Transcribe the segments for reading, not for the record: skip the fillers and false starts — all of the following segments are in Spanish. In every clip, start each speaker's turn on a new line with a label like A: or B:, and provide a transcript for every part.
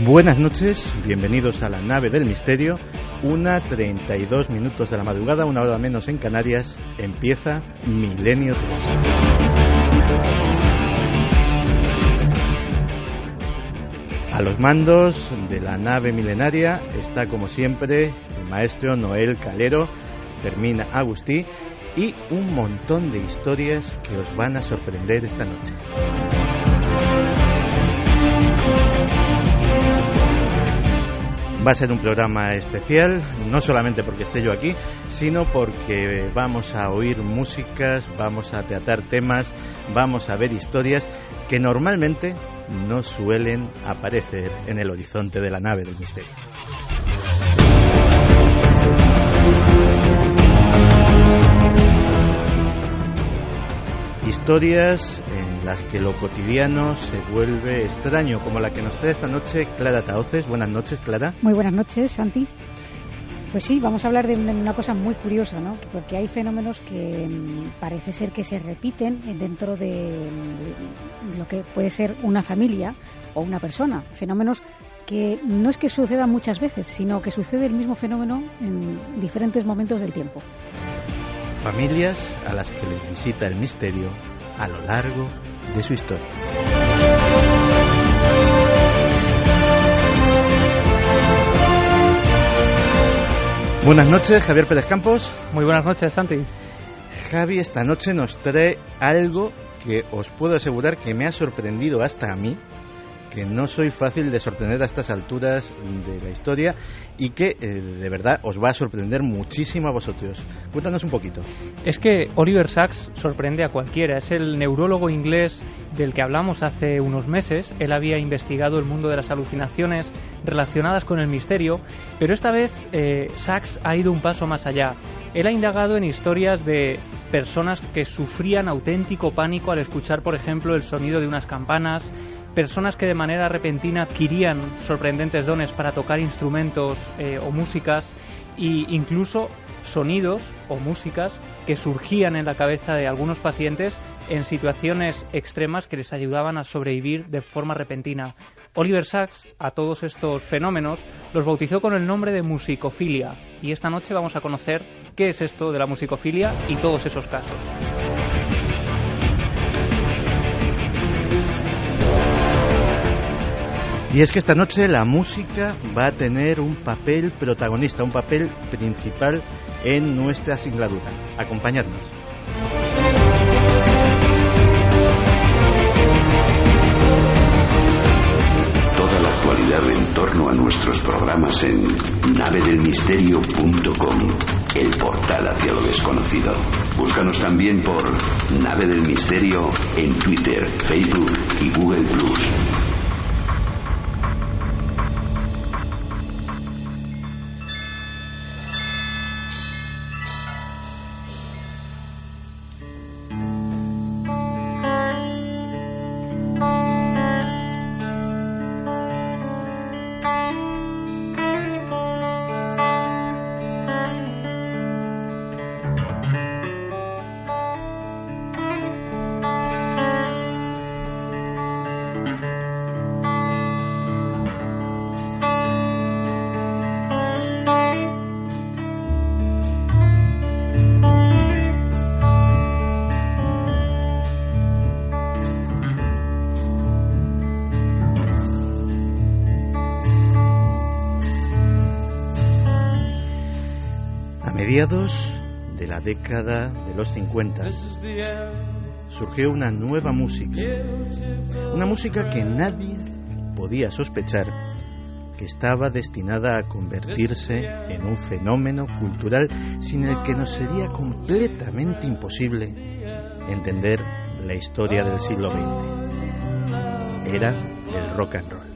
A: Buenas noches, bienvenidos a la nave del misterio. 1:32 de la madrugada, una hora menos en Canarias, empieza Milenio 3. A los mandos de la nave milenaria está, como siempre, el maestro Noel Calero, Fermín Agustí y un montón de historias que os van a sorprender esta noche. Va a ser un programa especial, no solamente porque esté yo aquí, sino porque vamos a oír músicas, vamos a tratar temas, vamos a ver historias que normalmente no suelen aparecer en el horizonte de la nave del misterio. Historias en las que lo cotidiano se vuelve extraño, como la que nos trae esta noche Clara Tahoces. Buenas noches, Clara.
B: Muy buenas noches, Santi. Pues sí, vamos a hablar de una cosa muy curiosa, ¿no? Porque hay fenómenos que parece ser que se repiten dentro de lo que puede ser una familia o una persona. Fenómenos que no es que sucedan muchas veces, sino que sucede el mismo fenómeno en diferentes momentos del tiempo.
A: Familias a las que les visita el misterio a lo largo de su historia. Buenas noches, Javier Pérez Campos.
C: Muy buenas noches, Santi.
A: Javi, esta noche nos trae algo que os puedo asegurar que me ha sorprendido hasta a mí, que no soy fácil de sorprender a estas alturas de la historia y que de verdad os va a sorprender muchísimo a vosotros. Cuéntanos un poquito.
C: Es que Oliver Sacks sorprende a cualquiera. Es el neurólogo inglés del que hablamos hace unos meses. Él había investigado el mundo de las alucinaciones relacionadas con el misterio, pero esta vez Sacks ha ido un paso más allá. Él ha indagado en historias de personas que sufrían auténtico pánico al escuchar, por ejemplo, el sonido de unas campanas, personas que de manera repentina adquirían sorprendentes dones para tocar instrumentos o músicas, e incluso sonidos o músicas que surgían en la cabeza de algunos pacientes en situaciones extremas que les ayudaban a sobrevivir de forma repentina. Oliver Sacks a todos estos fenómenos los bautizó con el nombre de musicofilia, y esta noche vamos a conocer qué es esto de la musicofilia y todos esos casos.
A: Y es que esta noche la música va a tener un papel protagonista, un papel principal en nuestra singladura. Acompañadnos.
D: Toda la actualidad en torno a nuestros programas en navedelmisterio.com, el portal hacia lo desconocido. Búscanos también por Nave del Misterio en Twitter, Facebook y Google+.
A: Mediados de la década de los 50 surgió una nueva música, una música que nadie podía sospechar que estaba destinada a convertirse en un fenómeno cultural sin el que nos sería completamente imposible entender la historia del siglo XX. Era el rock and roll.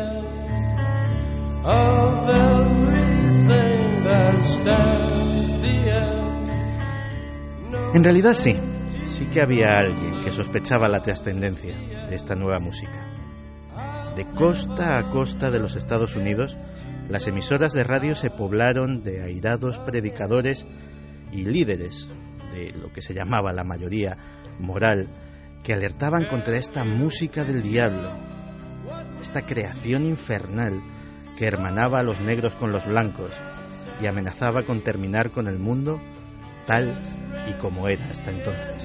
A: En realidad sí que había alguien que sospechaba la trascendencia de esta nueva música. De costa a costa de los Estados Unidos, las emisoras de radio se poblaron de airados predicadores y líderes de lo que se llamaba la mayoría moral, que alertaban contra esta música del diablo. esta creación infernal que hermanaba a los negros con los blancos y amenazaba con terminar con el mundo tal y como era hasta entonces.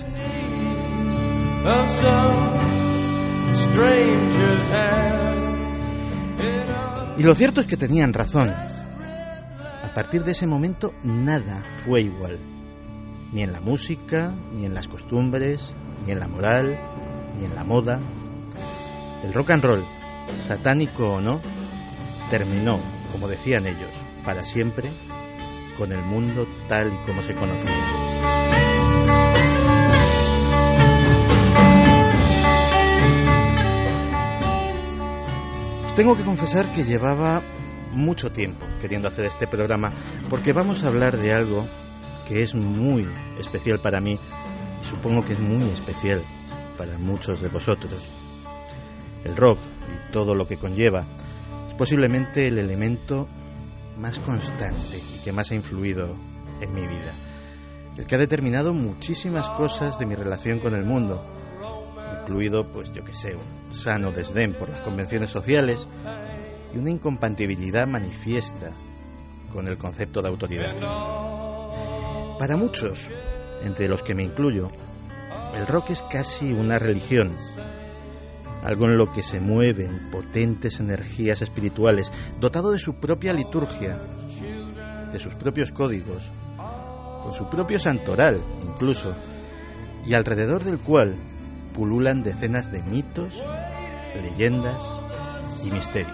A: Y lo cierto es que tenían razón. A partir de ese momento nada fue igual, ni en la música, ni en las costumbres, ni en la moral, ni en la moda. El rock and roll, satánico o no, terminó, como decían ellos, para siempre con el mundo tal y como se conocía. Tengo que confesar que llevaba mucho tiempo queriendo hacer este programa, porque vamos a hablar de algo que es muy especial para mí y supongo que es muy especial para muchos de vosotros. El rock y todo lo que conlleva es posiblemente el elemento más constante y que más ha influido en mi vida, el que ha determinado muchísimas cosas de mi relación con el mundo, incluido, pues yo que sé, un sano desdén por las convenciones sociales y una incompatibilidad manifiesta con el concepto de autoridad. Para muchos, entre los que me incluyo, el rock es casi una religión, algo en lo que se mueven potentes energías espirituales, dotado de su propia liturgia, de sus propios códigos, con su propio santoral incluso, y alrededor del cual pululan decenas de mitos, leyendas y misterios.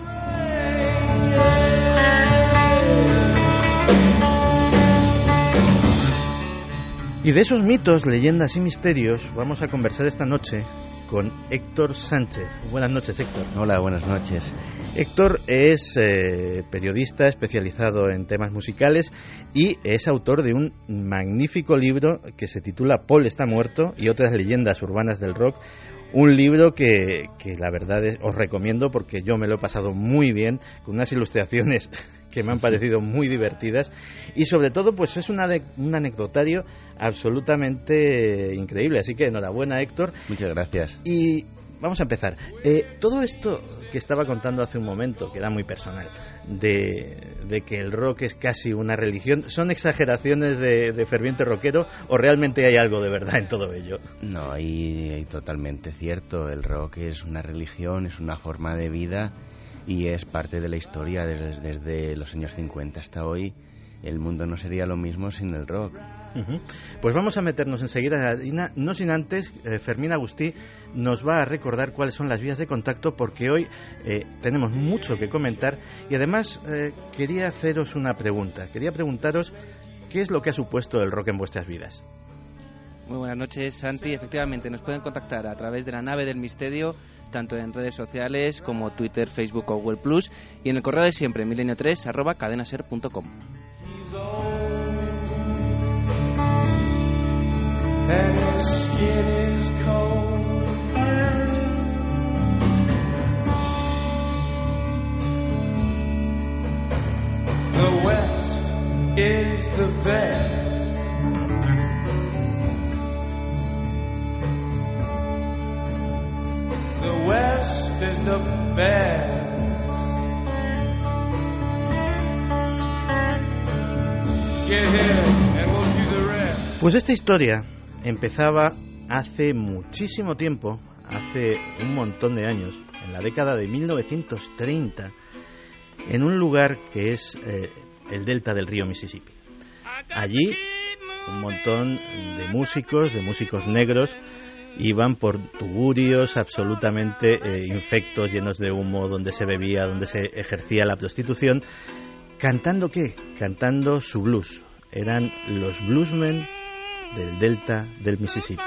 A: Y de esos mitos, leyendas y misterios vamos a conversar esta noche con Héctor Sánchez. Buenas noches, Héctor.
E: Hola, buenas noches.
A: Héctor es periodista especializado en temas musicales y es autor de un magnífico libro que se titula Paul está muerto y otras leyendas urbanas del rock. Un libro que la verdad os recomiendo porque yo me lo he pasado muy bien, con unas ilustraciones que me han parecido muy divertidas y sobre todo pues es un anecdotario absolutamente increíble, así que enhorabuena, Héctor.
E: Muchas gracias.
A: Y vamos a empezar. Todo esto que estaba contando hace un momento, que era muy personal, de que el rock es casi una religión, ¿son exageraciones de ferviente rockero o realmente hay algo de verdad en todo ello?
E: No, hay totalmente cierto. El rock es una religión, es una forma de vida y es parte de la historia desde los años 50 hasta hoy. El mundo no sería lo mismo sin el rock.
A: Uh-huh. Pues vamos a meternos enseguida en la harina, no sin antes Fermín Agustí nos va a recordar cuáles son las vías de contacto, porque hoy tenemos mucho que comentar y además quería haceros una pregunta. Quería preguntaros qué es lo que ha supuesto el rock en vuestras vidas.
F: Muy buenas noches, Santi. Efectivamente, nos pueden contactar a través de la nave del misterio, tanto en redes sociales como Twitter, Facebook o Google Plus, y en el correo de siempre, milenio3@cadenaser.com.
G: And his skin is cold. The West is the best. The West is the best. Get here and we'll do the rest.
A: Pues esta historia empezaba hace muchísimo tiempo, hace un montón de años, en la década de 1930, en un lugar que es el delta del río Mississippi. Allí un montón de músicos negros, iban por tuburios absolutamente infectos, llenos de humo, donde se bebía, donde se ejercía la prostitución. ¿Cantando qué? Cantando su blues. Eran los bluesmen del delta del Mississippi.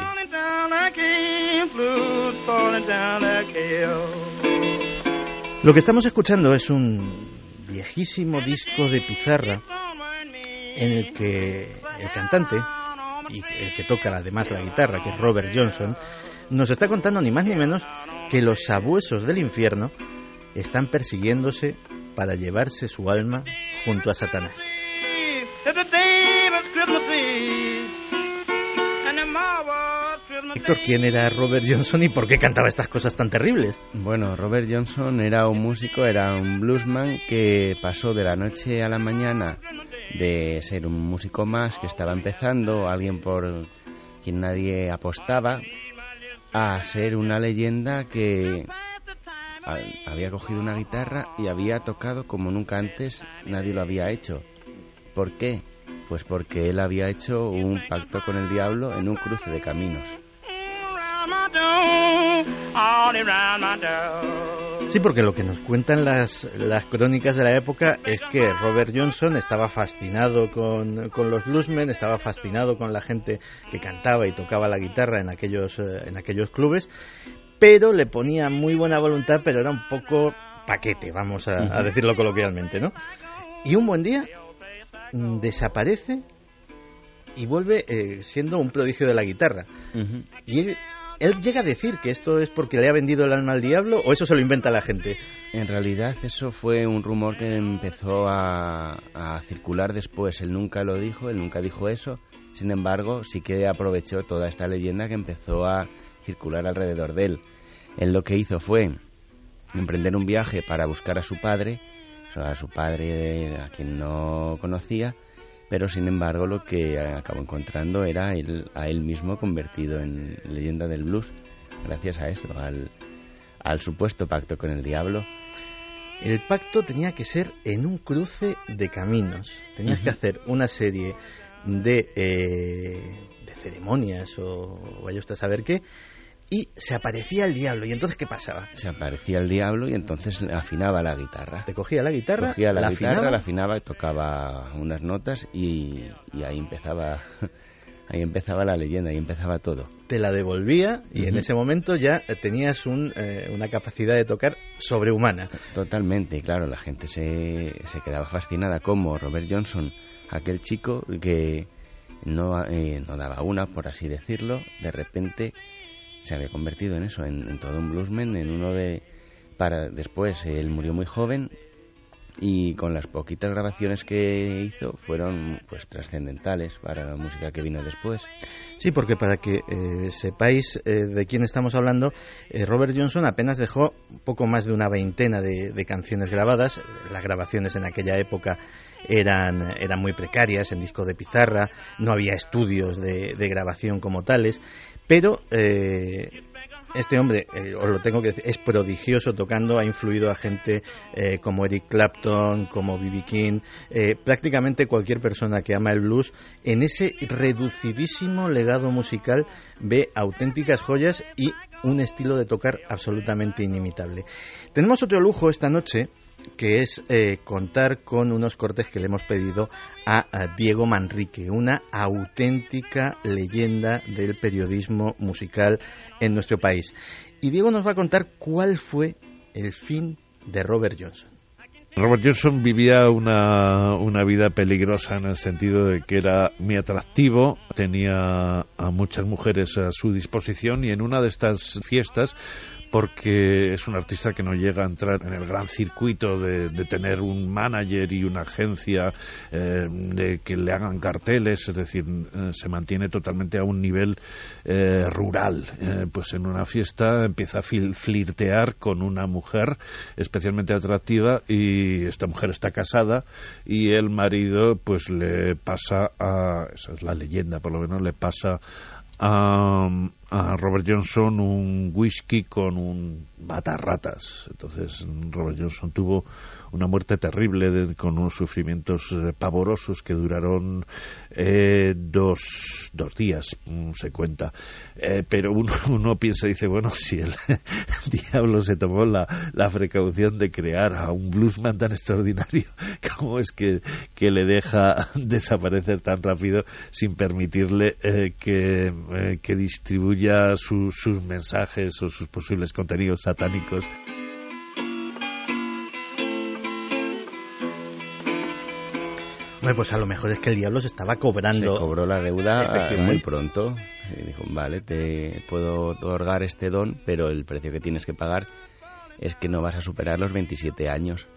A: Lo que estamos escuchando es un viejísimo disco de pizarra en el que el cantante, y el que toca además la guitarra, que es Robert Johnson, nos está contando ni más ni menos que los sabuesos del infierno están persiguiéndose para llevarse su alma junto a Satanás. Héctor, ¿quién era Robert Johnson y por qué cantaba estas cosas tan terribles?
E: Bueno, Robert Johnson era un músico, era un bluesman que pasó de la noche a la mañana de ser un músico más que estaba empezando, alguien por quien nadie apostaba, a ser una leyenda que había cogido una guitarra y había tocado como nunca antes nadie lo había hecho. ¿Por qué? Pues porque él había hecho un pacto con el diablo en un cruce de caminos.
A: Sí, porque lo que nos cuentan las crónicas de la época es que Robert Johnson estaba fascinado con los bluesmen, estaba fascinado con la gente que cantaba y tocaba la guitarra en aquellos clubes, pero le ponía muy buena voluntad, pero era un poco paquete, vamos a decirlo coloquialmente, ¿no? Y un buen día desaparece y vuelve siendo un prodigio de la guitarra. Y él llega a decir que esto es porque le ha vendido el alma al diablo, ¿o eso se lo inventa la gente?
E: En realidad eso fue un rumor que empezó a circular después. Él nunca lo dijo, él nunca dijo eso. Sin embargo, sí que aprovechó toda esta leyenda que empezó a circular alrededor de él. Él lo que hizo fue emprender un viaje para buscar a su padre a quien no conocía, pero sin embargo lo que acabó encontrando era a él mismo convertido en leyenda del blues, gracias a eso, al supuesto pacto con el diablo.
A: El pacto tenía que ser en un cruce de caminos. Tenías que hacer una serie de ceremonias o vaya usted a saber qué, y se aparecía el diablo. ¿Y entonces qué pasaba?
E: Se aparecía el diablo y entonces afinaba la guitarra.
A: Te cogía la guitarra,
E: la afinaba y tocaba unas notas y ahí empezaba la leyenda, ahí empezaba todo.
A: Te la devolvía y en ese momento ya tenías una capacidad de tocar sobrehumana.
E: Totalmente, claro, la gente se quedaba fascinada como Robert Johnson, aquel chico que no daba una, por así decirlo, de repente se había convertido en eso, en todo un bluesman, después él murió muy joven y con las poquitas grabaciones que hizo fueron pues trascendentales para la música que vino después.
A: Sí, porque para que sepáis de quién estamos hablando, Robert Johnson apenas dejó poco más de una veintena de canciones grabadas. Las grabaciones en aquella época eran muy precarias, en disco de pizarra, no había estudios de grabación como tales, pero este hombre, os lo tengo que decir, es prodigioso tocando, ha influido a gente como Eric Clapton, como B.B. King, prácticamente cualquier persona que ama el blues, en ese reducidísimo legado musical ve auténticas joyas y un estilo de tocar absolutamente inimitable. Tenemos otro lujo esta noche, que es contar con unos cortes que le hemos pedido a Diego Manrique, una auténtica leyenda del periodismo musical en nuestro país. Y Diego nos va a contar cuál fue el fin de Robert Johnson.
H: Robert Johnson vivía una vida peligrosa en el sentido de que era muy atractivo, tenía a muchas mujeres a su disposición y en una de estas fiestas, porque es un artista que no llega a entrar en el gran circuito de tener un manager y una agencia de que le hagan carteles, es decir, se mantiene totalmente a un nivel rural. Pues en una fiesta empieza a flirtear con una mujer especialmente atractiva y esta mujer está casada y el marido pues le pasa esa es la leyenda, por lo menos le pasa a Robert Johnson un whisky con un matarratas. Entonces Robert Johnson tuvo una muerte terrible con unos sufrimientos pavorosos que duraron 2 días, se cuenta. Pero uno piensa y dice, bueno, si el diablo se tomó la precaución de crear a un bluesman tan extraordinario, ¿cómo es que le deja desaparecer tan rápido sin permitirle que distribuya sus mensajes o sus posibles contenidos satánicos?
A: Bueno, pues a lo mejor es que el diablo se estaba cobrando.
E: Se cobró la deuda muy pronto. Y dijo, vale, te puedo otorgar este don, pero el precio que tienes que pagar es que no vas a superar los 27 años.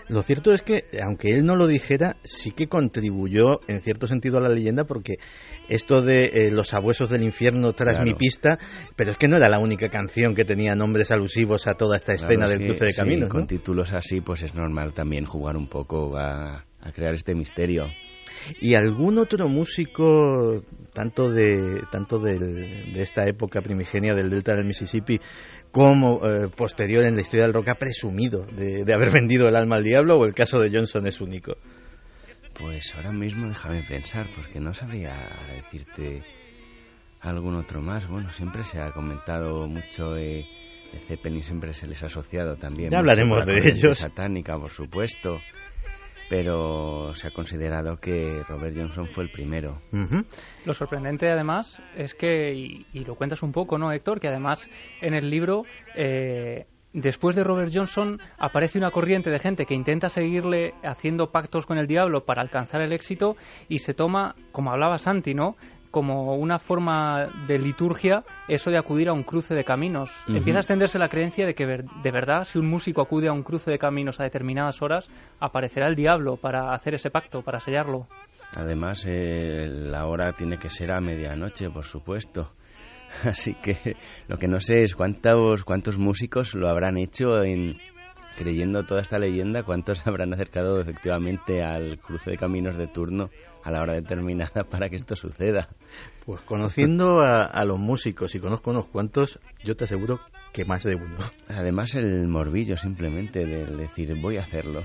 A: Lo cierto es que, aunque él no lo dijera, sí que contribuyó en cierto sentido a la leyenda, porque esto de los sabuesos del infierno tras mi pista, pero es que no era la única canción que tenía nombres alusivos a toda esta escena del cruce de caminos, ¿no?
E: Con títulos así, pues es normal también jugar un poco a crear este misterio.
A: ¿Y algún otro músico, tanto de esta época primigenia del delta del Mississippi, como posterior en la historia del rock, ha presumido de haber vendido el alma al diablo, o el caso de Johnson es único?
E: Pues ahora mismo déjame pensar, porque no sabría decirte algún otro más. Bueno, siempre se ha comentado mucho de Zeppelin, siempre se les ha asociado también.
A: Ya hablaremos de ellos.
E: Satánica, por supuesto. Pero se ha considerado que Robert Johnson fue el primero.
A: Uh-huh.
C: Lo sorprendente, además, es que, y lo cuentas un poco, ¿no, Héctor? Que además en el libro, después de Robert Johnson, aparece una corriente de gente que intenta seguirle haciendo pactos con el diablo para alcanzar el éxito, y se toma, como hablaba Santi, ¿no?, como una forma de liturgia eso de acudir a un cruce de caminos. Uh-huh. Empieza a extenderse la creencia de que de verdad, si un músico acude a un cruce de caminos a determinadas horas, aparecerá el diablo para hacer ese pacto, para sellarlo.
E: Además, la hora tiene que ser a medianoche, por supuesto. Así que lo que no sé es cuántos músicos lo habrán hecho creyendo toda esta leyenda, cuántos habrán acercado efectivamente al cruce de caminos de turno a la hora determinada para que esto suceda.
A: Pues conociendo a los músicos, y conozco unos cuantos, yo te aseguro que más de uno.
E: Además el morbillo simplemente de decir voy a hacerlo.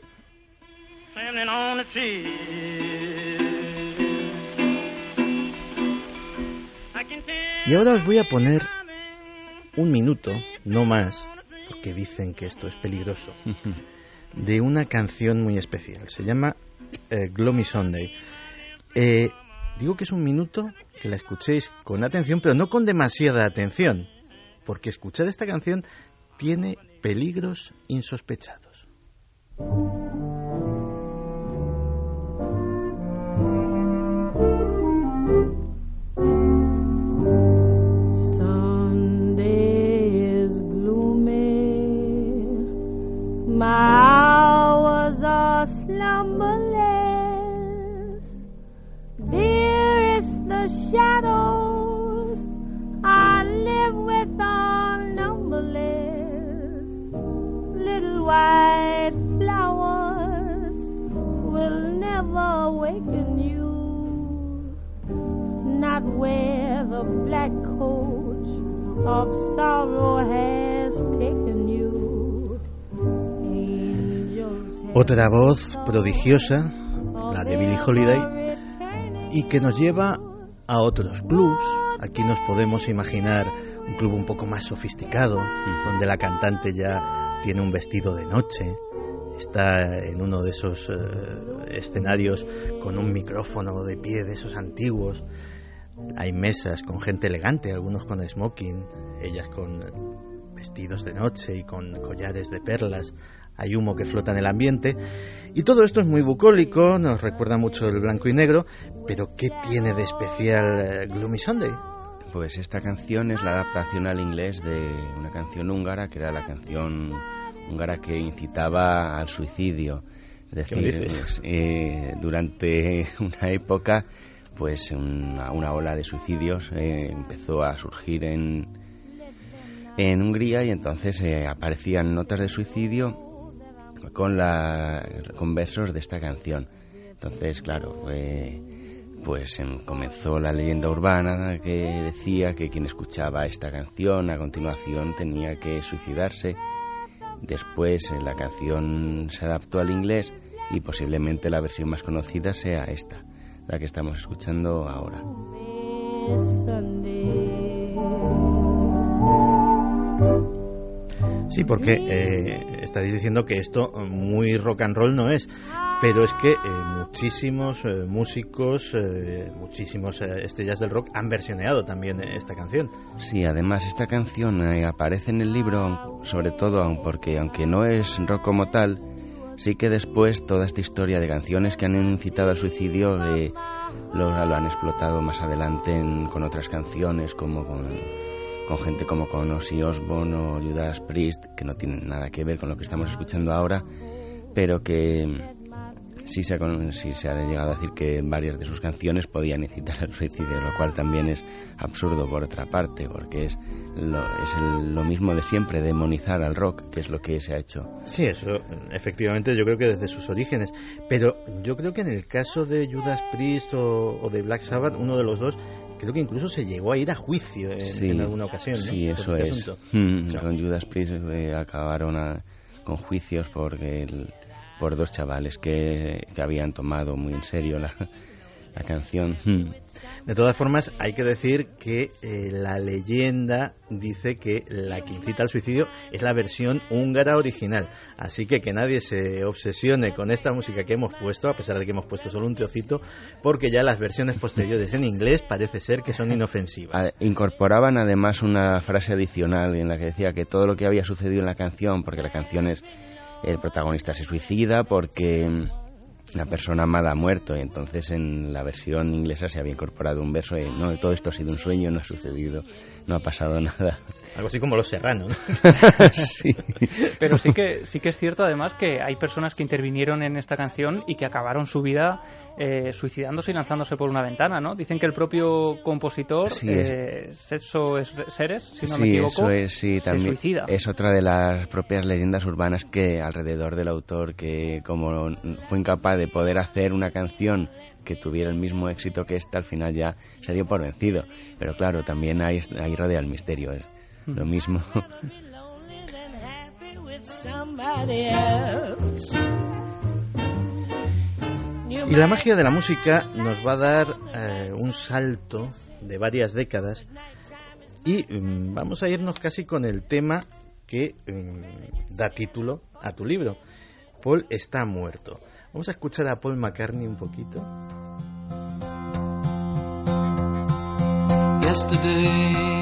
A: Y ahora os voy a poner un minuto, no más, porque dicen que esto es peligroso, de una canción muy especial. Se llama Gloomy Sunday. Digo que es un minuto que la escuchéis con atención, pero no con demasiada atención, porque escuchar esta canción tiene peligros insospechados.
I: Sunday is gloomy, my hours are slumberless. Dearest, the shadows I live with are numberless. Little white flowers will never waken you, not where the black coat of sorrow has taken you.
A: Otra voz prodigiosa, la de Billie Holiday, y que nos lleva a otros clubs. Aquí nos podemos imaginar un club un poco más sofisticado, donde la cantante ya tiene un vestido de noche, está en uno de esos escenarios con un micrófono de pie de esos antiguos. Hay mesas con gente elegante, algunos con smoking, ellas con vestidos de noche y con collares de perlas. Hay humo que flota en el ambiente, y todo esto es muy bucólico, nos recuerda mucho el blanco y negro. Pero ¿qué tiene de especial Gloomy Sunday?
E: Pues esta canción es la adaptación al inglés de una canción húngara, que era la canción húngara que incitaba al suicidio. Es decir, durante una época, pues una ola de suicidios empezó a surgir en Hungría, y entonces aparecían notas de suicidio con versos de esta canción. Entonces, claro, comenzó la leyenda urbana que decía que quien escuchaba esta canción a continuación tenía que suicidarse. Después la canción se adaptó al inglés, y posiblemente la versión más conocida sea esta, la que estamos escuchando ahora.
A: Sí, porque estáis diciendo que esto muy rock and roll no es, pero es que muchísimos músicos, muchísimos estrellas del rock han versioneado también esta canción.
E: Sí, además esta canción aparece en el libro, sobre todo porque aunque no es rock como tal, sí que después toda esta historia de canciones que han incitado al suicidio lo han explotado más adelante con otras canciones, como con gente como con Ozzy Osbourne o Judas Priest, que no tienen nada que ver con lo que estamos escuchando ahora, pero que sí se ha llegado a decir que varias de sus canciones podían incitar al suicidio, lo cual también es absurdo por otra parte, porque es lo mismo de siempre, demonizar al rock, que es lo que se ha hecho.
A: Sí, eso efectivamente yo creo que desde sus orígenes, pero yo creo que en el caso de Judas Priest o de Black Sabbath, uno de los dos, creo que incluso se llegó a ir a juicio en alguna ocasión, ¿no?
E: Sí, eso
A: por
E: es. Con Judas Priest acabaron con juicios por dos chavales que habían tomado muy en serio la canción.
A: De todas formas, hay que decir que la leyenda dice que la que incita al suicidio es la versión húngara original. Así que nadie se obsesione con esta música que hemos puesto, a pesar de que hemos puesto solo un trocito, porque ya las versiones posteriores en inglés parece ser que son inofensivas.
E: Incorporaban además una frase adicional en la que decía que todo lo que había sucedido en la canción, porque la canción es... El protagonista se suicida porque la persona amada ha muerto, y entonces en la versión inglesa se había incorporado un verso de no, todo esto ha sido un sueño, no ha sucedido, no ha pasado nada.
A: Algo así como Los Serranos, ¿no?
E: Sí.
C: Pero sí que es cierto además que hay personas que intervinieron en esta canción y que acabaron su vida suicidándose y lanzándose por una ventana, ¿no? Dicen que el propio compositor, Setso Seres, si no me equivoco, se suicida.
E: Es otra de las propias leyendas urbanas que alrededor del autor, que como fue incapaz de poder hacer una canción que tuviera el mismo éxito que esta, al final ya se dio por vencido. Pero claro, también ahí rodea el misterio, lo mismo.
A: Y la magia de la música nos va a dar un salto de varias décadas y vamos a irnos casi con el tema que da título a tu libro. Paul está muerto. Vamos a escuchar a Paul McCartney un poquito.
J: Yesterday,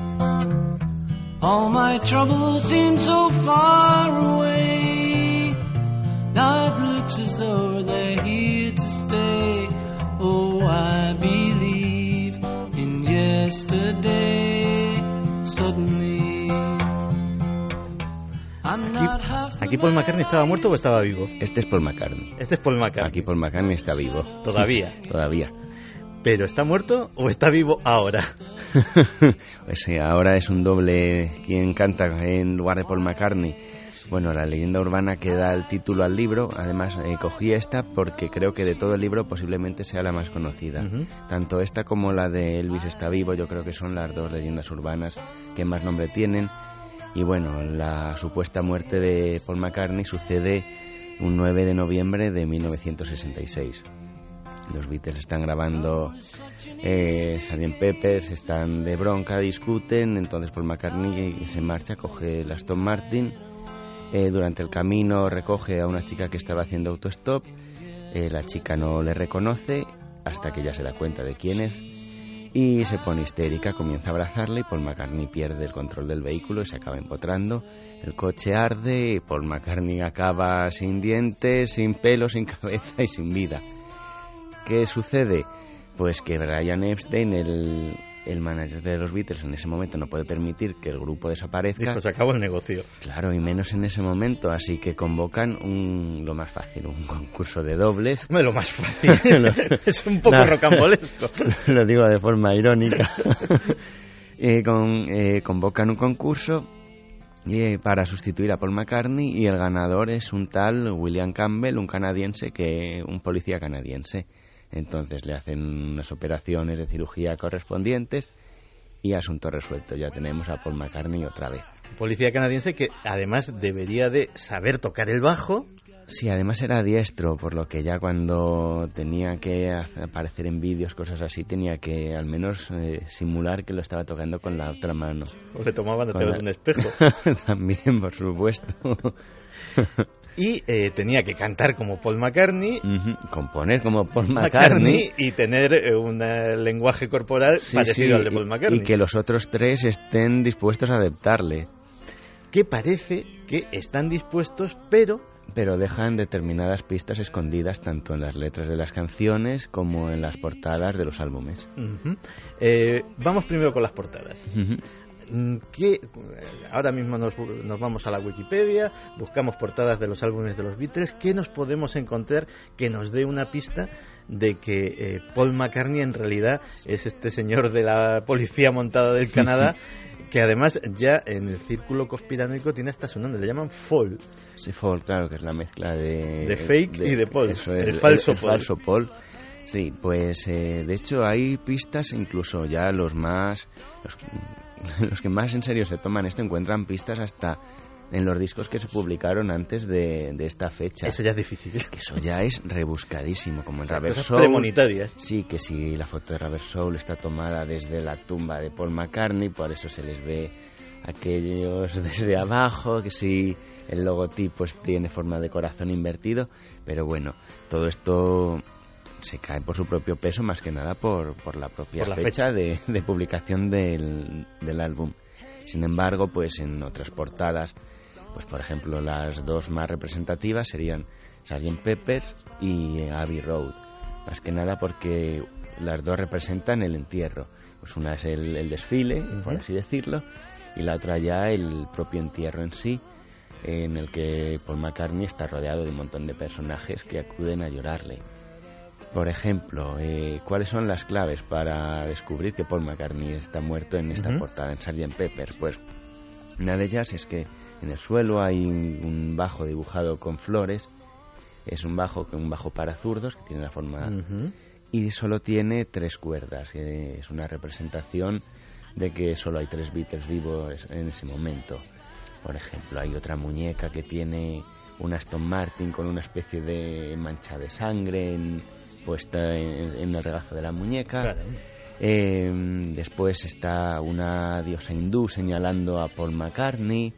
J: all my troubles seem so far away. Now it looks as though they're here to stay. Oh, I believe in yesterday. Suddenly, I'm not half the
A: ¿Aquí Paul McCartney estaba muerto o estaba vivo?
E: Este es Paul McCartney.
A: Este es Paul McCartney.
E: Aquí Paul McCartney está vivo.
A: ¿Todavía?
E: Todavía.
A: ¿Pero está muerto o está vivo ahora?
E: Pues sí, ahora es un doble quien canta en lugar de Paul McCartney. Bueno, la leyenda urbana que da el título al libro, además cogí esta porque creo que de todo el libro posiblemente sea la más conocida. Tanto esta como la de Elvis está vivo, yo creo que son las dos leyendas urbanas que más nombre tienen. Y bueno, la supuesta muerte de Paul McCartney sucede un 9 de noviembre de 1966. Los Beatles están grabando Sgt. Pepper's, están de bronca, discuten, entonces Paul McCartney se marcha, coge el Aston Martin, durante el camino recoge a una chica que estaba haciendo autostop, la chica no le reconoce hasta que ya se da cuenta de quién es y se pone histérica, comienza a abrazarle y Paul McCartney pierde el control del vehículo y se acaba empotrando, el coche arde y Paul McCartney acaba sin dientes, sin pelo, sin cabeza y sin vida. ¿Qué sucede? Pues que Brian Epstein, el manager de los Beatles, en ese momento no puede permitir que el grupo desaparezca.
A: Dijo, se acabó el negocio.
E: Claro, y menos en ese momento, así que convocan lo más fácil, un concurso de dobles.
A: Lo más fácil, es un poco rocambolesco.
E: Lo digo de forma irónica. Convocan un concurso para sustituir a Paul McCartney y el ganador es un tal William Campbell, un policía canadiense. Entonces le hacen unas operaciones de cirugía correspondientes y asunto resuelto. Ya tenemos a Paul McCartney otra vez.
A: Policía canadiense que además debería de saber tocar el bajo.
E: Sí, además era diestro, por lo que ya cuando tenía que aparecer en vídeos, cosas así, tenía que al menos simular que lo estaba tocando con la otra mano.
A: O le tomaban a través de un espejo.
E: También, por supuesto.
A: Y tenía que cantar como Paul McCartney,
E: componer como Paul McCartney
A: y tener un lenguaje corporal parecido al de Paul McCartney.
E: Y que los otros tres estén dispuestos a aceptarle.
A: Que parece que están dispuestos, pero
E: dejan determinadas pistas escondidas tanto en las letras de las canciones como en las portadas de los álbumes.
A: Vamos primero con las portadas. Ahora mismo nos vamos a la Wikipedia, buscamos portadas de los álbumes de los Beatles. ¿Qué nos podemos encontrar que nos dé una pista de que Paul McCartney en realidad es este señor de la policía montada del Canadá, que además ya en el círculo conspiranoico tiene hasta su nombre, le llaman Paul?
E: Sí, Paul, claro, que es la mezcla de
A: fake y de Paul,
E: eso es,
A: el falso
E: Paul. Falso Paul. Sí, pues de hecho hay pistas, incluso ya los que más en serio se toman esto encuentran pistas hasta en los discos que se publicaron antes de esta fecha.
A: Eso ya es difícil.
E: Que eso ya es rebuscadísimo, como en Rubber
A: cosas
E: Soul.
A: Premonitarias.
E: Sí, que si la foto de Rubber Soul está tomada desde la tumba de Paul McCartney, por eso se les ve aquellos desde abajo, que si el logotipo tiene forma de corazón invertido, pero bueno, todo esto se cae por su propio peso, más que nada por la propia fecha de publicación del álbum. Sin embargo, pues en otras portadas, pues por ejemplo las dos más representativas serían Sgt. Pepper's y Abbey Road, más que nada porque las dos representan el entierro. Pues una es el desfile, por así decirlo, y la otra ya el propio entierro en sí, en el que Paul McCartney está rodeado de un montón de personajes que acuden a llorarle. Por ejemplo, ¿cuáles son las claves para descubrir que Paul McCartney está muerto en esta portada, en Sgt. Pepper's? Pues una de ellas es que en el suelo hay un bajo dibujado con flores. Es un bajo para zurdos que tiene la forma y solo tiene 3 cuerdas. Es una representación de que solo hay 3 Beatles vivos en ese momento. Por ejemplo, hay otra muñeca que tiene un Aston Martin con una especie de mancha de sangre puesta en el regazo de la muñeca.
A: Claro.
E: Después está una diosa hindú señalando a Paul McCartney.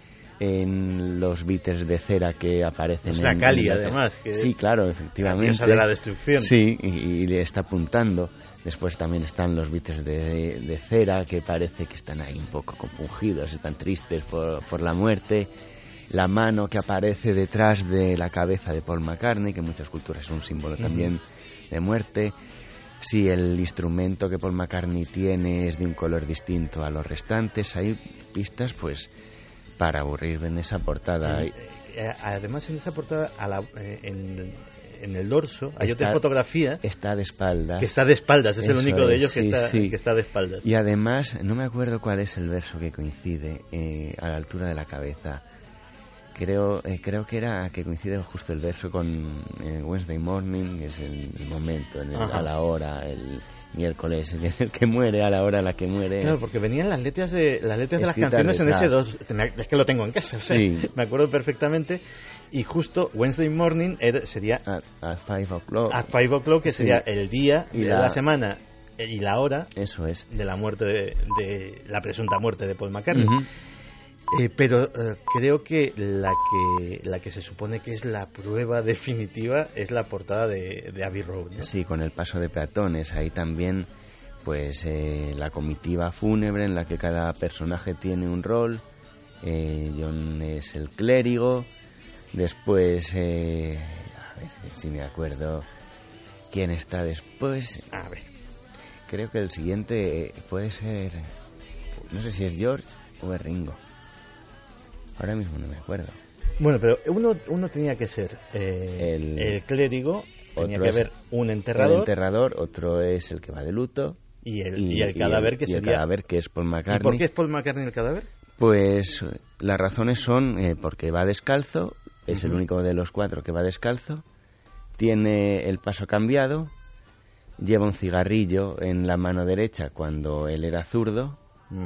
E: En los Beatles de cera que aparecen
A: es la Kali, además, que
E: sí, claro, efectivamente,
A: la diosa de la destrucción.
E: Sí, y le está apuntando. Después también están los Beatles de cera, que parece que están ahí un poco compungidos, están tristes por la muerte. La mano que aparece detrás de la cabeza de Paul McCartney, que en muchas culturas es un símbolo también de muerte. Si el instrumento que Paul McCartney tiene es de un color distinto a los restantes, hay pistas pues para aburrir en esa portada.
A: Además, en esa portada, en el dorso, hay otra fotografía.
E: Está de espaldas.
A: Que está de espaldas, es el único de ellos
E: sí,
A: que está de espaldas.
E: Y además, no me acuerdo cuál es el verso que coincide a la altura de la cabeza. Creo que coincide justo el verso con Wednesday Morning, que es el momento, a la hora, el miércoles, el que muere, a la hora a la que muere.
A: Claro, porque venían las letras de las canciones en ese dos. Es que lo tengo en casa,
E: sí.
A: Me acuerdo perfectamente. Y justo Wednesday Morning sería
E: at 5 o'clock.
A: At 5 o'clock, que sería el día de la semana y la hora.
E: Eso es.
A: De la muerte de la presunta muerte de Paul McCartney. Pero creo que la que se supone que es la prueba definitiva es la portada de Abbey Road, ¿no?
E: Sí, con el paso de peatones. Ahí también, pues, la comitiva fúnebre en la que cada personaje tiene un rol. John es el clérigo. Después, a ver si me acuerdo quién está después.
A: A ver.
E: Creo que el siguiente puede ser, no sé si es George o es Ringo. Ahora mismo no me acuerdo.
A: Bueno, pero uno tenía que ser el clérigo, tenía que haber un enterrador.
E: El enterrador, otro es el que va de luto.
A: Y el cadáver, que sería...
E: el cadáver, que es Paul McCartney.
A: ¿Y por qué es Paul McCartney el cadáver?
E: Pues las razones son porque va descalzo, es el único de los 4 que va descalzo, tiene el paso cambiado, lleva un cigarrillo en la mano derecha cuando él era zurdo.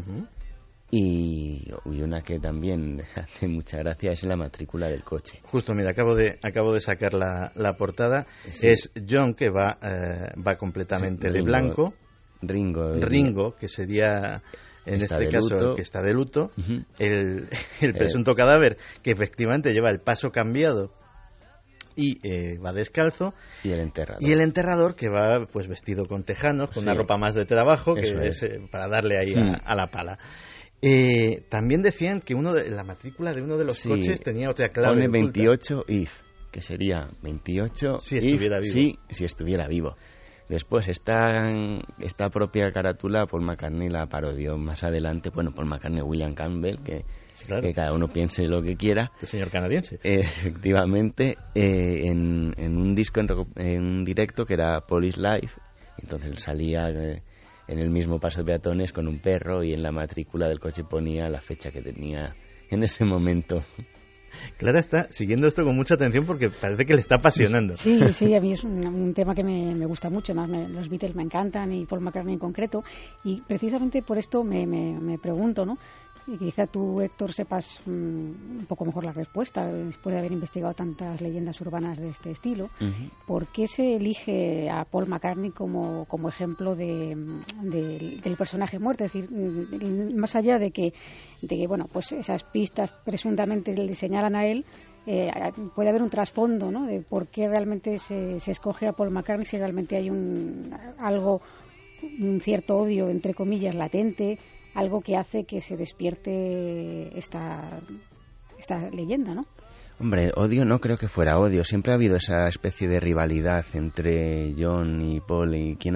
E: Y una que también hace mucha gracia es la matrícula del coche.
A: Justo, mira, acabo de sacar la portada. Sí. Es John, que va completamente de blanco. Ringo, que sería en este caso el que está de luto. El presunto cadáver, que efectivamente lleva el paso cambiado y va descalzo.
E: Y el enterrador,
A: que va pues vestido con tejanos, con una ropa más de trabajo, que es para darle ahí a la pala. También decían que la matrícula de uno de los coches tenía otra clave.
E: Pone 28 if, que sería 28
A: si estuviera vivo.
E: Si estuviera vivo. Después, esta propia carátula Paul McCartney la parodió más adelante, bueno, Paul McCartney, William Campbell, que cada uno piense lo que quiera.
A: El señor canadiense.
E: Efectivamente, en un disco, en un directo que era Paul is Live, entonces él salía en el mismo paso de peatones con un perro y en la matrícula del coche ponía la fecha que tenía en ese momento.
A: Clara está siguiendo esto con mucha atención porque parece que le está apasionando.
B: Sí, a mí es un tema que me gusta mucho, más los Beatles me encantan y Paul McCartney en concreto, y precisamente por esto me pregunto, ¿no? Y quizá tú, Héctor, sepas un poco mejor la respuesta, después de haber investigado tantas leyendas urbanas de este estilo. Uh-huh. ¿Por qué se elige a Paul McCartney como ejemplo del personaje muerto? Es decir, más allá de que bueno, pues esas pistas presuntamente le señalan a él, puede haber un trasfondo, ¿no? De por qué realmente se escoge a Paul McCartney, si realmente hay un cierto odio, entre comillas, latente, algo que hace que se despierte esta leyenda, ¿no?
E: Hombre, odio no creo que fuera odio. Siempre ha habido esa especie de rivalidad entre John y Paul y quién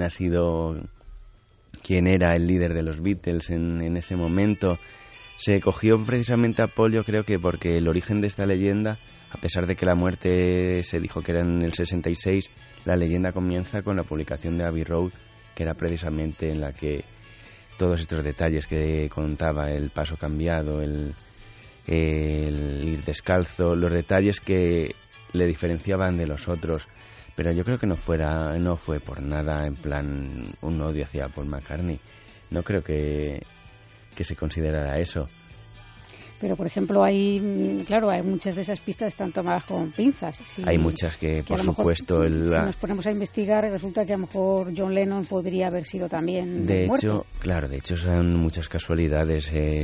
E: era el líder de los Beatles en ese momento. Se cogió precisamente a Paul, yo creo que porque el origen de esta leyenda, a pesar de que la muerte se dijo que era en el 66, la leyenda comienza con la publicación de Abbey Road, que era precisamente en la que todos estos detalles que contaba, el paso cambiado, el ir descalzo, los detalles que le diferenciaban de los otros. Pero yo creo que no fue por nada en plan un odio hacia Paul McCartney. No creo que se considerara eso.
B: Pero, por ejemplo, hay muchas de esas pistas están tomadas con pinzas.
E: Hay muchas que por supuesto...
B: Si nos ponemos a investigar, resulta que a lo mejor John Lennon podría haber sido también muerto.
E: De hecho, son muchas casualidades.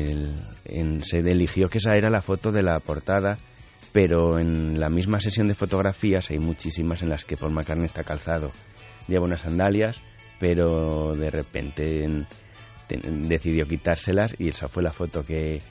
E: Se eligió que esa era la foto de la portada, pero en la misma sesión de fotografías hay muchísimas en las que Paul McCartney está calzado. Lleva unas sandalias, pero de repente decidió quitárselas y esa fue la foto que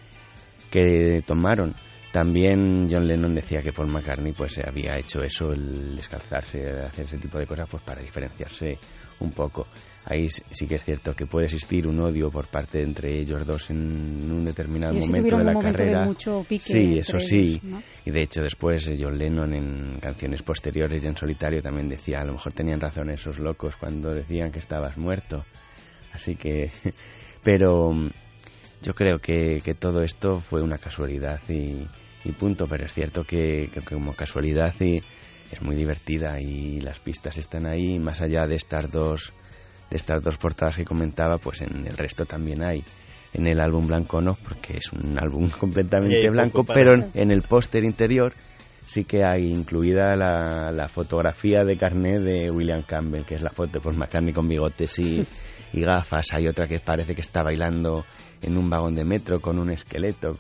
E: tomaron. También John Lennon decía que Paul McCartney pues había hecho eso, el descalzarse, hacer ese tipo de cosas pues para diferenciarse un poco. Ahí sí que es cierto que puede existir un odio por parte entre ellos dos en un determinado momento de la carrera.
B: De mucho pique,
E: sí, eso sí.
B: Ellos, ¿no?
E: Y de hecho después John Lennon en canciones posteriores y en solitario también decía, a lo mejor tenían razón esos locos cuando decían que estabas muerto. Así que... Pero yo creo que todo esto fue una casualidad y punto, pero es cierto que como casualidad es muy divertida y las pistas están ahí, más allá de estas dos portadas que comentaba, pues en el resto también hay. En el álbum blanco no, porque es un álbum completamente blanco, pero en el póster interior sí que hay incluida la fotografía de carnet de William Campbell, que es la foto de Paul McCartney con bigotes y gafas. Hay otra que parece que está bailando en un vagón de metro con un esqueleto,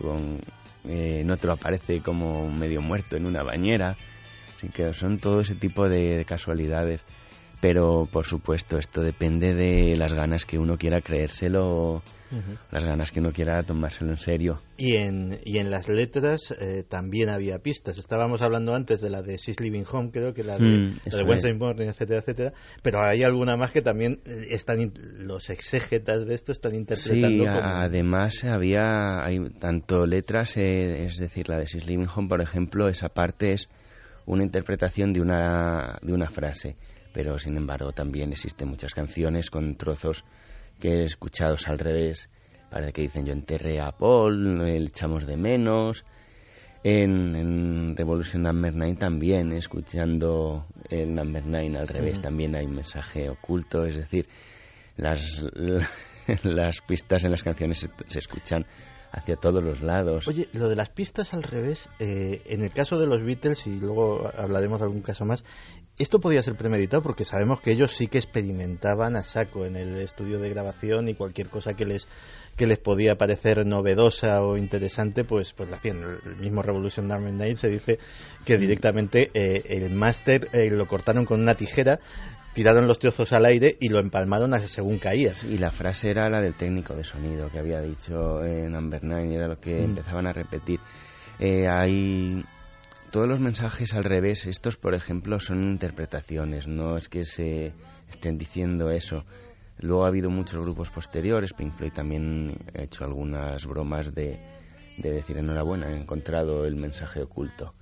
E: en otro aparece como medio muerto en una bañera. Así que son todo ese tipo de casualidades. Pero, por supuesto, esto depende de las ganas que uno quiera creérselo, las ganas que uno quiera tomárselo en serio.
A: Y en las letras también había pistas. Estábamos hablando antes de la de She's Living Home, creo que la de Wednesday Morning, etcétera, etcétera. Pero hay alguna más que también los exégetas de esto están interpretando.
E: Sí, además hay tanto letras, es decir, la de She's Living Home, por ejemplo, esa parte es una interpretación de una frase. Pero sin embargo también existen muchas canciones con trozos que escuchados al revés. Parece que dicen yo enterré a Paul, le echamos de menos. En Revolution Number 9 también, escuchando el Number 9 al revés, también hay un mensaje oculto. Es decir, las pistas en las canciones se escuchan hacia todos los lados.
A: Oye, lo de las pistas al revés, en el caso de los Beatles, y luego hablaremos de algún caso más, esto podía ser premeditado porque sabemos que ellos sí que experimentaban a saco en el estudio de grabación y cualquier cosa que les podía parecer novedosa o interesante, pues la hacían. El mismo Revolution Number 9 se dice que directamente el máster lo cortaron con una tijera, tiraron los trozos al aire y lo empalmaron según caía.
E: Y la frase era la del técnico de sonido que había dicho en Number 9 y era lo que empezaban a repetir. Hay todos los mensajes al revés. Estos, por ejemplo, son interpretaciones, no es que se estén diciendo eso. Luego ha habido muchos grupos posteriores. Pink Floyd también ha hecho algunas bromas de decir enhorabuena, he encontrado el mensaje oculto.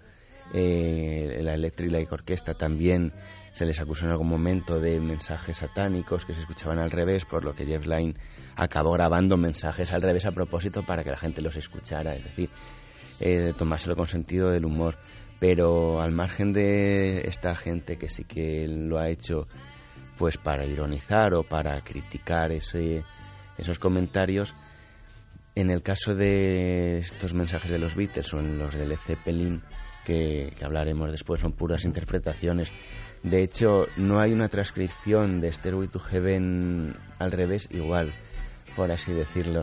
E: La Electric Light Orchestra también se les acusó en algún momento de mensajes satánicos que se escuchaban al revés, por lo que Jeff Lynne acabó grabando mensajes al revés a propósito para que la gente los escuchara, es decir, tomárselo con sentido del humor. Pero al margen de esta gente que sí que lo ha hecho pues para ironizar o para criticar esos comentarios, en el caso de estos mensajes de los Beatles o en los de Led Zeppelin, que hablaremos después, son puras interpretaciones. De hecho, no hay una transcripción de Stairway to Heaven al revés igual, por así decirlo.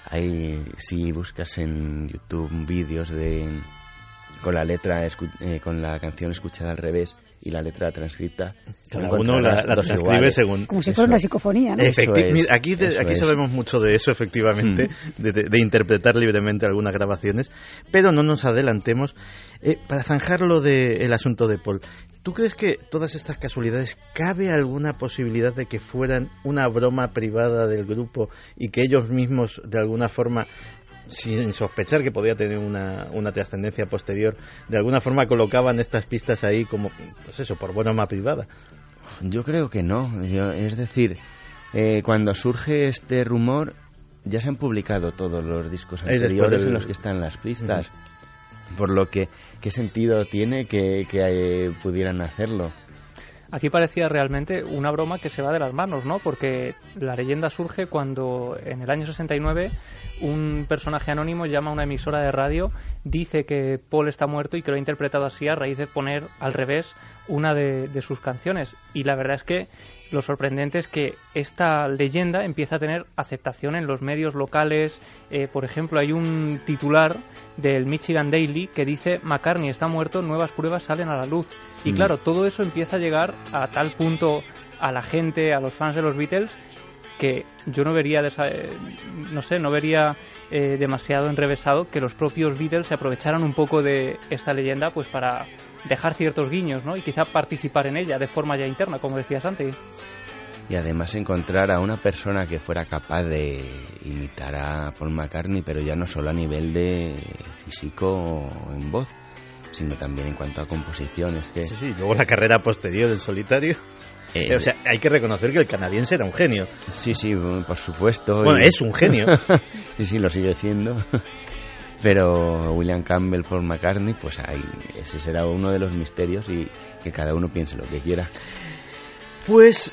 E: Si buscas en YouTube vídeos con la letra, con la canción escuchada al revés y la letra transcrita,
A: cada uno la transcribe según...
B: Como si fuera una psicofonía, ¿no?
A: Aquí sabemos mucho de eso, efectivamente, de interpretar libremente algunas grabaciones, pero no nos adelantemos. Para zanjar lo del asunto de Paul, ¿tú crees que todas estas casualidades, cabe alguna posibilidad de que fueran una broma privada del grupo y que ellos mismos, de alguna forma, sin sospechar que podía tener una trascendencia posterior, de alguna forma colocaban estas pistas ahí como, pues eso, por broma privada?
E: Yo creo que no. Es decir, cuando surge este rumor, ya se han publicado todos los discos anteriores en los que están las pistas. Por lo que, ¿qué sentido tiene que pudieran hacerlo?
C: Aquí parecía realmente una broma que se va de las manos, ¿no? Porque la leyenda surge cuando en el año 69 un personaje anónimo llama a una emisora de radio, dice que Paul está muerto y que lo ha interpretado así a raíz de poner al revés una de sus canciones. Y la verdad es que lo sorprendente es que esta leyenda empieza a tener aceptación en los medios locales. Por ejemplo, hay un titular del Michigan Daily que dice: McCartney está muerto, nuevas pruebas salen a la luz. Y claro, todo eso empieza a llegar a tal punto a la gente, a los fans de los Beatles, que yo no vería demasiado enrevesado que los propios Beatles se aprovecharan un poco de esta leyenda pues para dejar ciertos guiños, ¿no? Y quizá participar en ella de forma ya interna, como decía Santi.
E: Y además encontrar a una persona que fuera capaz de imitar a Paul McCartney, pero ya no solo a nivel de físico o en voz, sino también en cuanto a composiciones.
A: Sí, luego la carrera posterior del solitario. O sea, hay que reconocer que el canadiense era un genio.
E: Sí, por supuesto.
A: Bueno, es un genio.
E: Sí, lo sigue siendo. Pero William Campbell, Paul McCartney, pues ahí, ese será uno de los misterios, y que cada uno piense lo que quiera.
A: Pues,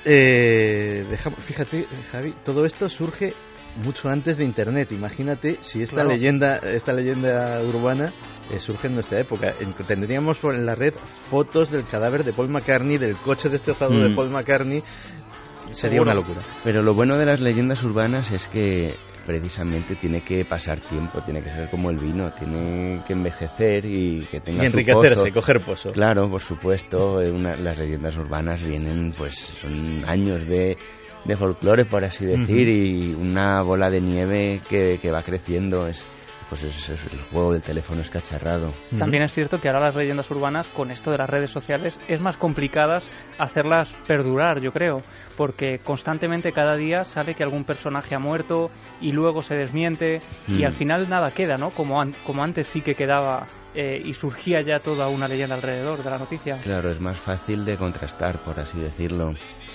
A: fíjate, Javi, todo esto surge mucho antes de Internet. Imagínate si esta leyenda urbana surge en nuestra época. Tendríamos en la red fotos del cadáver de Paul McCartney, del coche destrozado de Paul McCartney. Sería una locura.
E: Pero lo bueno de las leyendas urbanas es que precisamente tiene que pasar tiempo, tiene que ser como el vino, tiene que envejecer y que tenga
A: y enriquecerse, coger pozo.
E: Claro, por supuesto. Las leyendas urbanas vienen, pues son años de folclore, por así decir, y una bola de nieve que va creciendo. Pues es el juego del teléfono escacharrado.
C: También es cierto que ahora las leyendas urbanas, con esto de las redes sociales, es más complicadas hacerlas perdurar, yo creo, porque constantemente cada día sale que algún personaje ha muerto y luego se desmiente y al final nada queda, ¿no? Como antes sí que quedaba y surgía ya toda una leyenda alrededor de la noticia.
E: Claro, es más fácil de contrastar, por así decirlo.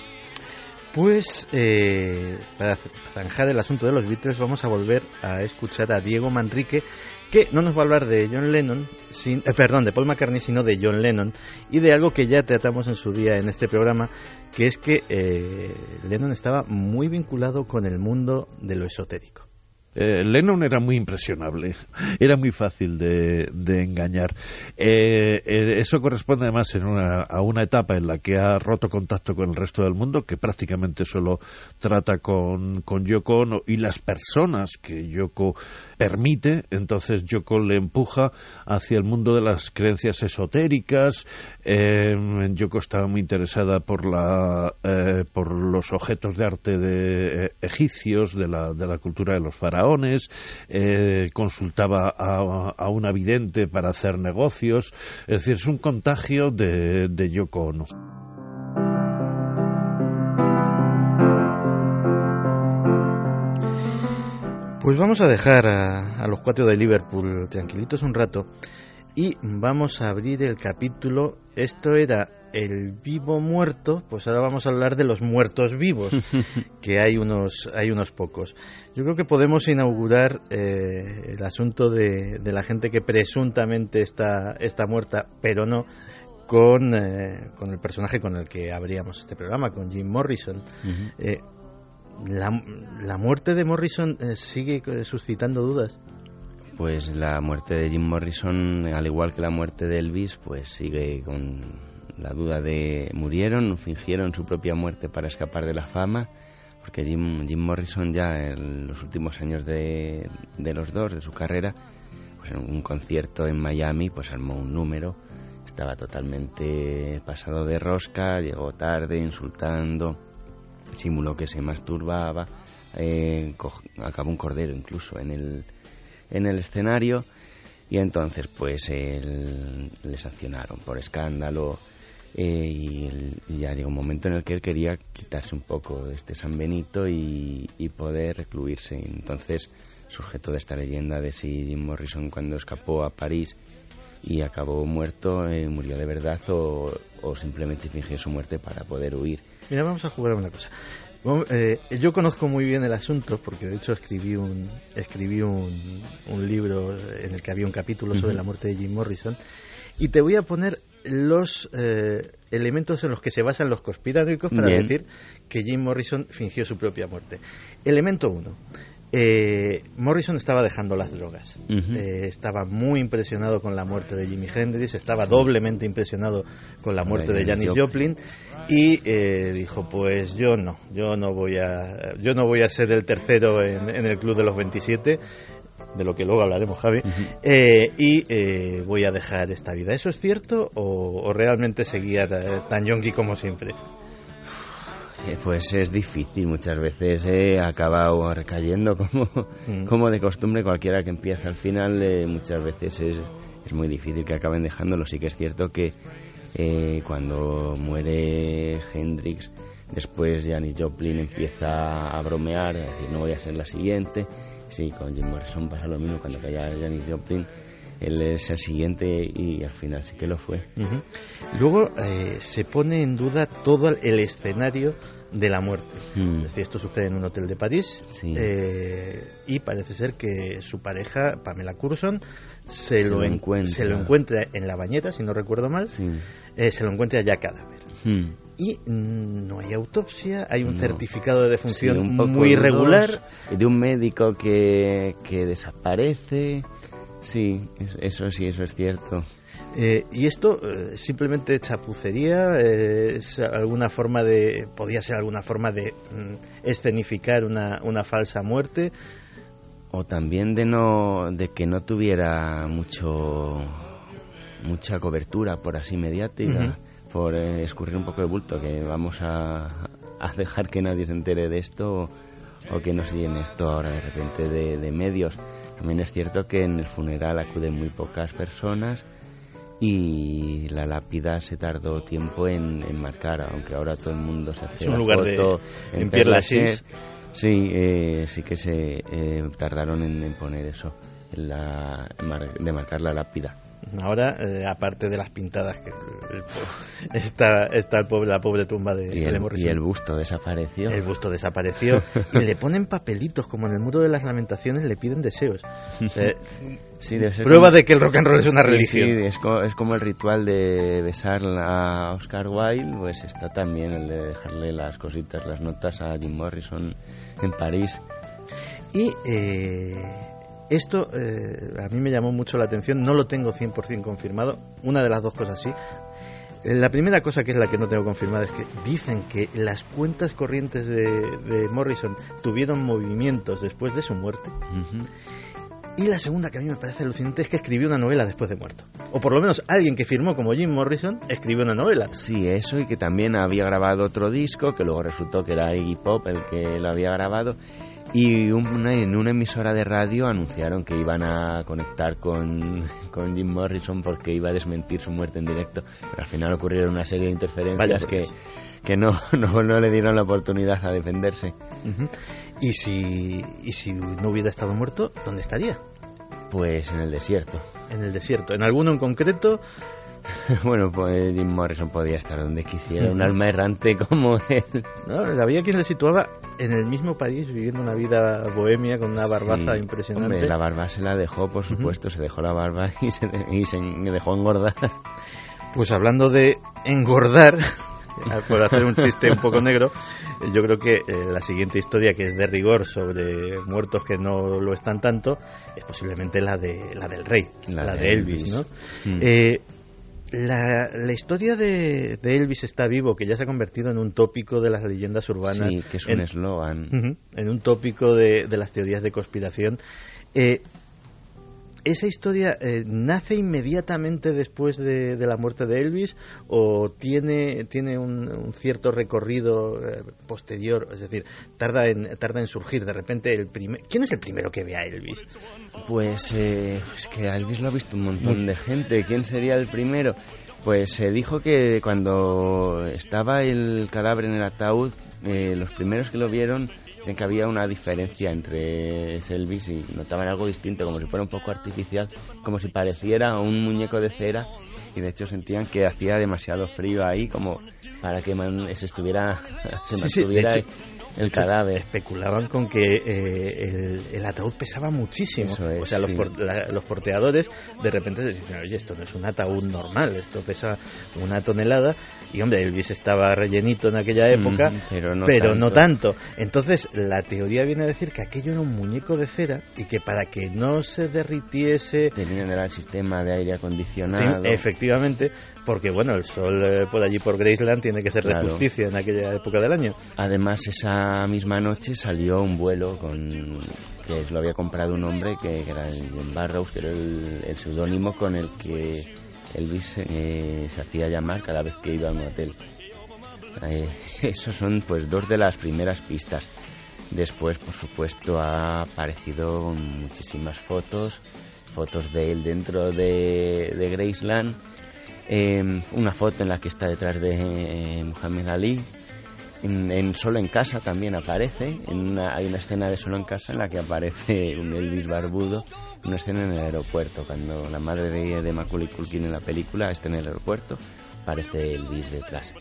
A: Pues para zanjar el asunto de los Beatles vamos a volver a escuchar a Diego Manrique, que no nos va a hablar de de Paul McCartney, sino de John Lennon, y de algo que ya tratamos en su día en este programa, que es que Lennon estaba muy vinculado con el mundo de lo esotérico.
H: Lennon era muy impresionable, era muy fácil de engañar. Eso corresponde además a una etapa en la que ha roto contacto con el resto del mundo, que prácticamente solo trata con Yoko Ono y las personas que Yoko permite. Entonces Yoko le empuja hacia el mundo de las creencias esotéricas. Yoko estaba muy interesada por los objetos de arte egipcios, de la cultura de los faraones. Consultaba a una vidente para hacer negocios. Es decir, es un contagio de Yoko Ono.
A: Pues vamos a dejar a los 4 de Liverpool tranquilitos un rato y vamos a abrir el capítulo. Esto era el vivo muerto, pues ahora vamos a hablar de los muertos vivos, que hay unos pocos. Yo creo que podemos inaugurar el asunto de la gente que presuntamente está muerta, pero no, con el personaje con el que abríamos este programa, con Jim Morrison. Uh-huh. ¿La muerte de Morrison sigue suscitando dudas?
E: Pues la muerte de Jim Morrison, al igual que la muerte de Elvis, pues sigue con la duda de fingieron su propia muerte para escapar de la fama, porque Jim Morrison ya en los últimos años de los dos, de su carrera, pues en un concierto en Miami, pues armó un número, estaba totalmente pasado de rosca, llegó tarde, insultando, simuló que se masturbaba, acabó un cordero incluso en el escenario, y entonces pues le sancionaron por escándalo, y ya llegó un momento en el que él quería quitarse un poco de este San Benito y poder recluirse. Entonces surge toda esta leyenda de si Jim Morrison, cuando escapó a París y acabó muerto, murió de verdad o simplemente fingió su muerte para poder huir.
A: Mira, vamos a jugar a una cosa. Yo conozco muy bien el asunto porque de hecho escribí un libro en el que había un capítulo sobre la muerte de Jim Morrison, y te voy a poner los elementos en los que se basan los conspiranoicos para decir que Jim Morrison fingió su propia muerte. Elemento 1. Morrison estaba dejando las drogas. Estaba muy impresionado con la muerte de Jimi Hendrix, estaba doblemente impresionado con la muerte de Janis Joplin, y dijo, pues yo no voy a ser el tercero en el club de los 27, de lo que luego hablaremos, Javi, y voy a dejar esta vida. ¿Eso es cierto o realmente seguía tan yonki como siempre?
E: Pues es difícil, muchas veces acaba recayendo como de costumbre cualquiera que empieza. Al final muchas veces es muy difícil que acaben dejándolo. Sí que es cierto que cuando muere Hendrix, después Janis Joplin empieza a bromear, a decir no voy a ser la siguiente. Sí, con Jim Morrison pasa lo mismo, cuando caía Janis Joplin él es el siguiente y al final sí que lo fue.
A: Luego se pone en duda todo el escenario de la muerte. Es decir, esto sucede en un hotel de París, y parece ser que su pareja, Pamela Curson, se lo encuentra en la bañera, si no recuerdo mal, se lo encuentra ya cadáver. Y no hay autopsia, hay un certificado de defunción muy irregular.
E: De un médico que desaparece. Sí, eso es cierto.
A: Y esto simplemente chapucería, es alguna forma podía ser alguna forma de escenificar una falsa muerte,
E: o también de que no tuviera mucha cobertura, por así mediática, por escurrir un poco el bulto, que vamos a dejar que nadie se entere de esto, o que no se llene esto ahora de repente de medios. También es cierto que en el funeral acuden muy pocas personas y la lápida se tardó tiempo en marcar, aunque ahora todo el mundo se hace
A: la foto en Père Lachaise.
E: Sí que se tardaron en poner eso, de marcar la lápida.
A: Ahora, aparte de las pintadas, que está la pobre tumba de Morrison.
E: Y el busto desapareció.
A: El busto desapareció. Y le ponen papelitos, como en el Muro de las Lamentaciones, le piden deseos.
E: Sí, debe ser
A: prueba de que el rock and roll es una religión.
E: Sí, es como el ritual de besar a Oscar Wilde, pues está también el de dejarle las cositas, las notas a Jim Morrison en París.
A: Y esto a mí me llamó mucho la atención, no lo tengo 100% confirmado, una de las dos cosas sí. La primera cosa, que es la que no tengo confirmada, es que dicen que las cuentas corrientes de Morrison tuvieron movimientos después de su muerte. Y la segunda, que a mí me parece alucinante, es que escribió una novela después de muerto. O por lo menos alguien que firmó como Jim Morrison escribió una novela.
E: Sí, eso, y que también había grabado otro disco, que luego resultó que era Iggy Pop el que lo había grabado. Y en una emisora de radio anunciaron que iban a conectar con Jim Morrison porque iba a desmentir su muerte en directo, pero al final ocurrieron una serie de interferencias que no le dieron la oportunidad a defenderse.
A: Y si no hubiera estado muerto, ¿dónde estaría?
E: Pues en el desierto.
A: En el desierto. ¿En alguno en concreto?
E: Bueno, pues Jim Morrison podía estar donde quisiera, un alma errante como él.
A: No, había quien le situaba en el mismo país, viviendo una vida bohemia con una barbaza impresionante.
E: Hombre, la barba se la dejó, por supuesto, se dejó la barba y se dejó engordar.
A: Pues hablando de engordar, por hacer un chiste un poco negro, yo creo que la siguiente historia, que es de rigor sobre muertos que no lo están tanto, es posiblemente la del rey, la de Elvis, ¿no? La historia de Elvis está vivo, que ya se ha convertido en un tópico de las leyendas urbanas.
E: Sí, que es un eslogan.
A: En un tópico de las teorías de conspiración. ¿Esa historia nace inmediatamente después de la muerte de Elvis o tiene un cierto recorrido posterior? Es decir, tarda en surgir de repente ¿Quién es el primero que ve a Elvis?
E: Pues es que a Elvis lo ha visto un montón de gente. ¿Quién sería el primero? Pues se dijo que cuando estaba el cadáver en el ataúd, los primeros que lo vieron, que había una diferencia entre Elvis y notaban algo distinto, como si fuera un poco artificial, como si pareciera un muñeco de cera, y de hecho sentían que hacía demasiado frío ahí, como para que se mantuviera el cadáver.
A: Especulaban con que el ataúd pesaba muchísimo. O sea, los porteadores de repente decían, oye, esto no es un ataúd normal, esto pesa 1 tonelada. Y hombre, Elvis estaba rellenito en aquella época, pero no tanto. Entonces la teoría viene a decir que aquello era un muñeco de cera y que para que no se derritiese
E: tenían el sistema de aire acondicionado.
A: Efectivamente, porque bueno, el sol por allí por Graceland tiene que ser de justicia en aquella época del año.
E: Además, esa misma noche salió un vuelo que lo había comprado un hombre que era John Barrows, que era el seudónimo con el que Elvis se hacía llamar cada vez que iba a un hotel. Esos son pues 2 de las primeras pistas. Después, por supuesto, ha aparecido muchísimas fotos de él dentro de Graceland. Una foto en la que está detrás de Muhammad Ali. Solo en casa también aparece. Hay una escena de Solo en casa en la que aparece un Elvis barbudo, una escena en el aeropuerto, cuando la madre de Macaulay Culkin en la película está en el aeropuerto, aparece Elvis detrás.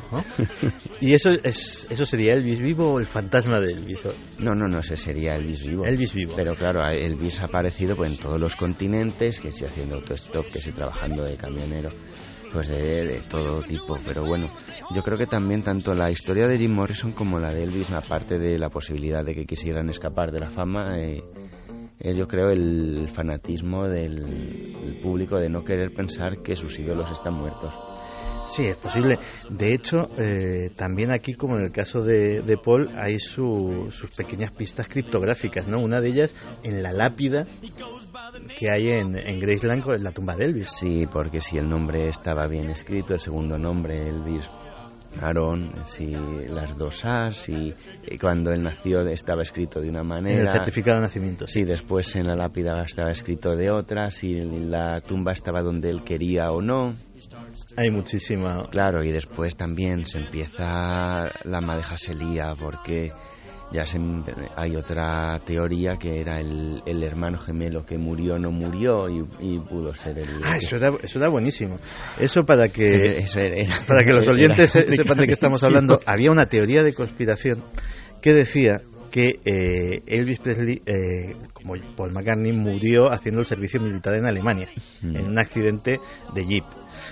A: ¿Y eso sería Elvis vivo o el fantasma de Elvis?
E: No, ese sería Elvis vivo.
A: Elvis vivo.
E: Pero claro, Elvis ha aparecido pues en todos los continentes, que sí haciendo autostop, que sí trabajando de camionero, pues de todo tipo. Pero bueno, yo creo que también tanto la historia de Jim Morrison como la de Elvis, aparte de la posibilidad de que quisieran escapar de la fama, es yo creo el fanatismo del público de no querer pensar que sus ídolos están muertos.
A: Sí, es posible. De hecho, también aquí, como en el caso de Paul, hay sus pequeñas pistas criptográficas, ¿no? Una de ellas en la lápida que hay en Graceland, en la tumba de Elvis.
E: Sí, porque si el nombre estaba bien escrito, el segundo nombre, Elvis Aaron, si las 2 A's, y cuando él nació estaba escrito de una manera.
A: En el certificado de nacimiento.
E: Sí, después en la lápida estaba escrito de otra, si la tumba estaba donde él quería o no.
A: Hay muchísima.
E: Claro, y después también se empieza, la madeja se lía, porque ya hay otra teoría que era el hermano gemelo que no murió y pudo ser el...
A: Eso era buenísimo. Eso para que los oyentes sepan de qué estamos hablando. Había una teoría de conspiración que decía que Elvis Presley, como Paul McCartney, murió haciendo el servicio militar en Alemania en un accidente de jeep.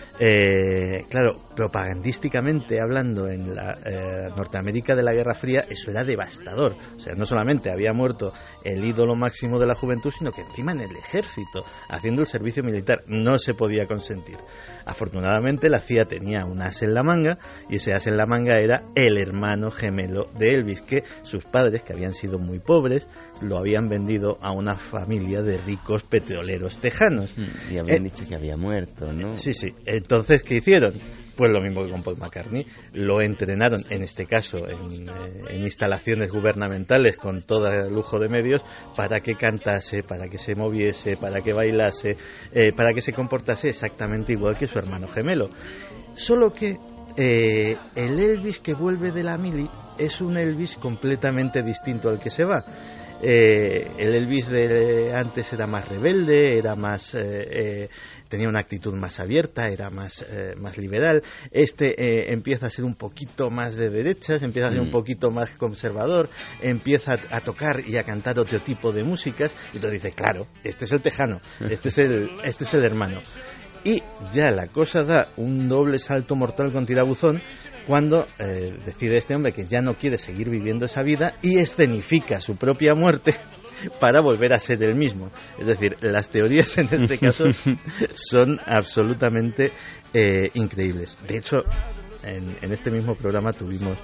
A: Claro, propagandísticamente hablando, en la Norteamérica de la Guerra Fría, eso era devastador. O sea, no solamente había muerto el ídolo máximo de la juventud, sino que encima en el ejército, haciendo el servicio militar. No se podía consentir. Afortunadamente la CIA tenía un as en la manga, y ese as en la manga era el hermano gemelo de Elvis, que sus padres, que habían sido muy pobres, lo habían vendido a una familia de ricos petroleros tejanos.
E: Y habían dicho que había muerto, ¿no?
A: Sí. Entonces, ¿qué hicieron? Pues lo mismo que con Paul McCartney. Lo entrenaron, en este caso, en instalaciones gubernamentales con todo lujo de medios, para que cantase, para que se moviese, para que bailase, para que se comportase exactamente igual que su hermano gemelo. Solo que el Elvis que vuelve de la mili es un Elvis completamente distinto al que se va. El Elvis de antes era más rebelde, era más tenía una actitud más abierta, era más liberal. Empieza a ser un poquito más de derechas, empieza a ser un poquito más conservador, empieza a tocar y a cantar otro tipo de músicas, y entonces dice, claro, este es el tejano, este es el hermano. Y ya la cosa da un doble salto mortal con tirabuzón cuando decide este hombre que ya no quiere seguir viviendo esa vida y escenifica su propia muerte para volver a ser el mismo. Es decir, las teorías en este caso son absolutamente increíbles. De hecho, en este mismo programa tuvimos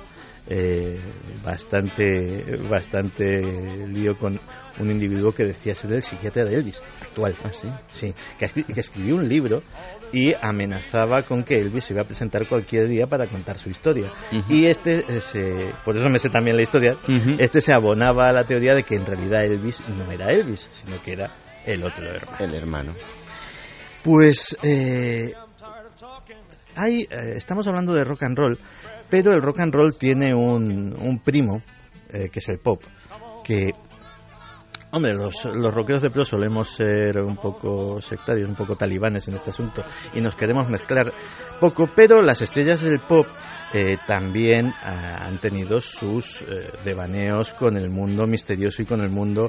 A: bastante lío con un individuo que decía ser el psiquiatra de Elvis actual.
K: ¿Ah, sí?
A: Sí, que escribió un libro y amenazaba con que Elvis se iba a presentar cualquier día para contar su historia. Y por eso me sé también la historia, se abonaba a la teoría de que en realidad Elvis no era Elvis, sino que era el otro hermano.
K: El hermano.
A: Pues estamos hablando de rock and roll, pero el rock and roll tiene un primo, que es el pop, que, hombre, los rockeros de pro solemos ser un poco sectarios, un poco talibanes en este asunto, y nos queremos mezclar poco, pero las estrellas del pop también han tenido sus devaneos con el mundo misterioso y con el mundo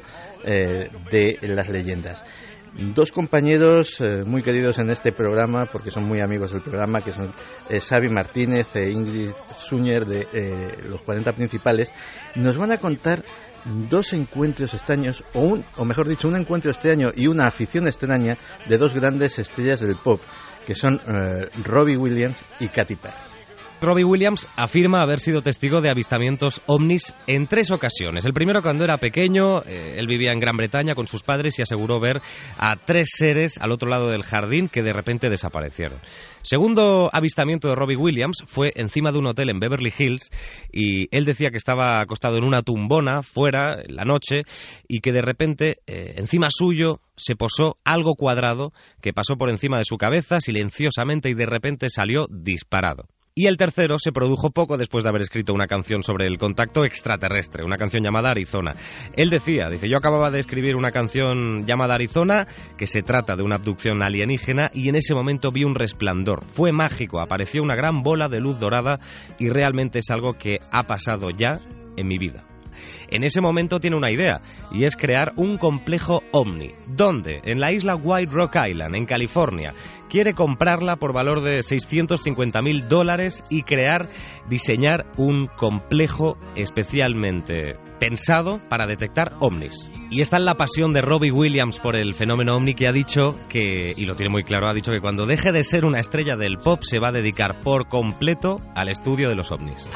A: de las leyendas. Dos compañeros muy queridos en este programa, porque son muy amigos del programa, que son Xavi Martínez e Ingrid Suñer de Los 40 Principales, nos van a contar dos encuentros extraños, o mejor dicho, un encuentro extraño y una afición extraña de dos grandes estrellas del pop, que son Robbie Williams y Katy Perry.
L: Robbie Williams afirma haber sido testigo de avistamientos ovnis en 3 ocasiones. El primero cuando era pequeño, él vivía en Gran Bretaña con sus padres y aseguró ver a 3 seres al otro lado del jardín que de repente desaparecieron. Segundo avistamiento de Robbie Williams fue encima de un hotel en Beverly Hills, y él decía que estaba acostado en una tumbona fuera en la noche y que de repente encima suyo se posó algo cuadrado que pasó por encima de su cabeza silenciosamente y de repente salió disparado. Y el tercero se produjo poco después de haber escrito una canción sobre el contacto extraterrestre, una canción llamada Arizona. Él dice, yo acababa de escribir una canción llamada Arizona, que se trata de una abducción alienígena, y en ese momento vi un resplandor. Fue mágico, apareció una gran bola de luz dorada y realmente es algo que ha pasado ya en mi vida. En ese momento tiene una idea, y es crear un complejo ovni. ¿Dónde? En la isla White Rock Island, en California. Quiere comprarla por valor de $650,000 y diseñar un complejo especialmente pensado para detectar ovnis. Y esta es la pasión de Robbie Williams por el fenómeno ovni, que ha dicho que, y lo tiene muy claro, ha dicho que cuando deje de ser una estrella del pop se va a dedicar por completo al estudio de los ovnis.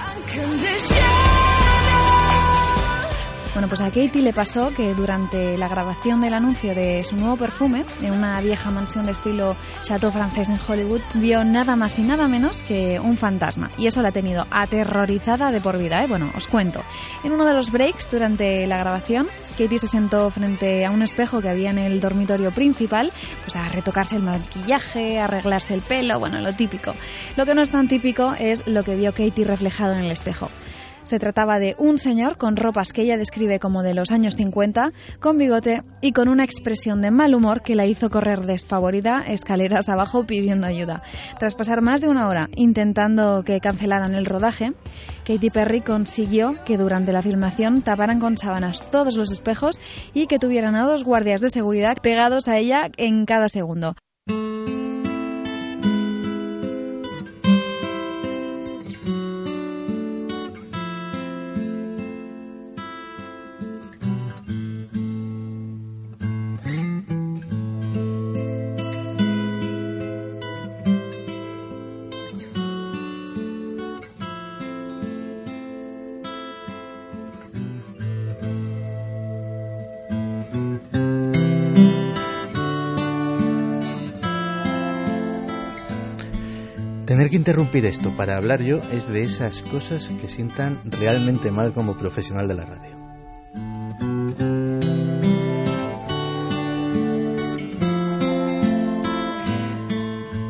M: Bueno, pues a Katy le pasó que durante la grabación del anuncio de su nuevo perfume, en una vieja mansión de estilo chateau francés en Hollywood, vio nada más y nada menos que un fantasma. Y eso la ha tenido aterrorizada de por vida, Bueno, os cuento. En uno de los breaks durante la grabación, Katy se sentó frente a un espejo que había en el dormitorio principal, pues a retocarse el maquillaje, a arreglarse el pelo, bueno, lo típico. Lo que no es tan típico es lo que vio Katy reflejado en el espejo. Se trataba de un señor con ropas que ella describe como de los años 50, con bigote y con una expresión de mal humor que la hizo correr despavorida escaleras abajo pidiendo ayuda. Tras pasar más de una hora intentando que cancelaran el rodaje, Katy Perry consiguió que durante la filmación taparan con sábanas todos los espejos y que tuvieran a 2 guardias de seguridad pegados a ella en cada segundo.
A: Tener que interrumpir esto para hablar yo es de esas cosas que sientan realmente mal como profesional de la radio.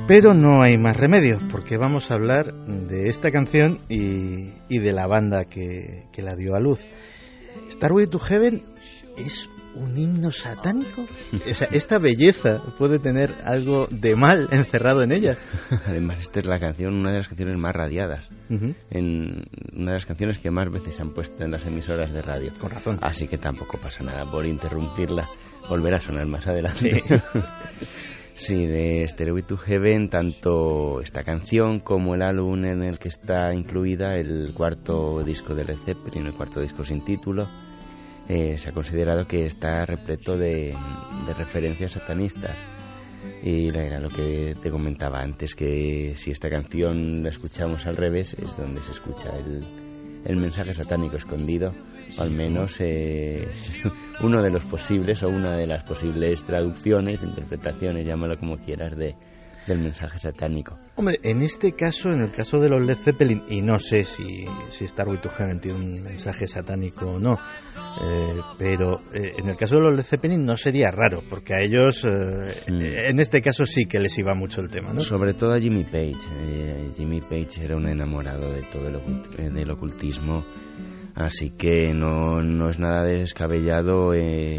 A: Pero no hay más remedio, porque vamos a hablar de esta canción y de la banda que la dio a luz. Stairway to Heaven es un himno satánico. O sea, esta belleza puede tener algo de mal encerrado en ella.
E: Además, esta es la canción, una de las canciones más radiadas. En una de las canciones que más veces se han puesto en las emisoras de radio.
A: Con razón.
E: Así que tampoco pasa nada por interrumpirla. Volverá a sonar más adelante. Sí. Sí, de Stairway to Heaven, tanto esta canción como el álbum en el que está incluida el cuarto disco de Led Zeppelin, el cuarto disco sin título, se ha considerado que está repleto de referencias satanistas. Y era lo que te comentaba antes, que si esta canción la escuchamos al revés es donde se escucha el mensaje satánico escondido, o al menos uno de los posibles o una de las posibles traducciones, interpretaciones, llámalo como quieras, del mensaje satánico.
A: Hombre, en este caso, en el caso de los Led Zeppelin, y no sé si Stairway to Heaven tiene un mensaje satánico o no, pero en el caso de los Led Zeppelin no sería raro, porque a ellos en este caso sí que les iba mucho el tema, ¿no?
E: Sobre todo a Jimmy Page. Jimmy Page era un enamorado de todo del ocultismo, así que no es nada descabellado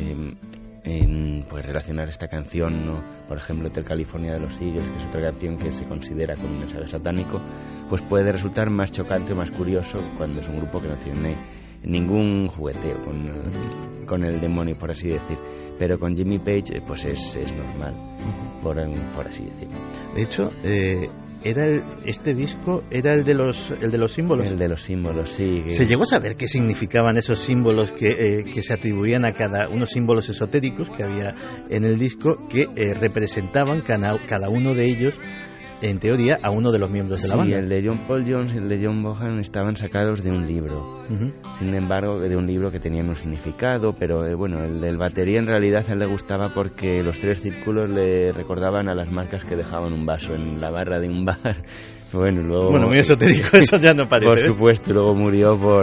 E: pues relacionar esta canción, ¿no? Por ejemplo, Hotel California de los Eagles, que es otra canción que se considera con un mensaje satánico, pues puede resultar más chocante o más curioso cuando es un grupo que no tiene ningún jugueteo con el demonio, por así decir. Pero con Jimmy Page pues es normal, por así decirlo.
A: De hecho, este disco era el de los símbolos.
E: El de los símbolos, sí.
A: ¿Se llegó a saber qué significaban esos símbolos que se atribuían a unos símbolos esotéricos que había en el disco que representaban cada uno de ellos, en teoría, a uno de los miembros de la banda?
E: Sí, el de John Paul Jones y el de John Bonham estaban sacados de un libro. Sin embargo, de un libro que tenía un significado, pero bueno, el del batería en realidad a él le gustaba porque los 3 círculos le recordaban a las marcas que dejaban un vaso en la barra de un bar. Bueno, luego,
A: muy esotérico, eso ya no parece.
E: Por supuesto, luego murió por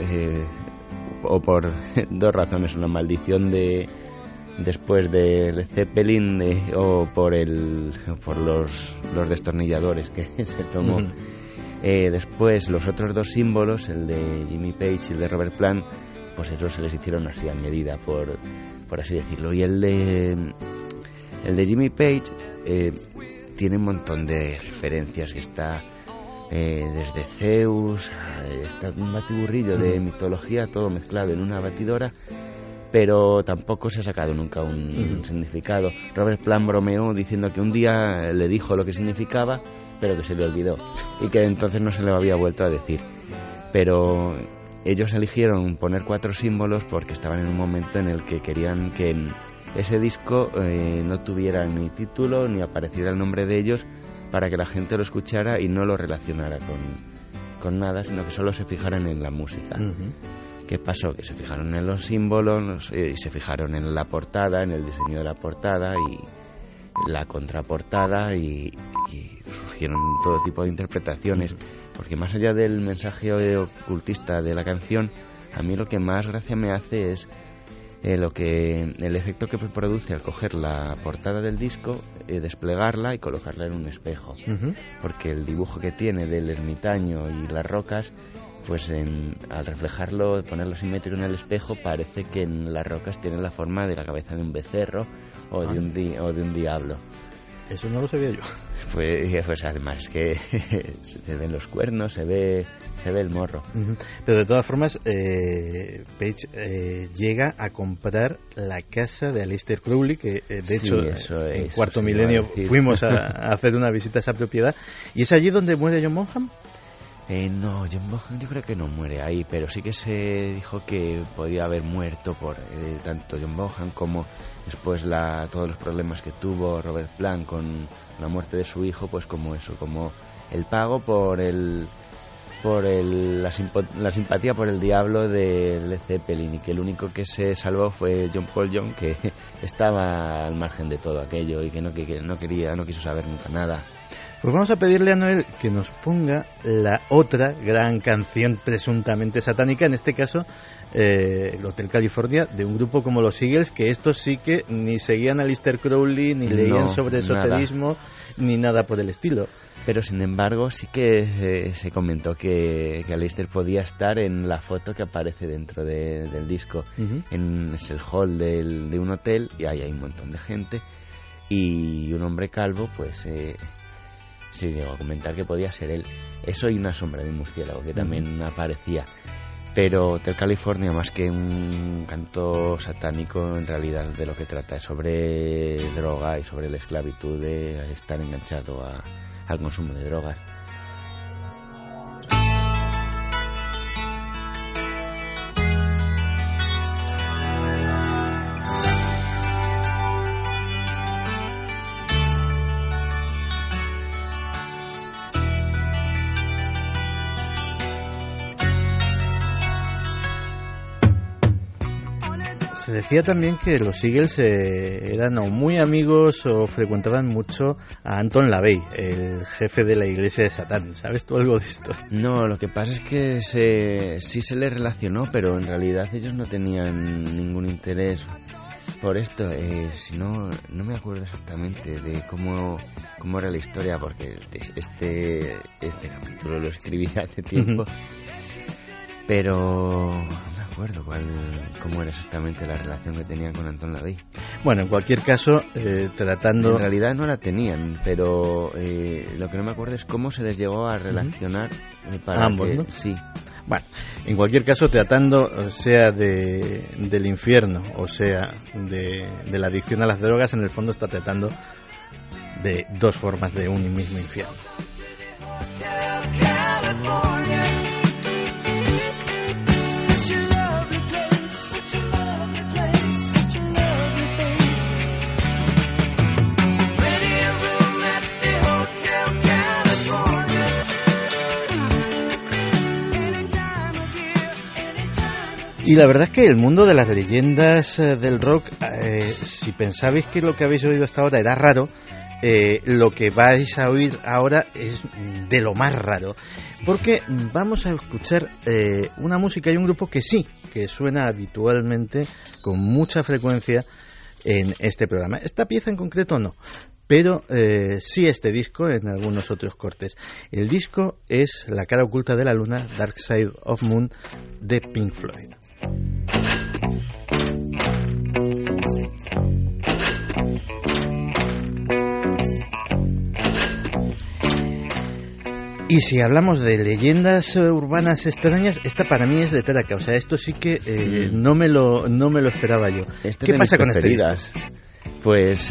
E: 2 razones: una maldición después de Led Zeppelin o por los destornilladores que se tomó. Después los otros 2 símbolos, el de Jimmy Page y el de Robert Plant, pues esos se les hicieron así a medida, por así decirlo. Y el de Jimmy Page tiene un montón de referencias, que está desde Zeus, está un batiburrillo de mitología, todo mezclado en una batidora, pero tampoco se ha sacado nunca un significado. Robert Plant bromeó diciendo que un día le dijo lo que significaba, pero que se le olvidó y que entonces no se le había vuelto a decir. Pero ellos eligieron poner 4 símbolos porque estaban en un momento en el que querían que ese disco no tuviera ni título ni apareciera el nombre de ellos, para que la gente lo escuchara y no lo relacionara con nada, sino que solo se fijaran en la música. ¿Qué pasó? Que se fijaron en los símbolos y se fijaron en la portada, en el diseño de la portada y la contraportada, y surgieron todo tipo de interpretaciones, porque más allá del mensaje ocultista de la canción, a mí lo que más gracia me hace es el efecto que produce al coger la portada del disco, desplegarla y colocarla en un espejo, porque el dibujo que tiene del ermitaño y las rocas, pues al reflejarlo, ponerlo simétrico en el espejo, parece que en las rocas tiene la forma de la cabeza de un becerro o de un diablo.
A: Eso no lo sabía yo.
E: Pues además que se ven los cuernos, se ve el morro.
A: Pero de todas formas, Page llega a comprar la casa de Aleister Crowley, que de hecho en Cuarto Milenio fuimos a hacer una visita a esa propiedad. ¿Y es allí donde muere John Bonham?
E: No, John Bonham yo creo que no muere ahí, pero sí que se dijo que podía haber muerto por tanto John Bonham como después todos los problemas que tuvo Robert Plant con la muerte de su hijo, pues como el pago por la simpatía por el diablo de Led Zeppelin, y que el único que se salvó fue John Paul Jones, que estaba al margen de todo aquello y que no quiso saber nunca nada.
A: Pues vamos a pedirle a Noel que nos ponga la otra gran canción presuntamente satánica, en este caso el Hotel California, de un grupo como los Eagles, que estos sí que ni seguían a Aleister Crowley, ni leían sobre esoterismo, ni nada por el estilo.
E: Pero sin embargo sí que se comentó que Aleister podía estar en la foto que aparece dentro del disco. Es el hall de un hotel y ahí hay un montón de gente y un hombre calvo pues se llegó a comentar que podía ser él. Eso y una sombra de un murciélago que también aparecía. Pero Hotel California, más que un canto satánico, en realidad de lo que trata es sobre droga y sobre la esclavitud de estar enganchado al consumo de drogas.
A: Se decía también que los Eagles eran o muy amigos o frecuentaban mucho a Anton LaVey, el jefe de la iglesia de Satán. ¿Sabes tú algo de esto?
E: No, lo que pasa es que sí se les relacionó, pero en realidad ellos no tenían ningún interés por esto. Si no me acuerdo exactamente de cómo era la historia, porque este capítulo lo escribí hace tiempo. Pero no me acuerdo cómo era exactamente la relación que tenían con Anton LaVey.
A: Bueno, en cualquier caso, tratando...
E: En realidad no la tenían, pero lo que no me acuerdo es cómo se les llegó a relacionar para
A: ambos,
E: que...
A: ¿no?
E: Sí.
A: Bueno, en cualquier caso, tratando sea del infierno o sea de la adicción a las drogas, en el fondo está tratando de dos formas de un mismo infierno. Y la verdad es que el mundo de las leyendas del rock, si pensabais que lo que habéis oído hasta ahora era raro, lo que vais a oír ahora es de lo más raro, porque vamos a escuchar una música y un grupo que sí, que suena habitualmente con mucha frecuencia en este programa. Esta pieza en concreto no, pero sí este disco en algunos otros cortes. El disco es La cara oculta de la luna, Dark Side of Moon, de Pink Floyd. Y si hablamos de leyendas urbanas extrañas, esta para mí es de Teraca. O sea, esto sí que no me lo esperaba yo. ¿Qué pasa con este disco?
E: Pues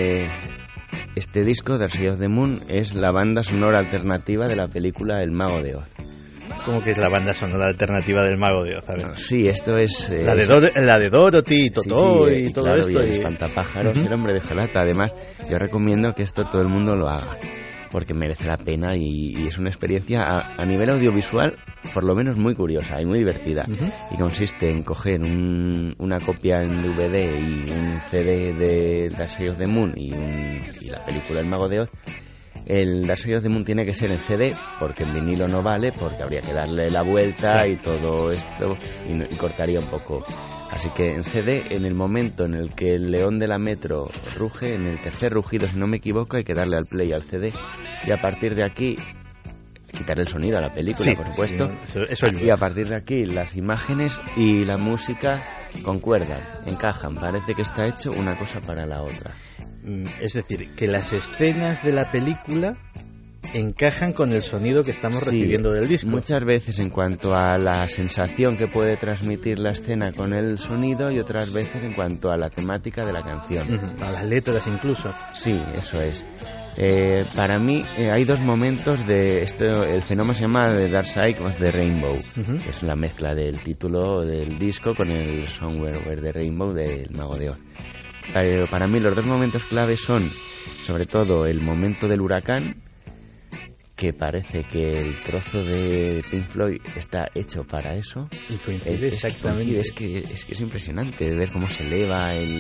E: este disco, Dark Side of the Moon, es la banda sonora alternativa de la película El Mago de Oz.
A: ¿Cómo que es la banda sonora alternativa del Mago de Oz? A ver.
E: Sí, esto es...
A: la de Dorothy y Totó y todo
E: claro,
A: esto.
E: Y el espantapájaros, el hombre de hojalata. Además, yo recomiendo que esto todo el mundo lo haga, porque merece la pena y es una experiencia a nivel audiovisual por lo menos muy curiosa y muy divertida. Y consiste en coger una copia en DVD y un CD de Dark Side of the Moon y la película El Mago de Oz. El Dark Side of the Moon tiene que ser en CD, porque en vinilo no vale, porque habría que darle la vuelta y todo esto y cortaría un poco. Así que en CD, en el momento en el que el león de la metro ruge, en el tercer rugido, si no me equivoco, hay que darle al play al CD y a partir de aquí quitar el sonido a la película, por supuesto.
A: Eso
E: y a partir de aquí las imágenes y la música concuerdan, encajan, parece que está hecho una cosa para la otra.
A: Es decir, que las escenas de la película encajan con el sonido que estamos recibiendo del disco.
E: Muchas veces en cuanto a la sensación que puede transmitir la escena con el sonido y otras veces en cuanto a la temática de la canción.
A: A las letras incluso.
E: Sí, eso es. Para mí hay dos momentos de esto. El fenómeno se llama The Dark Side of the Rainbow, que es la mezcla del título del disco con el Somewhere Over the Rainbow del Mago de Oz. Pero para mí los dos momentos claves son sobre todo el momento del huracán, que parece que el trozo de Pink Floyd está hecho para eso.
A: Y coincide exactamente.
E: Es que es impresionante ver cómo se eleva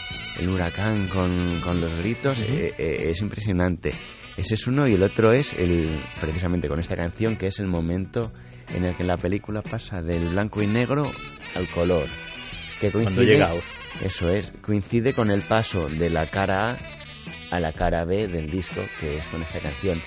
E: el huracán con los gritos, es impresionante. Ese es uno, y el otro es precisamente con esta canción, que es el momento en el que la película pasa del blanco y negro al color, que coincide,
A: cuando llega Oz.
E: Eso es, coincide con el paso de la cara A la cara B del disco, que es con esta canción.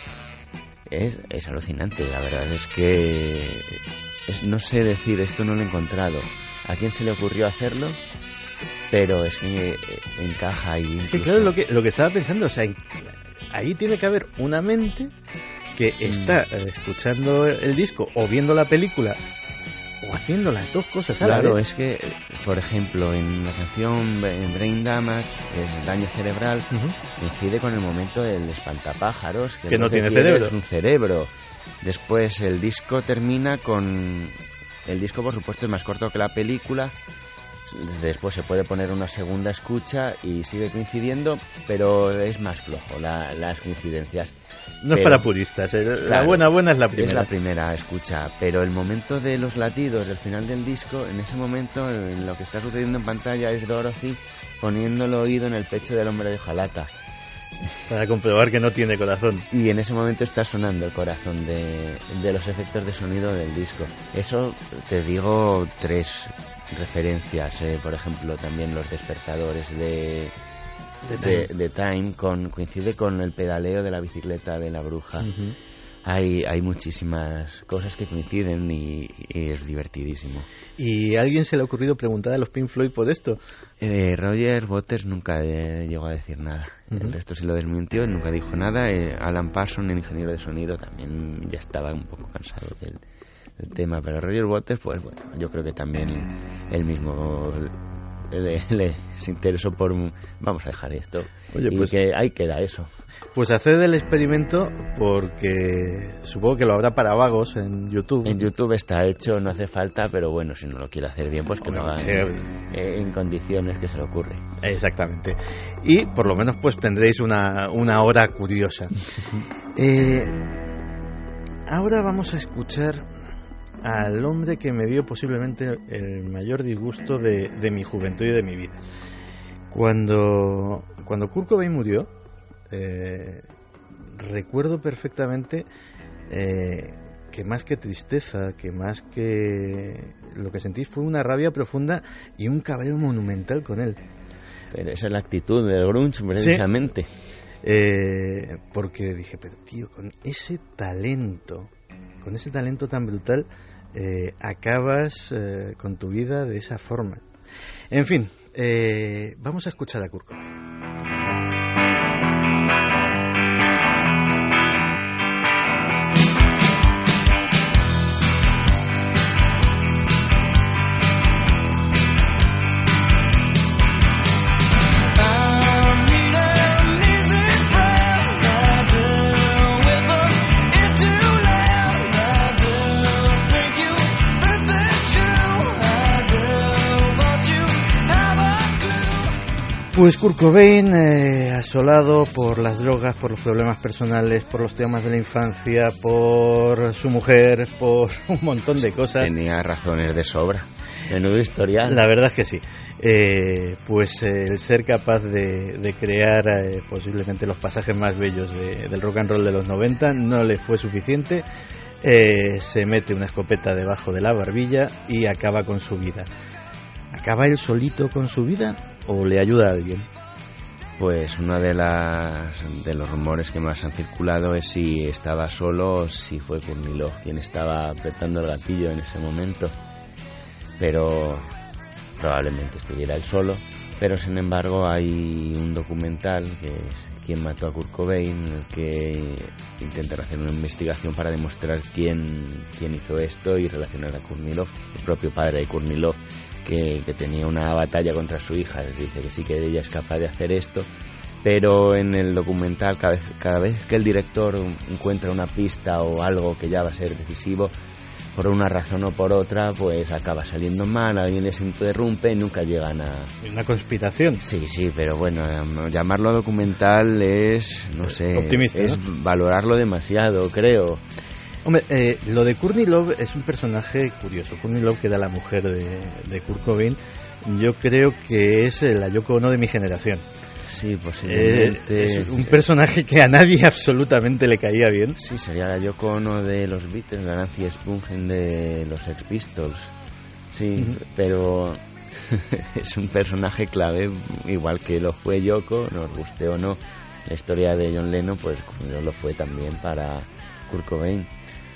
E: Es alucinante, la verdad es que no sé decir, esto no lo he encontrado a quién se le ocurrió hacerlo, pero es que encaja ahí.
A: Sí, claro, lo que estaba pensando, o sea, ahí tiene que haber una mente que está escuchando el disco o viendo la película o haciendo las dos cosas a la vez.
E: Claro, es que, por ejemplo, en la canción Brain Damage, es daño cerebral, coincide con el momento del espantapájaros,
A: que no tiene cerebro.
E: Es un cerebro. Después el disco termina con... El disco, por supuesto, es más corto que la película. Después se puede poner una segunda escucha y sigue coincidiendo, pero es más flojo las coincidencias.
A: No es para puristas, la buena es la primera.
E: Es la primera escucha, pero el momento de los latidos del final del disco, en ese momento lo que está sucediendo en pantalla es Dorothy poniendo el oído en el pecho del hombre de hojalata.
A: Para comprobar que no tiene corazón.
E: Y en ese momento está sonando el corazón de los efectos de sonido del disco. Eso te digo 3 referencias, por ejemplo, también los despertadores de Time coincide con el pedaleo de la bicicleta de la bruja. Hay muchísimas cosas que coinciden y es divertidísimo.
A: ¿Y a alguien se le ha ocurrido preguntar a los Pink Floyd por esto?
E: Roger Waters nunca llegó a decir nada. El resto se lo desmintió, nunca dijo nada. Alan Parsons, el ingeniero de sonido, también ya estaba un poco cansado del tema. Pero Roger Waters, pues bueno, yo creo que también él mismo les interesó por... Vamos a dejar esto.
A: Oye, pues,
E: y que ahí queda eso.
A: Pues haced el experimento, porque supongo que lo habrá para vagos en YouTube.
E: En YouTube está hecho, no hace falta, pero bueno, si no lo quiere hacer bien, pues que lo haga en condiciones que se le ocurre.
A: Exactamente. Y por lo menos pues tendréis una hora curiosa. Ahora vamos a escuchar al hombre que me dio posiblemente el mayor disgusto de mi juventud y de mi vida. Cuando Kurt Cobain murió, recuerdo perfectamente que más que tristeza, que más que lo que sentí fue una rabia profunda y un cabreo monumental con él.
E: Pero esa es la actitud del grunge, precisamente.
A: Sí, porque dije, pero tío, con ese talento tan brutal, acabas con tu vida de esa forma. En fin, vamos a escuchar a Kurt Cobain. Pues Kurt Cobain, asolado por las drogas, por los problemas personales, por los temas de la infancia, por su mujer, por un montón de cosas.
E: Tenía razones de sobra. Menudo historial.
A: La verdad es que sí. Pues el ser capaz de crear posiblemente los pasajes más bellos del rock and roll de los 90 no le fue suficiente. Se mete una escopeta debajo de la barbilla y acaba con su vida. ¿Acaba él solito con su vida o le ayuda a alguien?
E: Pues uno de los rumores que más han circulado es si estaba solo o si fue Courtney Love quien estaba apretando el gatillo en ese momento. Pero probablemente estuviera él solo. Pero sin embargo hay un documental que es Quién mató a Kurt Cobain, en el que intentan hacer una investigación para demostrar quién hizo esto y relacionar a Courtney Love, el propio padre de Courtney Love, que tenía una batalla contra su hija. Les dice que sí, que ella es capaz de hacer esto, pero en el documental cada vez que el director encuentra una pista o algo que ya va a ser decisivo, por una razón o por otra, pues acaba saliendo mal, alguien les interrumpe y nunca llegan a...
A: ¿Una conspiración?
E: Sí, pero bueno, llamarlo documental es, no sé,
A: optimista,
E: es
A: ¿no?
E: Valorarlo demasiado, creo.
A: Hombre, lo de Courtney Love es un personaje curioso. Courtney Love, que era la mujer de Kurt Cobain, yo creo que es la Yoko Ono de mi generación.
E: Sí, posiblemente.
A: Es un personaje que a nadie absolutamente le caía bien.
E: Sí, sería la Yoko Ono de los Beatles, la Nancy Spungen de los Sex Pistols. Sí, pero es un personaje clave, igual que lo fue Yoko, nos guste o no. La historia de John Lennon, pues lo fue también para Kurt Cobain.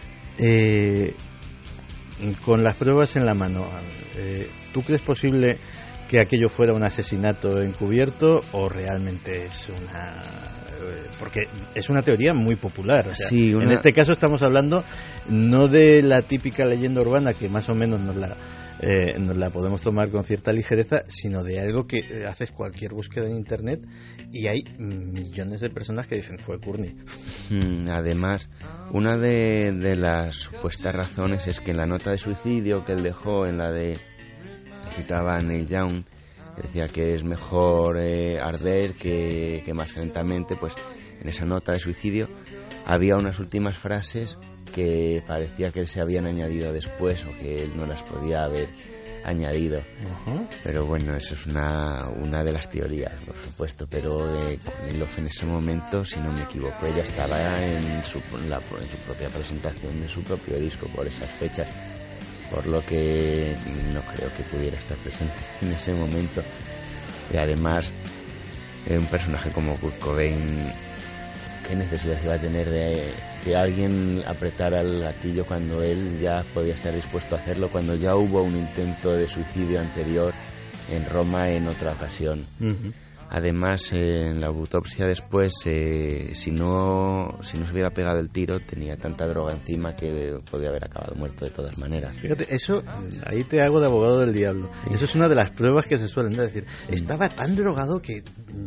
A: Con las pruebas en la mano, ¿tú crees posible que aquello fuera un asesinato encubierto o realmente es una... porque es una teoría muy popular, o sea,
E: sí,
A: en este caso estamos hablando no de la típica leyenda urbana que más o menos nos la podemos tomar con cierta ligereza, sino de algo que haces cualquier búsqueda en internet y hay millones de personas que dicen fue Courtney.
E: Además, una de las supuestas razones es que en la nota de suicidio que él dejó, en la de... citaba a Neil Young, decía que es mejor arder que más lentamente, pues en esa nota de suicidio había unas últimas frases que parecía que se habían añadido después o que él no las podía haber añadido. Pero bueno, eso es una de las teorías, por supuesto, pero Love en ese momento, si no me equivoco, ella estaba en su propia presentación de su propio disco por esas fechas, por lo que no creo que pudiera estar presente en ese momento. Y además, un personaje como Kurt Cobain, ¿qué necesidad iba a tener de que alguien apretara el gatillo cuando él ya podía estar dispuesto a hacerlo, cuando ya hubo un intento de suicidio anterior en Roma en otra ocasión? Además, en la autopsia después, si no se hubiera pegado el tiro, tenía tanta droga encima que podía haber acabado muerto de todas maneras.
A: Fíjate, eso, ahí te hago de abogado del diablo. Sí. Eso es una de las pruebas que se suelen decir. Estaba tan drogado que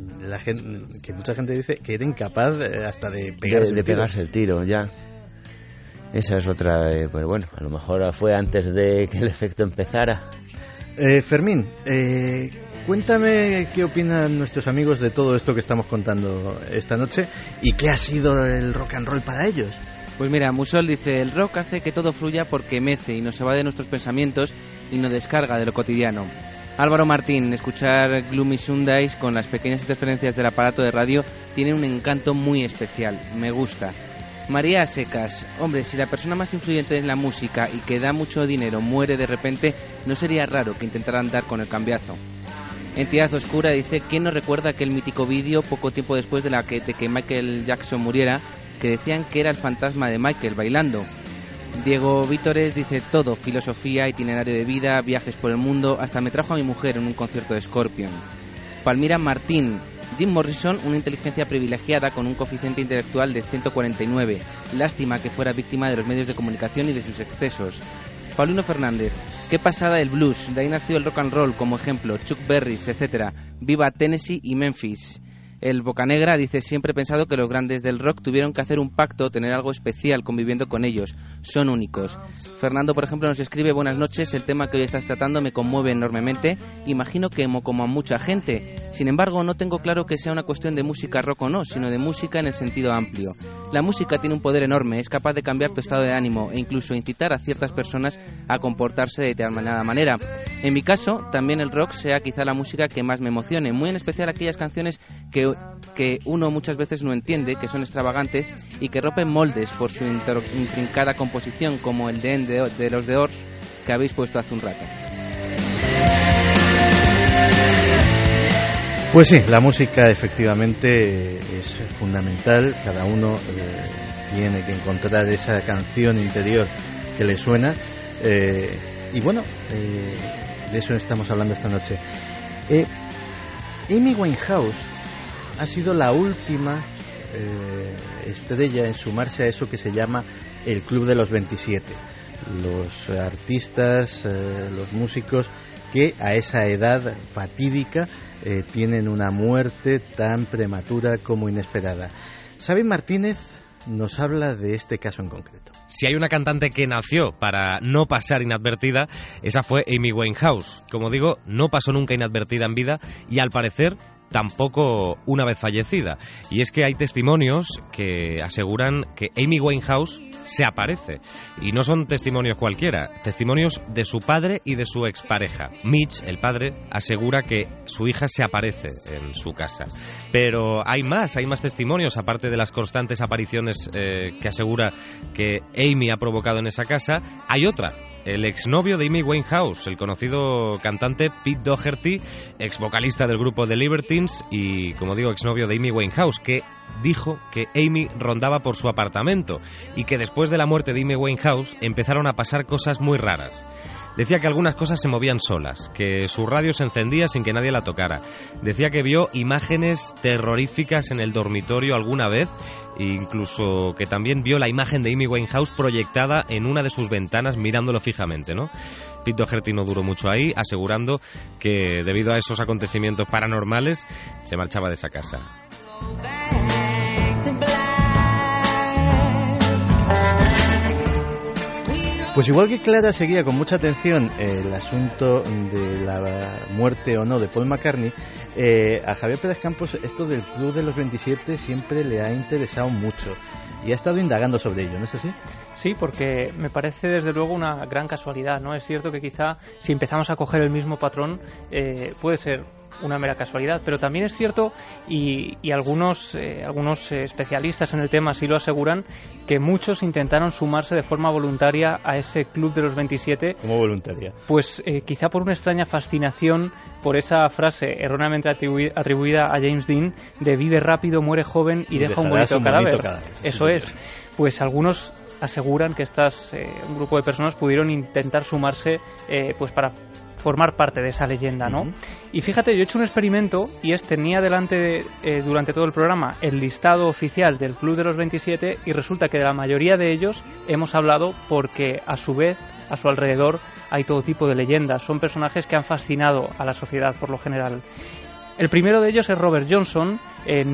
A: mucha gente dice que era incapaz hasta de pegarse
E: el tiro, ya. Esa es otra, pues bueno, a lo mejor fue antes de que el efecto empezara.
A: Fermín, cuéntame qué opinan nuestros amigos de todo esto que estamos contando esta noche y qué ha sido el rock and roll para ellos.
F: Pues mira, Musol dice, el rock hace que todo fluya porque mece y nos evade de nuestros pensamientos y nos descarga de lo cotidiano. Álvaro Martín, escuchar Gloomy Sundays con las pequeñas interferencias del aparato de radio tiene un encanto muy especial, me gusta. María Secas, hombre, si la persona más influyente en la música y que da mucho dinero muere de repente, no sería raro que intentaran dar con el cambiazo. Entidad Oscura dice, ¿quién no recuerda aquel mítico vídeo poco tiempo después de que Michael Jackson muriera, que decían que era el fantasma de Michael bailando? Diego Vítores dice, todo, filosofía, itinerario de vida, viajes por el mundo, hasta me trajo a mi mujer en un concierto de Scorpion. Palmira Martín, Jim Morrison, una inteligencia privilegiada con un coeficiente intelectual de 149. Lástima que fuera víctima de los medios de comunicación y de sus excesos. Paulino Fernández, qué pasada el blues, de ahí nació el rock and roll como ejemplo, Chuck Berry, etc. Viva Tennessee y Memphis. El Bocanegra dice, siempre he pensado que los grandes del rock tuvieron que hacer un pacto, tener algo especial conviviendo con ellos, son únicos. Fernando, por ejemplo, nos escribe, buenas noches, el tema que hoy estás tratando me conmueve enormemente, imagino que como a mucha gente. Sin embargo, no tengo claro que sea una cuestión de música rock o no, sino de música en el sentido amplio. La música tiene un poder enorme, es capaz de cambiar tu estado de ánimo e incluso incitar a ciertas personas a comportarse de determinada manera. En mi caso, también el rock sea quizá la música que más me emocione, muy en especial aquellas canciones que uno muchas veces no entiende, que son extravagantes y que rompen moldes por su intrincada composición, como el de los The Doors que habéis puesto hace un rato.
A: Pues sí, la música efectivamente es fundamental, cada uno tiene que encontrar esa canción interior que le suena y bueno, de eso estamos hablando esta noche. Amy Winehouse ha sido la última estrella en sumarse a eso que se llama el Club de los 27. Los artistas, los músicos que a esa edad fatídica tienen una muerte tan prematura como inesperada. Xavi Martínez nos habla de este caso en concreto.
L: Si hay una cantante que nació para no pasar inadvertida, esa fue Amy Winehouse. Como digo, no pasó nunca inadvertida en vida y al parecer tampoco una vez fallecida. Y es que hay testimonios que aseguran que Amy Winehouse se aparece. Y no son testimonios cualquiera, testimonios de su padre y de su expareja. Mitch, el padre, asegura que su hija se aparece en su casa. Pero hay más testimonios, aparte de las constantes apariciones que asegura que Amy ha provocado en esa casa. Hay otra. El exnovio de Amy Winehouse, el conocido cantante Pete Doherty, ex vocalista del grupo The Libertines y, como digo, exnovio de Amy Winehouse, que dijo que Amy rondaba por su apartamento y que después de la muerte de Amy Winehouse empezaron a pasar cosas muy raras. Decía que algunas cosas se movían solas, que su radio se encendía sin que nadie la tocara. Decía que vio imágenes terroríficas en el dormitorio alguna vez, e incluso que también vio la imagen de Amy Winehouse proyectada en una de sus ventanas mirándolo fijamente, ¿no? Pete Doherty no duró mucho ahí, asegurando que debido a esos acontecimientos paranormales se marchaba de esa casa.
A: Pues igual que Clara seguía con mucha atención el asunto de la muerte o no de Paul McCartney, a Javier Pérez Campos esto del Club de los 27 siempre le ha interesado mucho y ha estado indagando sobre ello, ¿no es así?
C: Sí, porque me parece desde luego una gran casualidad, ¿no? Es cierto que quizá si empezamos a coger el mismo patrón puede ser una mera casualidad, pero también es cierto y algunos especialistas en el tema sí lo aseguran, que muchos intentaron sumarse de forma voluntaria a ese Club de los 27.
A: ¿Cómo voluntaria?
C: Pues quizá por una extraña fascinación por esa frase erróneamente atribuida a James Dean de vive rápido, muere joven y deja un bonito cadáver. Eso es. Pues algunos aseguran que un grupo de personas pudieron intentar sumarse pues para formar parte de esa leyenda, ¿no? Uh-huh. Y fíjate, yo he hecho un experimento y tenía delante durante todo el programa el listado oficial del Club de los 27 y resulta que de la mayoría de ellos hemos hablado porque a su vez, a su alrededor, hay todo tipo de leyendas. Son personajes que han fascinado a la sociedad por lo general. El primero de ellos es Robert Johnson. En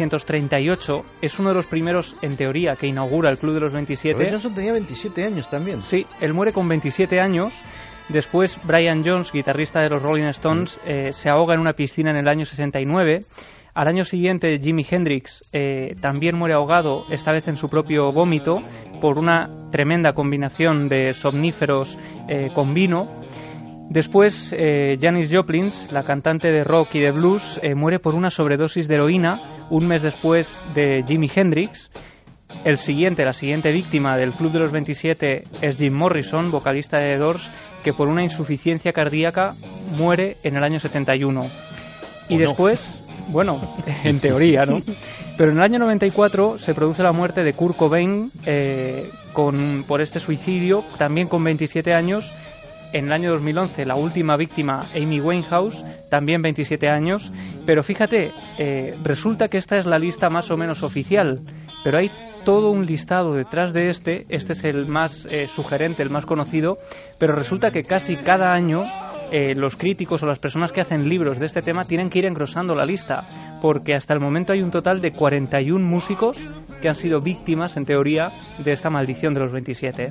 C: 1938 es uno de los primeros, en teoría, que inaugura el Club de los 27.
A: Robert Johnson tenía 27 años también.
C: Sí, él muere con 27 años. Después Brian Jones, guitarrista de los Rolling Stones, se ahoga en una piscina en el año 69. Al año siguiente Jimi Hendrix también muere ahogado, esta vez en su propio vómito, por una tremenda combinación de somníferos con vino. Después Janis Joplin, la cantante de rock y de blues, muere por una sobredosis de heroína un mes después de Jimi Hendrix. La siguiente víctima del Club de los 27 es Jim Morrison, vocalista de The Doors, que por una insuficiencia cardíaca muere en el año 71. Y después, bueno, en teoría, ¿no? Pero en el año 94 se produce la muerte de Kurt Cobain por este suicidio, también con 27 años. En el año 2011 la última víctima, Amy Winehouse, también 27 años. Pero fíjate, resulta que esta es la lista más o menos oficial, pero hay todo un listado detrás de este es el más sugerente, el más conocido, pero resulta que casi cada año los críticos o las personas que hacen libros de este tema tienen que ir engrosando la lista, porque hasta el momento hay un total de 41 músicos que han sido víctimas, en teoría, de esta maldición de los 27.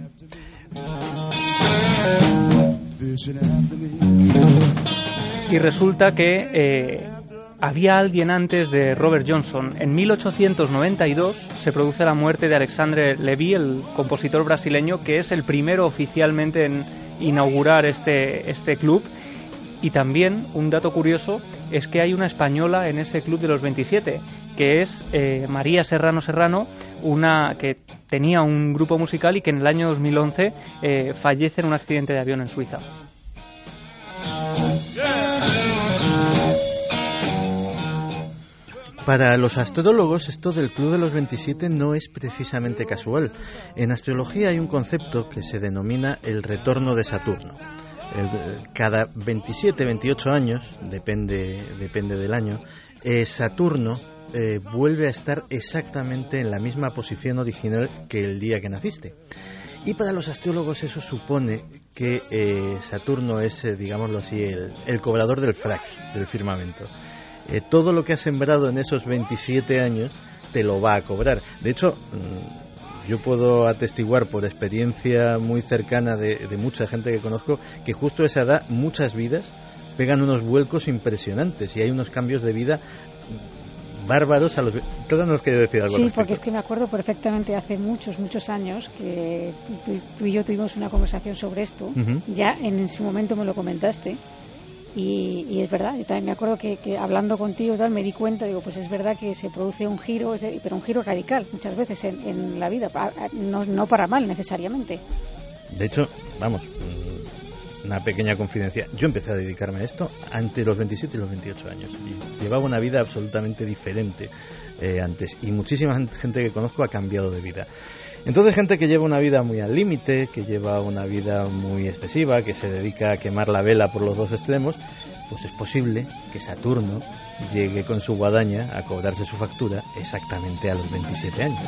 C: Y resulta que había alguien antes de Robert Johnson. En 1892 se produce la muerte de Alexandre Levy, el compositor brasileño, que es el primero oficialmente en inaugurar este club. Y también, un dato curioso, es que hay una española en ese Club de los 27, que es María Serrano, una que tenía un grupo musical y que en el año 2011 fallece en un accidente de avión en Suiza.
A: Para los astrólogos, esto del Club de los 27 no es precisamente casual. En astrología hay un concepto que se denomina el retorno de Saturno. Cada 27, 28 años, depende del año, Saturno vuelve a estar exactamente en la misma posición original que el día que naciste. Y para los astrólogos eso supone que Saturno es, digámoslo así, el cobrador del frac, del firmamento. Todo lo que has sembrado en esos 27 años te lo va a cobrar. De hecho, yo puedo atestiguar por experiencia muy cercana de mucha gente que conozco que justo a esa edad muchas vidas pegan unos vuelcos impresionantes y hay unos cambios de vida bárbaros a los... Todos nos quiere decir algo.
B: Sí, porque es que me acuerdo perfectamente hace muchos años que tú y yo tuvimos una conversación sobre esto. Ya en su momento me lo comentaste y es verdad. Yo también me acuerdo que hablando contigo tal, me di cuenta, digo, pues es verdad que se produce un giro, pero un giro radical muchas veces en la vida, no para mal necesariamente.
A: De hecho, vamos, una pequeña confidencia. Yo empecé a dedicarme a esto entre los 27 y los 28 años. Y llevaba una vida absolutamente diferente antes. Y muchísima gente que conozco ha cambiado de vida. Entonces, gente que lleva una vida muy al límite, que lleva una vida muy excesiva, que se dedica a quemar la vela por los dos extremos, pues es posible que Saturno llegue con su guadaña a cobrarse su factura exactamente a los 27 años.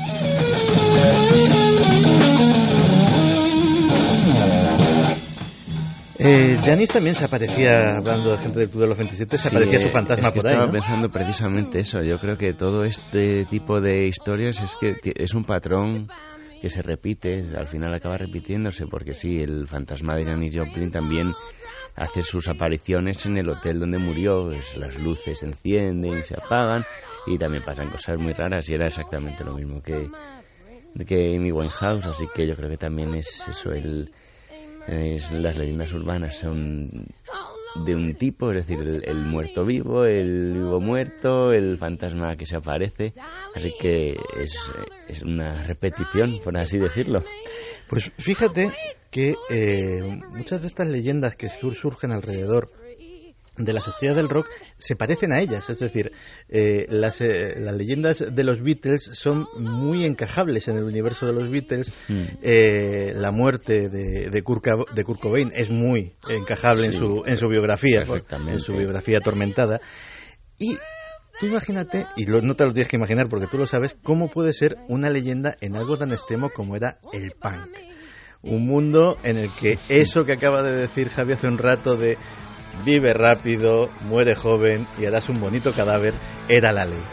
A: Janis también se aparecía, hablando de gente del Club de los 27, se aparecía su fantasma por ahí, ¿no?
E: Estaba pensando precisamente eso. Yo creo que todo este tipo de historias es que es un patrón que se repite, al final acaba repitiéndose, porque sí, el fantasma de Janis Joplin también hace sus apariciones en el hotel donde murió, las luces se encienden, se apagan y también pasan cosas muy raras y era exactamente lo mismo que Amy Winehouse, así que yo creo que también es eso, las leyendas urbanas son de un tipo, es decir, el muerto vivo, el vivo muerto, el fantasma que se aparece, así que es una repetición, por así decirlo.
A: Pues fíjate que muchas de estas leyendas que surgen alrededor de las estrellas del rock se parecen a ellas, es decir, las leyendas de los Beatles son muy encajables en el universo de los Beatles. La muerte de Kurt Cobain es muy encajable, sí, en su biografía, en su biografía atormentada. Y tú imagínate, y no te lo tienes que imaginar porque tú lo sabes, cómo puede ser una leyenda en algo tan extremo como era el punk. Un mundo en el que eso que acaba de decir Javi hace un rato de vive rápido, muere joven y harás un bonito cadáver, era la ley.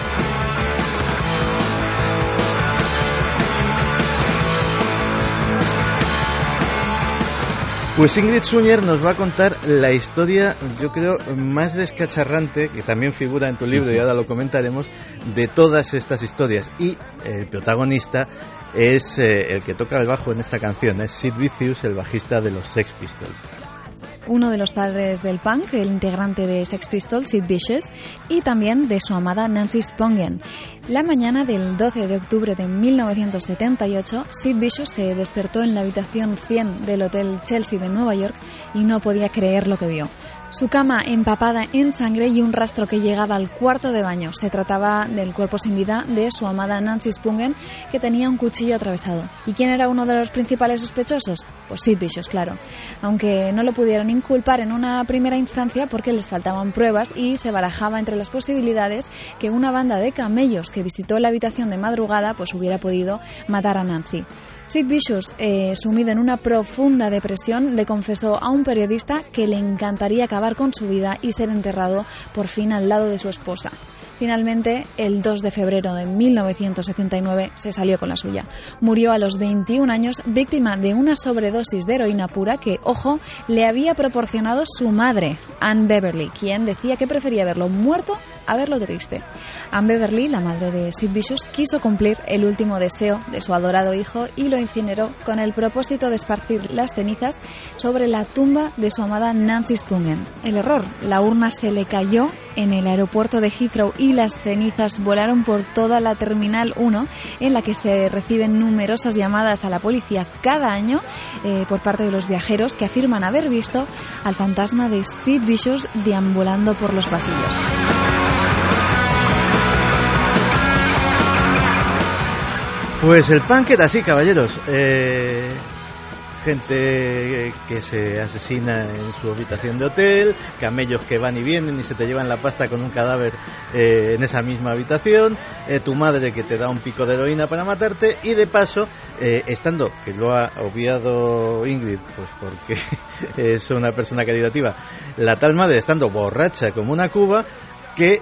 A: Pues Ingrid Suñer nos va a contar la historia, yo creo, más descacharrante, que también figura en tu libro y ahora lo comentaremos, de todas estas historias. Y el protagonista es el que toca el bajo en esta canción, es Sid Vicious, el bajista de los Sex Pistols.
M: Uno de los padres del punk, el integrante de Sex Pistols, Sid Vicious, y también de su amada Nancy Spungen. La mañana del 12 de octubre de 1978, Sid Vicious se despertó en la habitación 100 del Hotel Chelsea de Nueva York y no podía creer lo que vio. Su cama empapada en sangre y un rastro que llegaba al cuarto de baño. Se trataba del cuerpo sin vida de su amada Nancy Spungen, que tenía un cuchillo atravesado. ¿Y quién era uno de los principales sospechosos? Pues Sid Vicious, claro. Aunque no lo pudieron inculpar en una primera instancia porque les faltaban pruebas y se barajaba entre las posibilidades que una banda de camellos que visitó la habitación de madrugada pues hubiera podido matar a Nancy. Sid Vicious, sumido en una profunda depresión, le confesó a un periodista que le encantaría acabar con su vida y ser enterrado por fin al lado de su esposa. Finalmente, el 2 de febrero de 1979 se salió con la suya. Murió a los 21 años víctima de una sobredosis de heroína pura que, ojo, le había proporcionado su madre, Ann Beverly, quien decía que prefería verlo muerto a verlo triste. Ann Beverly, la madre de Sid Vicious, quiso cumplir el último deseo de su adorado hijo y lo incineró con el propósito de esparcir las cenizas sobre la tumba de su amada Nancy Spungen. El error, la urna se le cayó en el aeropuerto de Heathrow y las cenizas volaron por toda la Terminal 1, en la que se reciben numerosas llamadas a la policía cada año por parte de los viajeros que afirman haber visto al fantasma de Sid Vicious deambulando por los pasillos.
A: Pues el punk era así, caballeros. Gente que se asesina en su habitación de hotel, camellos que van y vienen y se te llevan la pasta con un cadáver en esa misma habitación, tu madre que te da un pico de heroína para matarte y de paso, estando, que lo ha obviado Ingrid, pues porque es una persona caritativa, la tal madre estando borracha como una cuba, que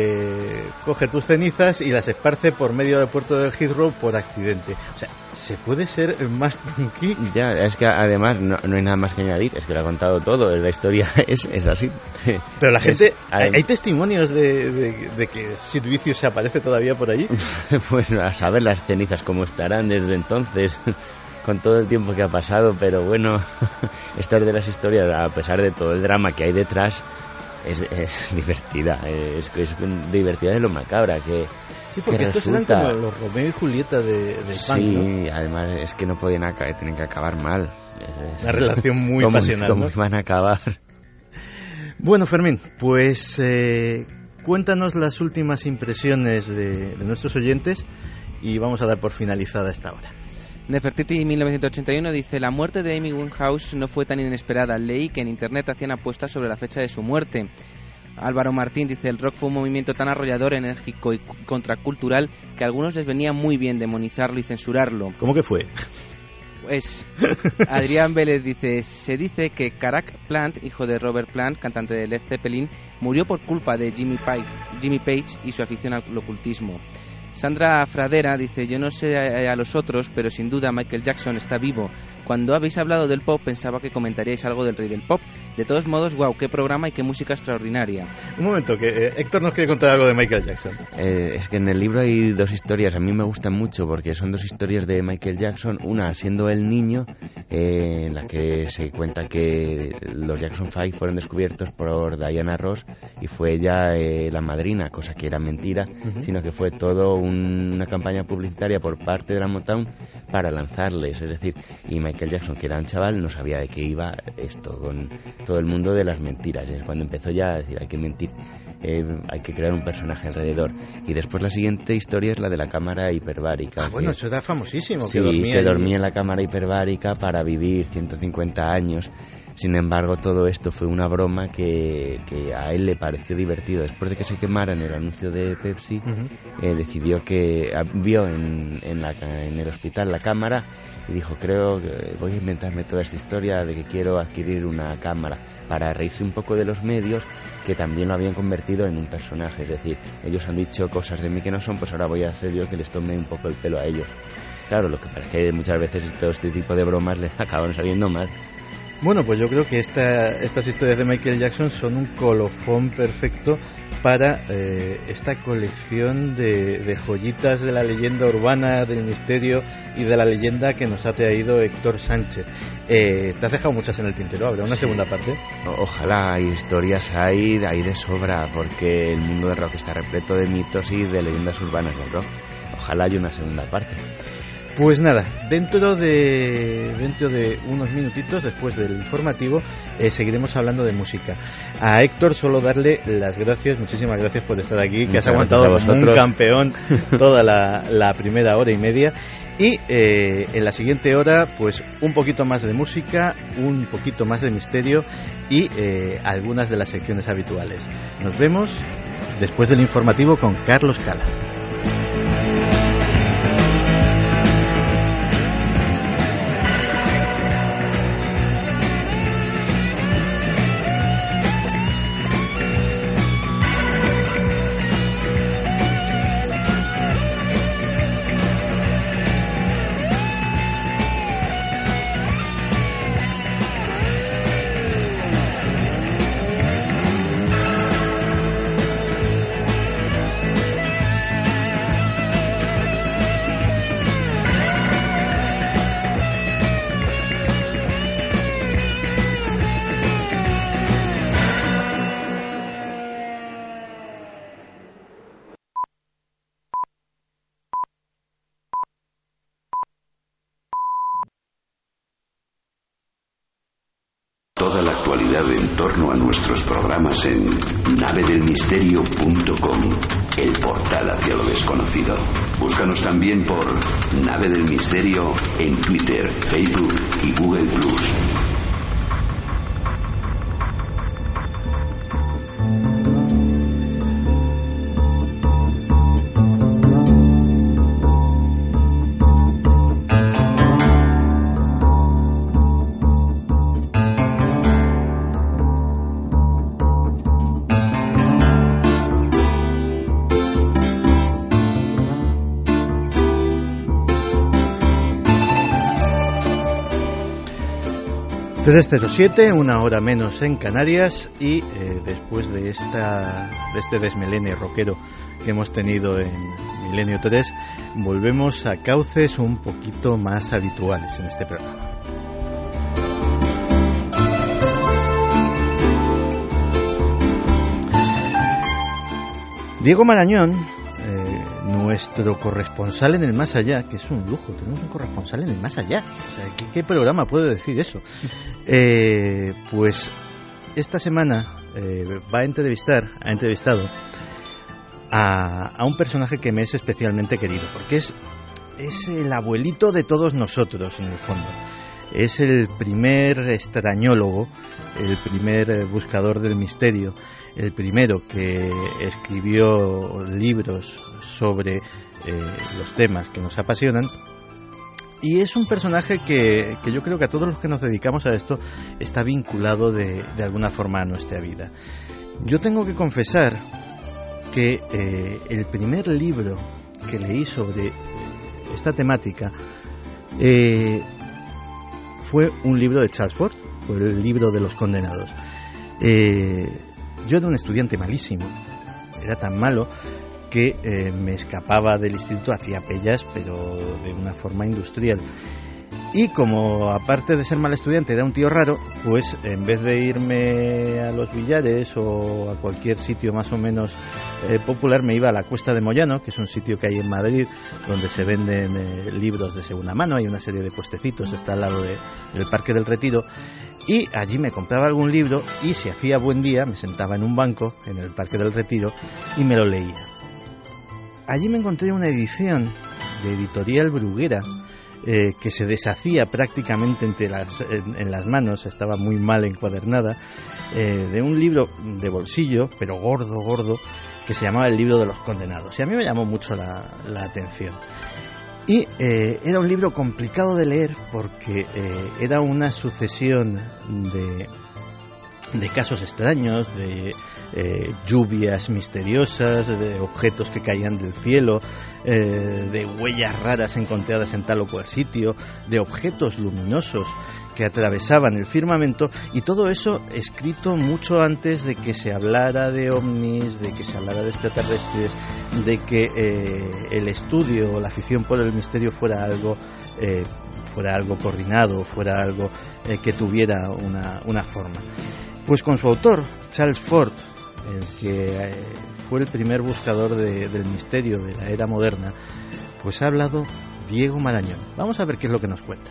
A: coge tus cenizas y las esparce por medio del puerto del Heathrow por accidente. O sea, ¿se puede ser más punky?
E: Ya, es que además no hay nada más que añadir, es que lo ha contado todo, la historia es así.
A: Pero la gente, ¿hay testimonios de que Sid Vicious se aparece todavía por allí?
E: Pues a saber las cenizas cómo estarán desde entonces, con todo el tiempo que ha pasado, pero bueno, estas de las historias, a pesar de todo el drama que hay detrás, es divertida, es divertida de lo macabra que
A: sí, porque
E: que
A: estos
E: resulta...
A: eran como los Romeo y Julieta del punk,
E: sí,
A: ¿no?
E: Además es que no podían tienen que acabar mal.
A: Una relación muy pasional,
E: ¿cómo
A: ¿no?
E: van a acabar?
A: Bueno, Fermín, pues cuéntanos las últimas impresiones de nuestros oyentes y vamos a dar por finalizada esta hora.
F: Nefertiti 1981 dice: la muerte de Amy Winehouse no fue tan inesperada. Leí que en internet hacían apuestas sobre la fecha de su muerte. Álvaro Martín dice: el rock fue un movimiento tan arrollador, enérgico y contracultural que a algunos les venía muy bien demonizarlo y censurarlo.
A: ¿Cómo que fue?
F: Pues Adrián Vélez dice: se dice que Carac Plant, hijo de Robert Plant, cantante de Led Zeppelin, murió por culpa de Jimmy Page y su afición al ocultismo. Sandra Fradera dice: yo no sé a los otros, pero sin duda Michael Jackson está vivo. Cuando habéis hablado del pop pensaba que comentaríais algo del rey del pop. De todos modos, wow, qué programa y qué música extraordinaria.
A: Un momento, que Héctor nos quiere contar algo de Michael Jackson.
E: Es que en el libro hay dos historias, a mí me gustan mucho porque son dos historias de Michael Jackson. Una siendo el niño, en la que se cuenta que los Jackson 5 fueron descubiertos por Diana Ross y fue ella la madrina, cosa que era mentira, sino que fue todo una campaña publicitaria por parte de la Motown para lanzarles, es decir, y Michael Jackson, que era un chaval, no sabía de qué iba esto, con todo el mundo de las mentiras. Es cuando empezó ya a decir: hay que mentir, hay que crear un personaje alrededor. Y después la siguiente historia es la de la cámara hiperbárica.
A: Bueno, eso era famosísimo.
E: Sí, que dormía en la cámara hiperbárica para vivir 150 años. Sin embargo, todo esto fue una broma que a él le pareció divertido. Después de que se quemara en el anuncio de Pepsi, decidió que vio en el hospital la cámara y dijo: creo que voy a inventarme toda esta historia de que quiero adquirir una cámara, para reírse un poco de los medios que también lo habían convertido en un personaje. Es decir, ellos han dicho cosas de mí que no son, pues ahora voy a ser yo que les tome un poco el pelo a ellos. Claro, lo que pasa es que muchas veces todo este tipo de bromas les acaban saliendo mal.
A: Bueno, pues yo creo que estas historias de Michael Jackson son un colofón perfecto para esta colección de joyitas de la leyenda urbana, del misterio y de la leyenda que nos ha traído Héctor Sánchez. Te has dejado muchas en el tintero, ¿habrá una segunda parte?
E: Ojalá, hay historias, hay de sobra, porque el mundo del rock está repleto de mitos y de leyendas urbanas del rock. Ojalá haya una segunda parte.
A: Pues nada, dentro de unos minutitos después del informativo seguiremos hablando de música. A Héctor solo darle las gracias, muchísimas gracias por estar aquí, que has aguantado como un campeón toda la primera hora y media. Y en la siguiente hora, pues un poquito más de música, un poquito más de misterio y algunas de las secciones habituales. Nos vemos después del informativo con Carlos Cala.
D: Toda la actualidad en torno a nuestros programas en navedelmisterio.com, el portal hacia lo desconocido. Búscanos también por Nave del Misterio en Twitter, Facebook y Google+.
A: 3:07, una hora menos en Canarias, y después de este desmelene rockero que hemos tenido en Milenio 3, volvemos a cauces un poquito más habituales en este programa. Diego Marañón, nuestro corresponsal en el más allá, que es un lujo, tenemos un corresponsal en el más allá. O sea, ¿qué programa puede decir eso? Pues esta semana ha entrevistado a un personaje que me es especialmente querido, porque es el abuelito de todos nosotros, en el fondo. Es el primer extrañólogo, el primer buscador del misterio, el primero que escribió libros sobre los temas que nos apasionan, y es un personaje que yo creo que a todos los que nos dedicamos a esto está vinculado de alguna forma a nuestra vida. Yo tengo que confesar que el primer libro que leí sobre esta temática fue un libro de Charles Fort, fue el libro de los condenados. Yo era un estudiante malísimo, era tan malo que me escapaba del instituto, hacía pellas, pero de una forma industrial. Y como aparte de ser mal estudiante era un tío raro, pues en vez de irme a los billares o a cualquier sitio más o menos popular, me iba a la Cuesta de Moyano, que es un sitio que hay en Madrid donde se venden libros de segunda mano. Hay una serie de puestecitos, está al lado del Parque del Retiro, y allí me compraba algún libro y si hacía buen día me sentaba en un banco en el Parque del Retiro y me lo leía. Allí me encontré una edición de Editorial Bruguera que se deshacía prácticamente en las manos, estaba muy mal encuadernada, de un libro de bolsillo, pero gordo, que se llamaba El libro de los condenados. Y a mí me llamó mucho la atención. Y era un libro complicado de leer porque era una sucesión de casos extraños, de lluvias misteriosas, de objetos que caían del cielo, de huellas raras encontradas en tal o cual sitio, de objetos luminosos que atravesaban el firmamento, y todo eso escrito mucho antes de que se hablara de ovnis, de que se hablara de extraterrestres, de que el estudio o la afición por el misterio fuera algo coordinado, fuera algo que tuviera una forma. Pues con su autor, Charles Fort, el que fue el primer buscador del misterio de la era moderna, pues ha hablado Diego Marañón. Vamos a ver qué es lo que nos cuenta.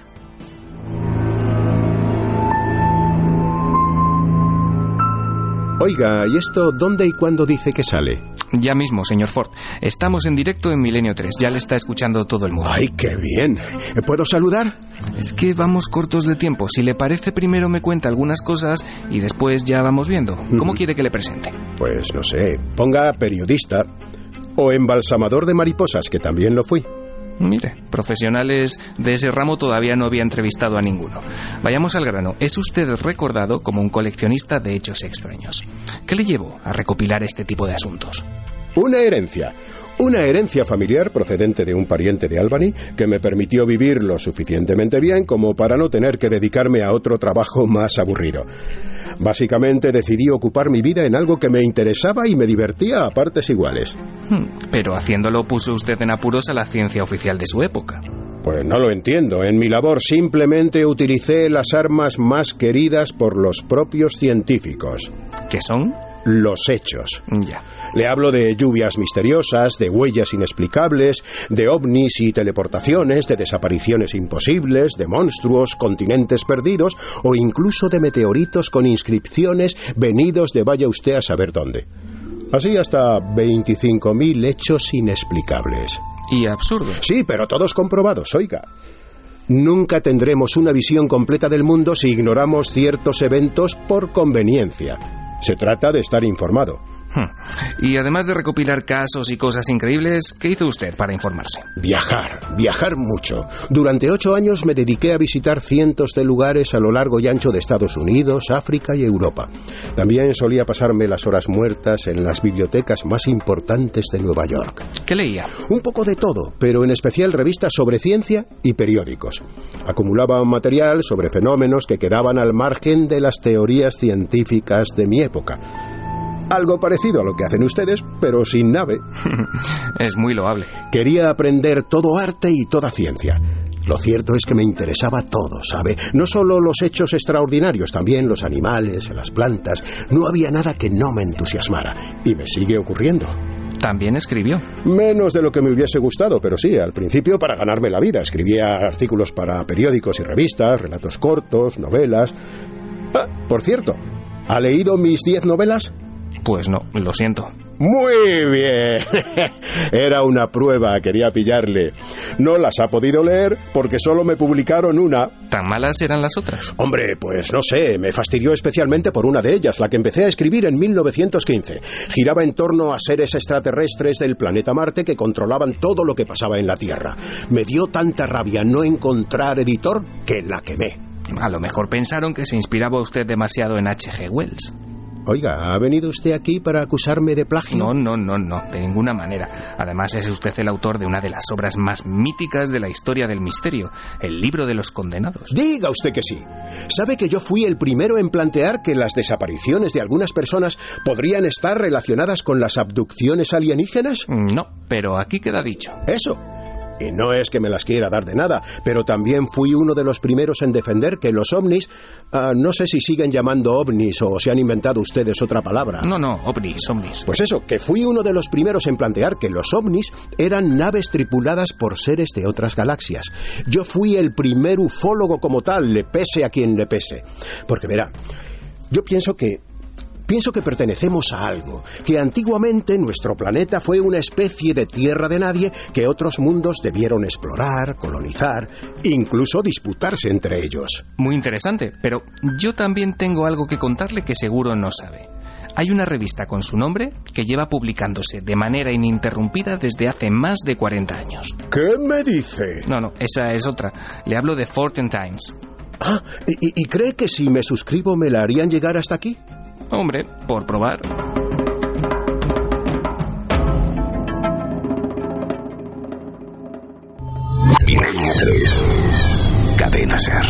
K: Oiga, ¿y esto dónde y cuándo dice que sale?
N: Ya mismo, señor Ford. Estamos en directo en Milenio 3. Ya le está escuchando todo el mundo.
K: ¡Ay, qué bien! ¿Puedo saludar?
N: Es que vamos cortos de tiempo. Si le parece, primero me cuenta algunas cosas y después ya vamos viendo. ¿Cómo quiere que le presente?
K: Pues no sé, ponga periodista o embalsamador de mariposas, que también lo fui.
N: Mire, profesionales de ese ramo todavía no había entrevistado a ninguno. Vayamos al grano. Es usted recordado como un coleccionista de hechos extraños. ¿Qué le llevó a recopilar este tipo de asuntos?
K: Una herencia familiar procedente de un pariente de Albany que me permitió vivir lo suficientemente bien como para no tener que dedicarme a otro trabajo más aburrido. Básicamente decidí ocupar mi vida en algo que me interesaba y me divertía a partes iguales.
N: Pero haciéndolo puso usted en apuros a la ciencia oficial de su época.
K: Pues no lo entiendo. En mi labor simplemente utilicé las armas más queridas por los propios científicos.
N: ¿Qué son?
K: Los hechos.
N: Ya.
K: Le hablo de lluvias misteriosas, de huellas inexplicables, de ovnis y teleportaciones, de desapariciones imposibles, de monstruos, continentes perdidos o incluso de meteoritos con inscripciones venidos de vaya usted a saber dónde. Así hasta 25.000 hechos inexplicables.
N: Y absurdos.
K: Sí, pero todos comprobados, oiga. Nunca tendremos una visión completa del mundo si ignoramos ciertos eventos por conveniencia. Se trata de estar informado.
N: Y además de recopilar casos y cosas increíbles, ¿qué hizo usted para informarse?
K: Viajar mucho. Durante 8 años me dediqué a visitar cientos de lugares a lo largo y ancho de Estados Unidos, África y Europa. También solía pasarme las horas muertas en las bibliotecas más importantes de Nueva York.
N: ¿Qué leía?
K: Un poco de todo, pero en especial revistas sobre ciencia y periódicos. Acumulaba material sobre fenómenos que quedaban al margen de las teorías científicas de mi época. Algo parecido a lo que hacen ustedes, pero sin nave.
N: Es muy loable.
K: Quería aprender todo arte y toda ciencia. Lo cierto es que me interesaba todo, ¿sabe? No solo los hechos extraordinarios, también los animales, las plantas. No había nada que no me entusiasmara. Y me sigue ocurriendo.
N: ¿También escribió?
K: Menos de lo que me hubiese gustado, pero sí, al principio para ganarme la vida. Escribía artículos para periódicos y revistas, relatos cortos, novelas. Por cierto, ¿ha leído mis 10 novelas?
N: Pues no, lo siento.
K: Muy bien. Era una prueba, quería pillarle. No las ha podido leer porque solo me publicaron una.
N: ¿Tan malas eran las otras?
K: Hombre, pues no sé, me fastidió especialmente por una de ellas, la que empecé a escribir en 1915. Giraba en torno a seres extraterrestres del planeta Marte que controlaban todo lo que pasaba en la Tierra. Me dio tanta rabia no encontrar editor que la quemé.
N: A lo mejor pensaron que se inspiraba usted demasiado en H.G. Wells.
K: Oiga, ¿ha venido usted aquí para acusarme de plagio?
N: No, de ninguna manera. Además, es usted el autor de una de las obras más míticas de la historia del misterio, el Libro de los Condenados.
K: Diga usted que sí. ¿Sabe que yo fui el primero en plantear que las desapariciones de algunas personas podrían estar relacionadas con las abducciones alienígenas?
N: No, pero aquí queda dicho.
K: Eso. Y no es que me las quiera dar de nada, pero también fui uno de los primeros en defender que los ovnis, no sé si siguen llamando ovnis o se han inventado ustedes otra palabra.
N: No, ovnis.
K: Pues eso, que fui uno de los primeros en plantear que los ovnis eran naves tripuladas por seres de otras galaxias. Yo fui el primer ufólogo como tal, le pese a quien le pese. Porque verá, yo pienso que pertenecemos a algo, que antiguamente nuestro planeta fue una especie de tierra de nadie que otros mundos debieron explorar, colonizar, incluso disputarse entre ellos.
N: Muy interesante, pero yo también tengo algo que contarle que seguro no sabe. Hay una revista con su nombre que lleva publicándose de manera ininterrumpida desde hace más de 40 años.
K: ¿Qué me dice?
N: No, esa es otra. Le hablo de Fortean Times.
K: ¿Y cree que si me suscribo me la harían llegar hasta aquí?
N: Hombre, por probar.
D: Milenio 3. Cadena Ser.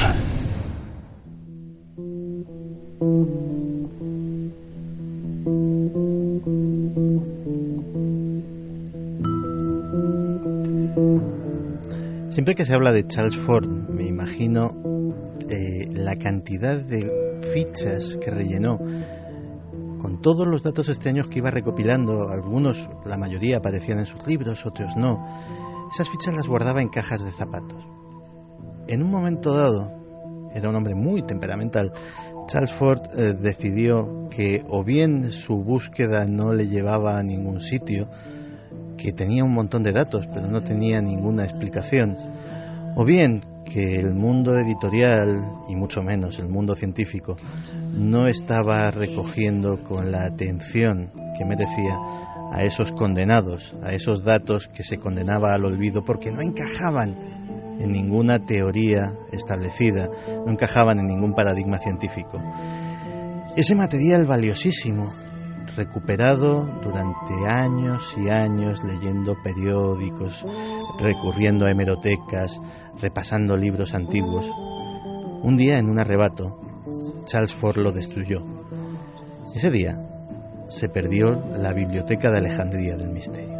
A: Siempre que se habla de Charles Fort, me imagino la cantidad de fichas que rellenó con todos los datos extraños que iba recopilando. Algunos, la mayoría, aparecían en sus libros, otros no. Esas fichas las guardaba en cajas de zapatos. En un momento dado, era un hombre muy temperamental, Charles Fort decidió que o bien su búsqueda no le llevaba a ningún sitio, que tenía un montón de datos pero no tenía ninguna explicación, o bien que el mundo editorial, y mucho menos el mundo científico, no estaba recogiendo con la atención que merecía a esos condenados, a esos datos que se condenaba al olvido porque no encajaban en ninguna teoría establecida, no encajaban en ningún paradigma científico. Ese material valiosísimo, recuperado durante años y años leyendo periódicos, recurriendo a hemerotecas, repasando libros antiguos, un día en un arrebato Charles Fort lo destruyó. Ese día se perdió la Biblioteca de Alejandría del Misterio.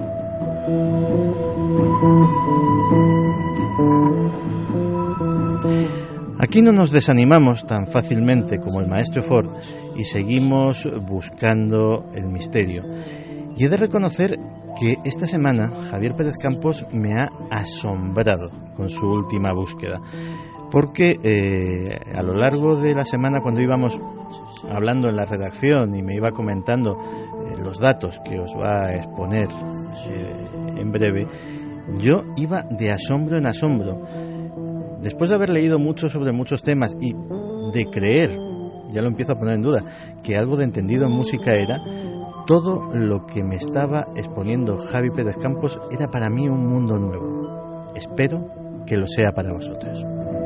A: Aquí no nos desanimamos tan fácilmente como el maestro Fort y seguimos buscando el misterio. Y he de reconocer que esta semana Javier Pérez Campos me ha asombrado con su última búsqueda, porque a lo largo de la semana, cuando íbamos hablando en la redacción y me iba comentando los datos que os va a exponer en breve, yo iba de asombro en asombro. Después de haber leído mucho sobre muchos temas y de creer ya lo empiezo a poner en duda, que algo de entendido en música era. Todo lo que me estaba exponiendo Javi Pérez Campos era para mí un mundo nuevo. Espero que lo sea para vosotros.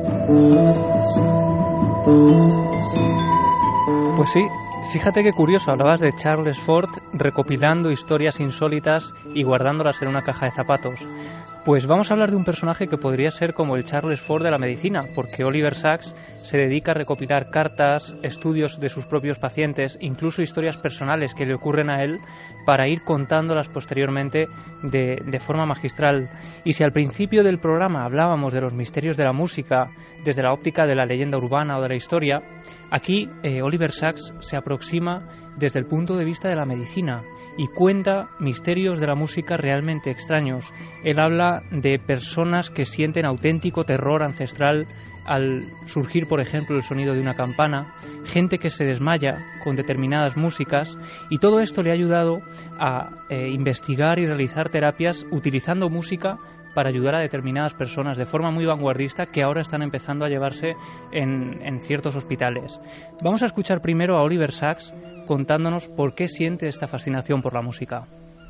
C: Pues sí, fíjate qué curioso, hablabas de Charles Ford recopilando historias insólitas y guardándolas en una caja de zapatos. Pues vamos a hablar de un personaje que podría ser como el Charles Ford de la medicina, porque Oliver Sacks se dedica a recopilar cartas, estudios de sus propios pacientes, incluso historias personales que le ocurren a él, para ir contándolas posteriormente de forma magistral. Y si al principio del programa hablábamos de los misterios de la música desde la óptica de la leyenda urbana o de la historia, aquí Oliver Sacks se aproxima desde el punto de vista de la medicina y cuenta misterios de la música realmente extraños. Él habla de personas que sienten auténtico terror ancestral al surgir, por ejemplo, el sonido de una campana, gente que se desmaya con determinadas músicas, y todo esto le ha ayudado a investigar y realizar terapias utilizando música para ayudar a determinadas personas de forma muy vanguardista que ahora están empezando a llevarse en ciertos hospitales. Vamos a escuchar primero a Oliver Sacks contándonos por qué siente esta fascinación por la música.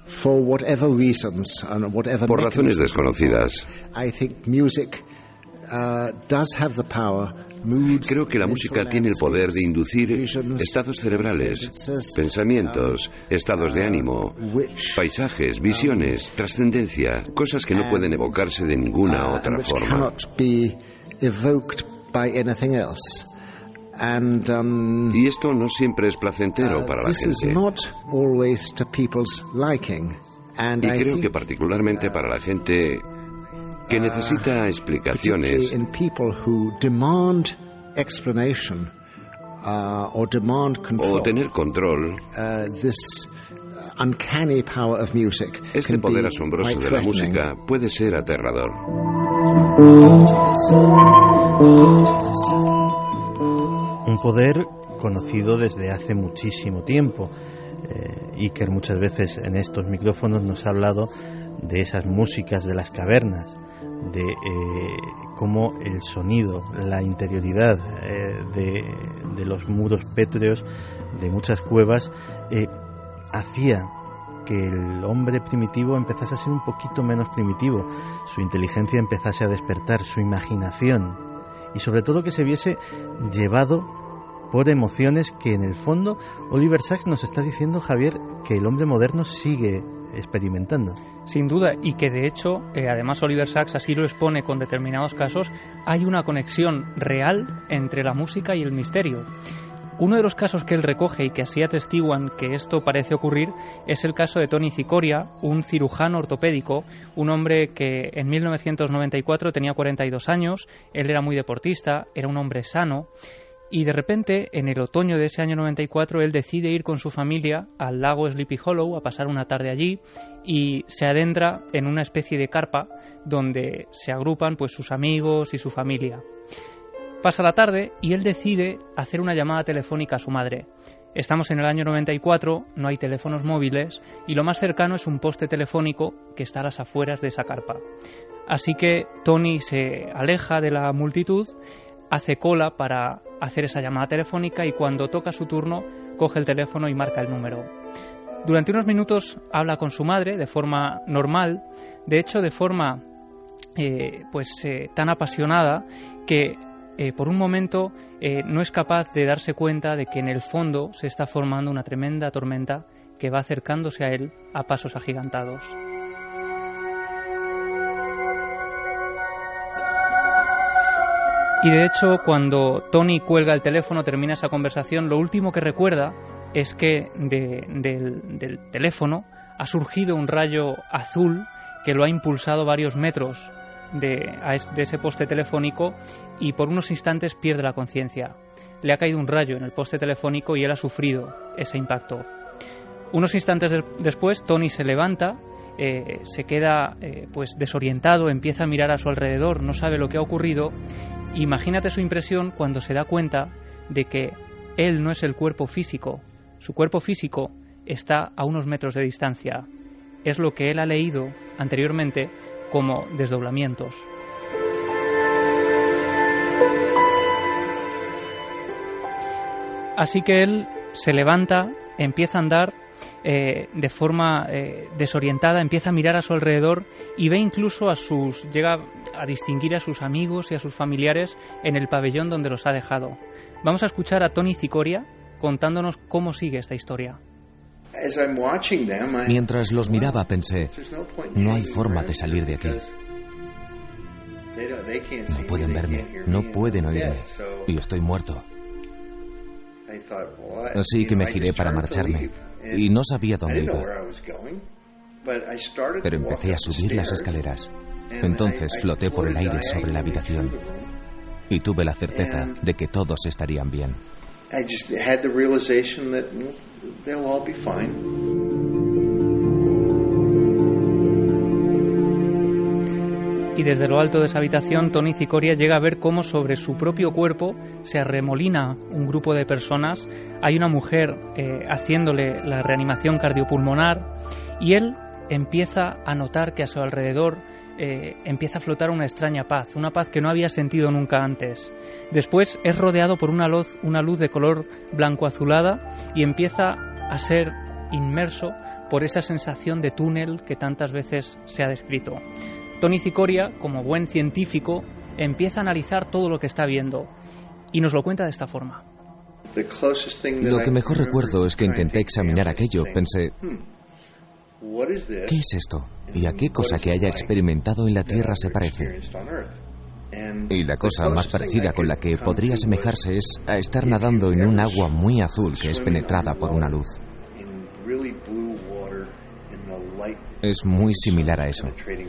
D: Por razones desconocidas, creo que la música tiene el poder de inducir estados cerebrales, pensamientos, estados de ánimo, paisajes, visiones, trascendencia, cosas que no pueden evocarse de ninguna otra forma. Y esto no siempre es placentero para la gente. Y creo que particularmente para la gente que necesita explicaciones o tener control, este poder asombroso de la música puede ser aterrador.
A: Un poder conocido desde hace muchísimo tiempo. Iker muchas veces en estos micrófonos nos ha hablado de esas músicas de las cavernas, de cómo el sonido, la interioridad de los muros pétreos de muchas cuevas hacía que el hombre primitivo empezase a ser un poquito menos primitivo, su inteligencia empezase a despertar, su imaginación, y sobre todo que se viese llevado por emociones que en el fondo Oliver Sacks nos está diciendo, Javier, que el hombre moderno sigue experimentando.
C: Sin duda, y que de hecho, además Oliver Sacks así lo expone con determinados casos, hay una conexión real entre la música y el misterio. Uno de los casos que él recoge y que así atestiguan que esto parece ocurrir es el caso de Tony Cicoria, un cirujano ortopédico, un hombre que en 1994 tenía 42 años, él era muy deportista, era un hombre sano, y de repente, en el otoño de ese año 94, él decide ir con su familia al lago Sleepy Hollow a pasar una tarde allí y se adentra en una especie de carpa donde se agrupan pues sus amigos y su familia. Pasa la tarde y él decide hacer una llamada telefónica a su madre. Estamos en el año 94, no hay teléfonos móviles y lo más cercano es un poste telefónico que está a las afueras de esa carpa. Así que Tony se aleja de la multitud, hace cola para hacer esa llamada telefónica y cuando toca su turno coge el teléfono y marca el número. Durante unos minutos habla con su madre de forma normal, de hecho de forma tan apasionada que por un momento no es capaz de darse cuenta de que en el fondo se está formando una tremenda tormenta que va acercándose a él a pasos agigantados. Y de hecho, cuando Tony cuelga el teléfono, termina esa conversación, lo último que recuerda es que del teléfono ha surgido un rayo azul que lo ha impulsado varios metros de ese poste telefónico y por unos instantes pierde la conciencia. Le ha caído un rayo en el poste telefónico y él ha sufrido ese impacto. Unos instantes después, Tony se levanta, se queda desorientado, empieza a mirar a su alrededor, no sabe lo que ha ocurrido. Imagínate su impresión cuando se da cuenta de que él no es el cuerpo físico, su cuerpo físico está a unos metros de distancia. Es lo que él ha leído anteriormente como desdoblamientos. Así que él se levanta, empieza a andar de forma desorientada, empieza a mirar a su alrededor y ve incluso llega a distinguir a sus amigos y a sus familiares en el pabellón donde los ha dejado. Vamos a escuchar a Tony Cicoria contándonos cómo sigue esta historia.
O: Mientras los miraba pensé, no hay forma de salir de aquí. No pueden verme, no pueden oírme, y estoy muerto. Así que me giré para marcharme, y no sabía dónde iba. Pero empecé a subir las escaleras. Entonces floté por el aire sobre la habitación, y tuve la certeza de que todos estarían bien.
C: Y desde lo alto de esa habitación, Tony Cicoria llega a ver cómo sobre su propio cuerpo se arremolina un grupo de personas. Hay una mujer haciéndole la reanimación cardiopulmonar y él empieza a notar que a su alrededor empieza a flotar una extraña paz, una paz que no había sentido nunca antes. Después es rodeado por una luz de color blanco-azulada y empieza a ser inmerso por esa sensación de túnel que tantas veces se ha descrito. Tony Cicoria, como buen científico, empieza a analizar todo lo que está viendo y nos lo cuenta de esta forma.
O: Lo que mejor recuerdo es que intenté examinar aquello. Pensé, ¿qué es esto? ¿Y a qué cosa que haya experimentado en la Tierra se parece? Y la cosa más parecida con la que podría asemejarse es a estar nadando en un agua muy azul que es penetrada por una luz. Es muy similar a eso.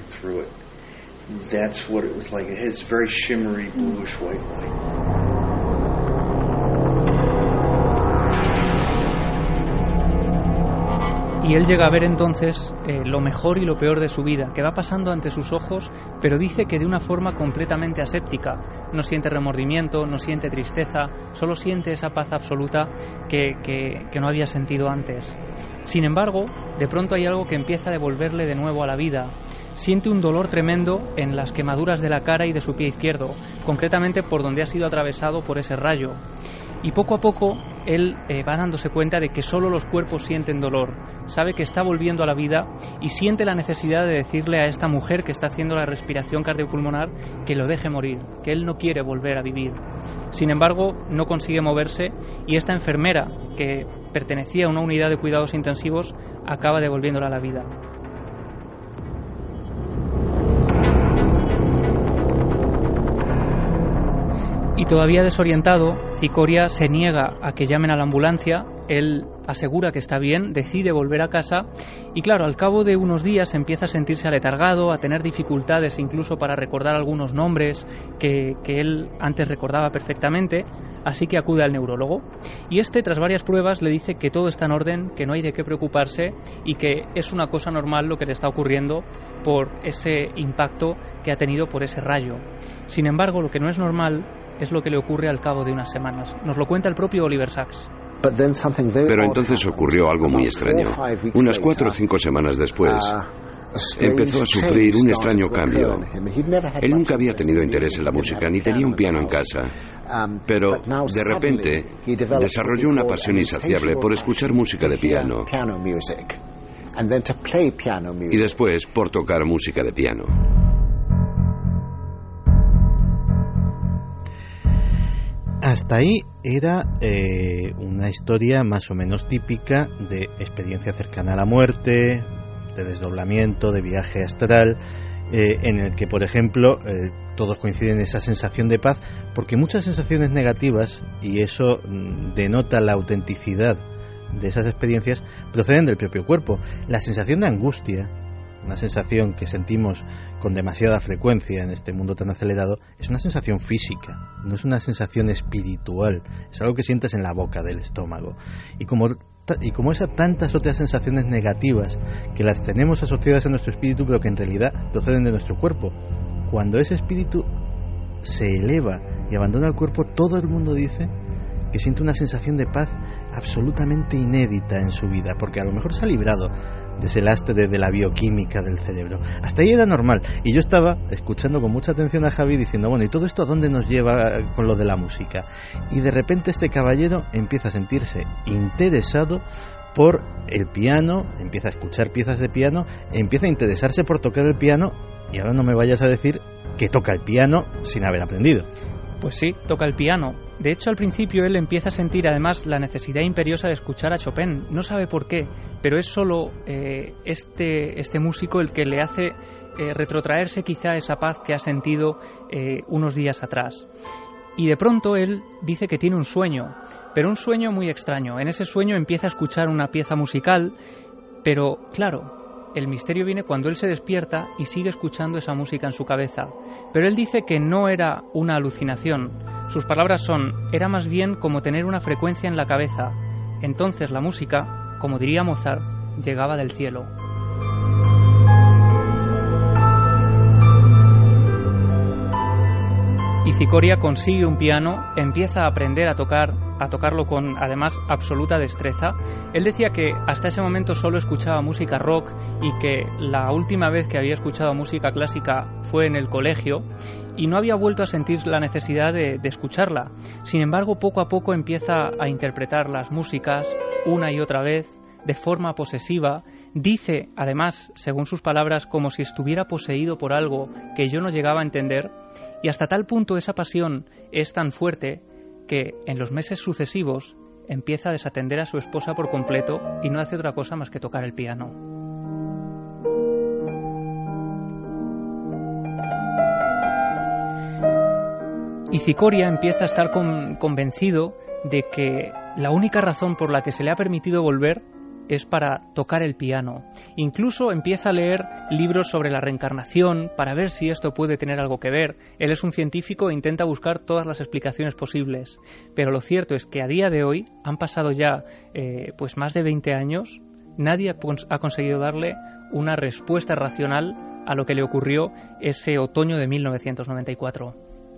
C: Y él llega a ver entonces lo mejor y lo peor de su vida, que va pasando ante sus ojos, pero dice que de una forma completamente aséptica. No siente remordimiento, no siente tristeza, solo siente esa paz absoluta que no había sentido antes. Sin embargo, de pronto hay algo que empieza a devolverle de nuevo a la vida. Siente un dolor tremendo en las quemaduras de la cara y de su pie izquierdo, concretamente por donde ha sido atravesado por ese rayo. Y poco a poco él va dándose cuenta de que solo los cuerpos sienten dolor. Sabe que está volviendo a la vida y siente la necesidad de decirle a esta mujer que está haciendo la respiración cardiopulmonar que lo deje morir, que él no quiere volver a vivir. Sin embargo, no consigue moverse y esta enfermera, que pertenecía a una unidad de cuidados intensivos, acaba devolviéndola a la vida. Y todavía desorientado, Cicoria se niega a que llamen a la ambulancia. Él asegura que está bien, decide volver a casa y claro, al cabo de unos días empieza a sentirse aletargado, a tener dificultades incluso para recordar algunos nombres que él antes recordaba perfectamente, así que acude al neurólogo y tras varias pruebas le dice que todo está en orden, que no hay de qué preocuparse y que es una cosa normal lo que le está ocurriendo por ese impacto que ha tenido por ese rayo. Sin embargo, lo que no es normal es lo que le ocurre al cabo de unas semanas. Nos lo cuenta el propio Oliver Sacks.
D: Pero entonces ocurrió algo muy extraño. Unas 4 o 5 semanas después, empezó a sufrir un extraño cambio. Él nunca había tenido interés en la música, ni tenía un piano en casa. Pero, de repente, desarrolló una pasión insaciable por escuchar música de piano. Y después, por tocar música de piano.
A: Hasta ahí era una historia más o menos típica de experiencia cercana a la muerte, de desdoblamiento, de viaje astral, en el que, por ejemplo, todos coinciden en esa sensación de paz, porque muchas sensaciones negativas, y eso denota la autenticidad de esas experiencias, proceden del propio cuerpo. La sensación de angustia, una sensación que sentimos con demasiada frecuencia en este mundo tan acelerado, es una sensación física, no es una sensación espiritual, es algo que sientes en la boca del estómago. Y como esas tantas otras sensaciones negativas que las tenemos asociadas a nuestro espíritu, pero que en realidad proceden de nuestro cuerpo, cuando ese espíritu se eleva y abandona el cuerpo, todo el mundo dice que siente una sensación de paz absolutamente inédita en su vida, porque a lo mejor se ha librado ese lastre de la bioquímica del cerebro. Hasta ahí era normal, y yo estaba escuchando con mucha atención a Javi diciendo, bueno, ¿y todo esto a dónde nos lleva con lo de la música? Y de repente este caballero empieza a sentirse interesado por el piano, empieza a escuchar piezas de piano, empieza a interesarse por tocar el piano, y ahora no me vayas a decir que toca el piano sin haber aprendido.
C: Pues sí, toca el piano. De hecho, al principio él empieza a sentir además la necesidad imperiosa de escuchar a Chopin. No sabe por qué, pero es solo este músico el que le hace retrotraerse quizá esa paz que ha sentido unos días atrás. Y de pronto él dice que tiene un sueño, pero un sueño muy extraño. En ese sueño empieza a escuchar una pieza musical, pero claro, el misterio viene cuando él se despierta y sigue escuchando esa música en su cabeza. Pero él dice que no era una alucinación. Sus palabras son, era más bien como tener una frecuencia en la cabeza. Entonces la música, como diría Mozart, llegaba del cielo. Y Cicoria consigue un piano, empieza a aprender a tocarlo con, además, absoluta destreza. Él decía que hasta ese momento solo escuchaba música rock y que la última vez que había escuchado música clásica fue en el colegio y no había vuelto a sentir la necesidad de escucharla. Sin embargo, poco a poco empieza a interpretar las músicas una y otra vez, de forma posesiva. Dice, además, según sus palabras, como si estuviera poseído por algo que yo no llegaba a entender. Y hasta tal punto esa pasión es tan fuerte que en los meses sucesivos empieza a desatender a su esposa por completo y no hace otra cosa más que tocar el piano. Y Cicoria empieza a estar convencido de que la única razón por la que se le ha permitido volver es para tocar el piano. Incluso empieza a leer libros sobre la reencarnación para ver si esto puede tener algo que ver. Él es un científico e intenta buscar todas las explicaciones posibles. Pero lo cierto es que a día de hoy, han pasado ya pues más de 20 años, nadie ha conseguido darle una respuesta racional a lo que le ocurrió ese otoño de 1994.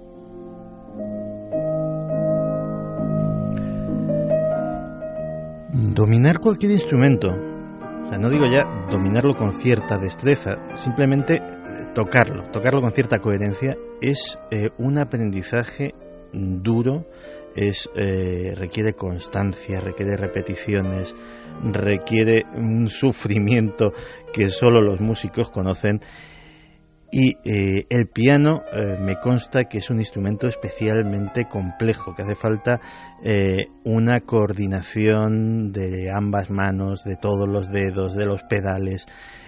A: Dominar cualquier instrumento, o sea, no digo ya dominarlo con cierta destreza, simplemente tocarlo con cierta coherencia, es un aprendizaje duro, requiere constancia, requiere repeticiones, requiere un sufrimiento que solo los músicos conocen. Y el piano me consta que es un instrumento especialmente complejo, que hace falta una coordinación de ambas manos, de todos los dedos, de los pedales.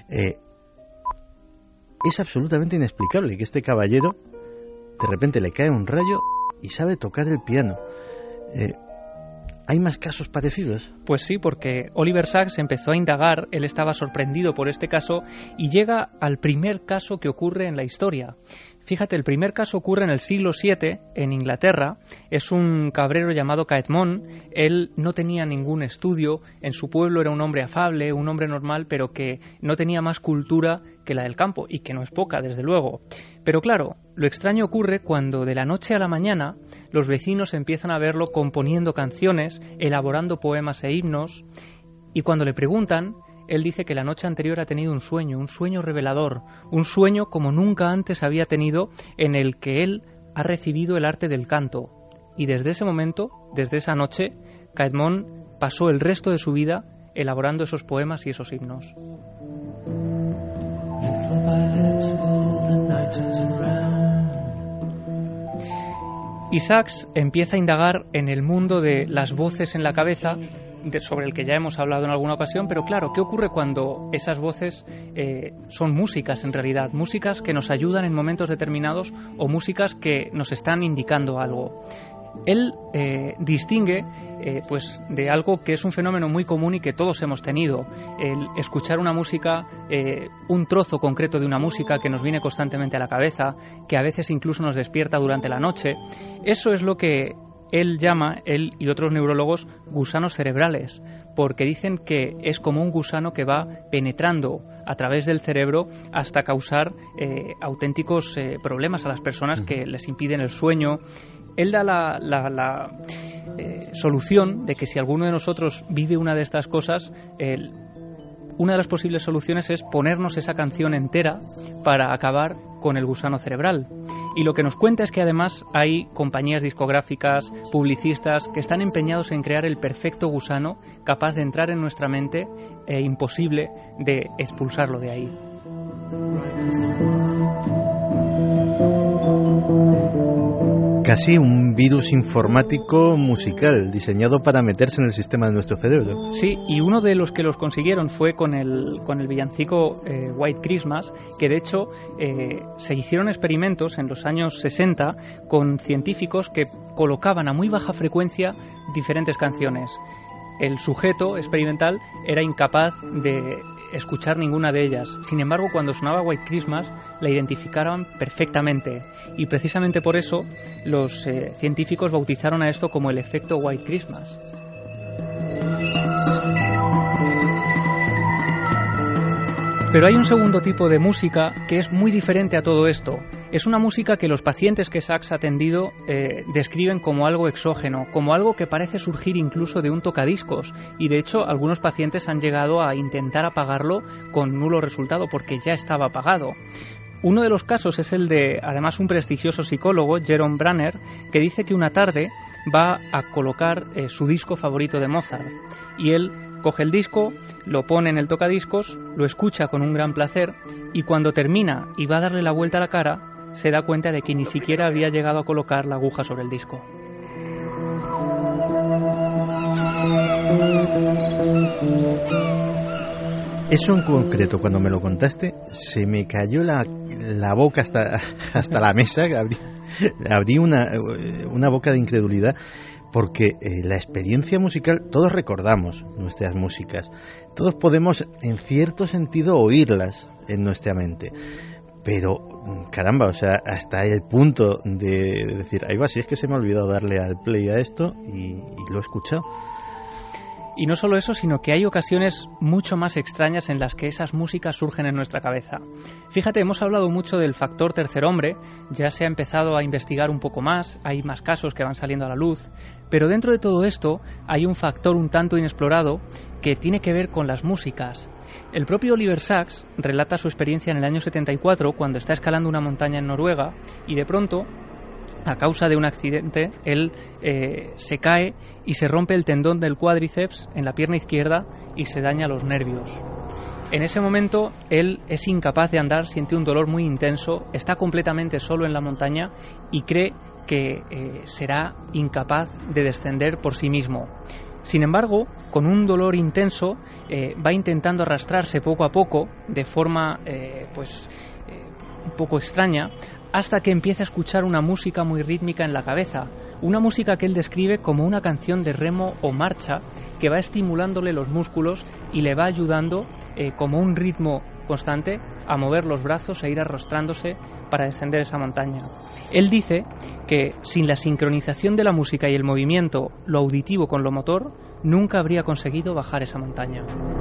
A: Es absolutamente inexplicable que este caballero de repente le cae un rayo y sabe tocar el piano. ¿Hay más casos parecidos?
C: Pues sí, porque Oliver Sacks empezó a indagar, él estaba sorprendido por este caso y llega al primer caso que ocurre en la historia. Fíjate, el primer caso ocurre en el siglo VII, en Inglaterra. Es un cabrero llamado Caedmon. Él no tenía ningún estudio. En su pueblo era un hombre afable, un hombre normal, pero que no tenía más cultura que la del campo, y que no es poca, desde luego. Pero claro, lo extraño ocurre cuando de la noche a la mañana los vecinos empiezan a verlo componiendo canciones, elaborando poemas e himnos, y cuando le preguntan, él dice que la noche anterior ha tenido un sueño revelador, un sueño como nunca antes había tenido, en el que él ha recibido el arte del canto. Y desde ese momento, desde esa noche, Caedmon pasó el resto de su vida elaborando esos poemas y esos himnos. Y Sacks empieza a indagar en el mundo de las voces en la cabeza, sobre el que ya hemos hablado en alguna ocasión, pero claro, ¿qué ocurre cuando esas voces son músicas en realidad? Músicas que nos ayudan en momentos determinados o músicas que nos están indicando algo. Él distingue pues de algo que es un fenómeno muy común y que todos hemos tenido, el escuchar una música, un trozo concreto de una música que nos viene constantemente a la cabeza, que a veces incluso nos despierta durante la noche. Eso es lo que él llama, él y otros neurólogos, gusanos cerebrales, porque dicen que es como un gusano que va penetrando a través del cerebro hasta causar auténticos problemas a las personas que les impiden el sueño. Él da la solución de que si alguno de nosotros vive una de estas cosas, una de las posibles soluciones es ponernos esa canción entera para acabar con el gusano cerebral. Y lo que nos cuenta es que además hay compañías discográficas, publicistas, que están empeñados en crear el perfecto gusano capaz de entrar en nuestra mente e imposible de expulsarlo de ahí.
A: Casi un virus informático musical diseñado para meterse en el sistema de nuestro cerebro.
C: Sí, y uno de los que los consiguieron fue con el villancico White Christmas, que de hecho se hicieron experimentos en los años 60 con científicos que colocaban a muy baja frecuencia diferentes canciones. El sujeto experimental era incapaz de escuchar ninguna de ellas. Sin embargo, cuando sonaba White Christmas, la identificaban perfectamente. Y precisamente por eso los científicos bautizaron a esto como el efecto White Christmas. Pero hay un segundo tipo de música que es muy diferente a todo esto. Es una música que los pacientes que Sachs ha atendido describen como algo exógeno, como algo que parece surgir incluso de un tocadiscos. Y de hecho, algunos pacientes han llegado a intentar apagarlo con nulo resultado porque ya estaba apagado. Uno de los casos es el de, además, un prestigioso psicólogo, Jerome Branner, que dice que una tarde va a colocar su disco favorito de Mozart. Y él coge el disco, lo pone en el tocadiscos, lo escucha con un gran placer y cuando termina y va a darle la vuelta a la cara, se da cuenta de que ni siquiera había llegado a colocar la aguja sobre el disco.
A: Eso en concreto, cuando me lo contaste, se me cayó la boca hasta la mesa, abrí una boca de incredulidad. Porque la experiencia musical, todos recordamos nuestras músicas, todos podemos en cierto sentido oírlas en nuestra mente, pero caramba, o sea, hasta el punto de decir, ahí va, si es que se me ha olvidado darle al play a esto y lo he escuchado.
C: Y no solo eso, sino que hay ocasiones mucho más extrañas en las que esas músicas surgen en nuestra cabeza. Fíjate, hemos hablado mucho del factor tercer hombre, ya se ha empezado a investigar un poco más, hay más casos que van saliendo a la luz, pero dentro de todo esto hay un factor un tanto inexplorado que tiene que ver con las músicas. El propio Oliver Sacks relata su experiencia en el año 74 cuando está escalando una montaña en Noruega y de pronto, a causa de un accidente, él se cae y se rompe el tendón del cuádriceps en la pierna izquierda y se daña los nervios. En ese momento él es incapaz de andar, siente un dolor muy intenso, está completamente solo en la montaña y cree que será incapaz de descender por sí mismo. Sin embargo, con un dolor intenso va intentando arrastrarse poco a poco de forma un poco extraña, hasta que empieza a escuchar una música muy rítmica en la cabeza, una música que él describe como una canción de remo o marcha que va estimulándole los músculos y le va ayudando como un ritmo constante a mover los brazos e ir arrastrándose para descender esa montaña. Él dice que sin la sincronización de la música y el movimiento, lo auditivo con lo motor, nunca habría conseguido bajar esa montaña.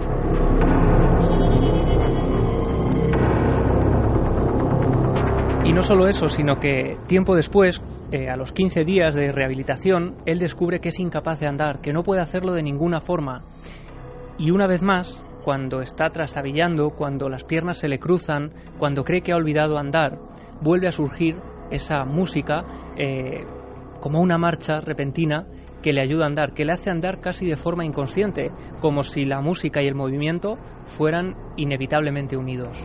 C: Y no solo eso, sino que tiempo después, a los 15 días de rehabilitación, él descubre que es incapaz de andar, que no puede hacerlo de ninguna forma. Y una vez más, cuando está trastabillando, cuando las piernas se le cruzan, cuando cree que ha olvidado andar, vuelve a surgir esa música como una marcha repentina que le ayuda a andar, que le hace andar casi de forma inconsciente, como si la música y el movimiento fueran inevitablemente unidos.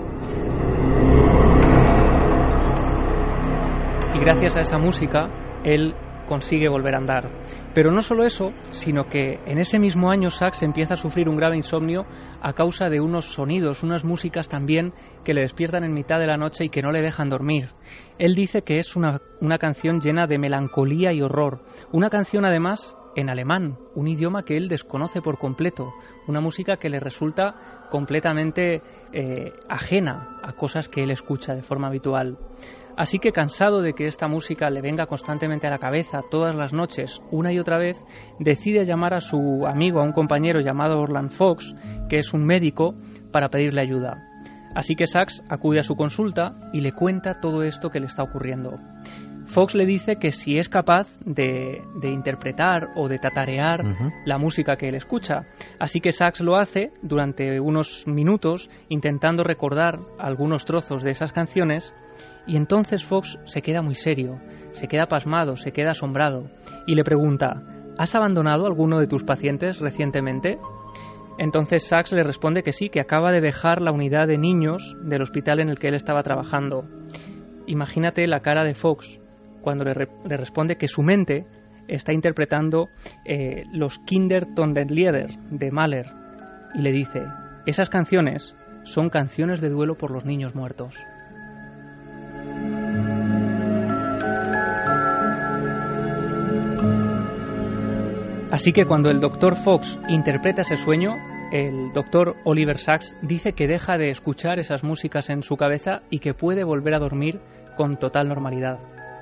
C: Y gracias a esa música, él consigue volver a andar. Pero no solo eso, sino que en ese mismo año Sachs empieza a sufrir un grave insomnio a causa de unos sonidos, unas músicas también que le despiertan en mitad de la noche y que no le dejan dormir. Él dice que es una canción llena de melancolía y horror. Una canción además en alemán, un idioma que él desconoce por completo. Una música que le resulta completamente ajena a cosas que él escucha de forma habitual. Así que, cansado de que esta música le venga constantemente a la cabeza todas las noches, una y otra vez, decide llamar a su amigo, a un compañero llamado Orland Fox, que es un médico, para pedirle ayuda. Así que Sachs acude a su consulta y le cuenta todo esto que le está ocurriendo. Fox le dice que si es capaz de interpretar o de tatarear la música que él escucha. Así que Sachs lo hace durante unos minutos intentando recordar algunos trozos de esas canciones, y entonces Fox se queda muy serio, se queda pasmado, se queda asombrado y le pregunta: ¿has abandonado a alguno de tus pacientes recientemente? Entonces Sachs le responde que sí, que acaba de dejar la unidad de niños del hospital en el que él estaba trabajando. Imagínate la cara de Fox cuando le responde que su mente está interpretando los Kindertotenlieder de Mahler, y le dice: esas canciones son canciones de duelo por los niños muertos. Así que cuando el Dr. Fox interpreta ese sueño, el Dr. Oliver Sacks dice que deja de escuchar esas músicas en su cabeza y que puede volver a dormir con total normalidad.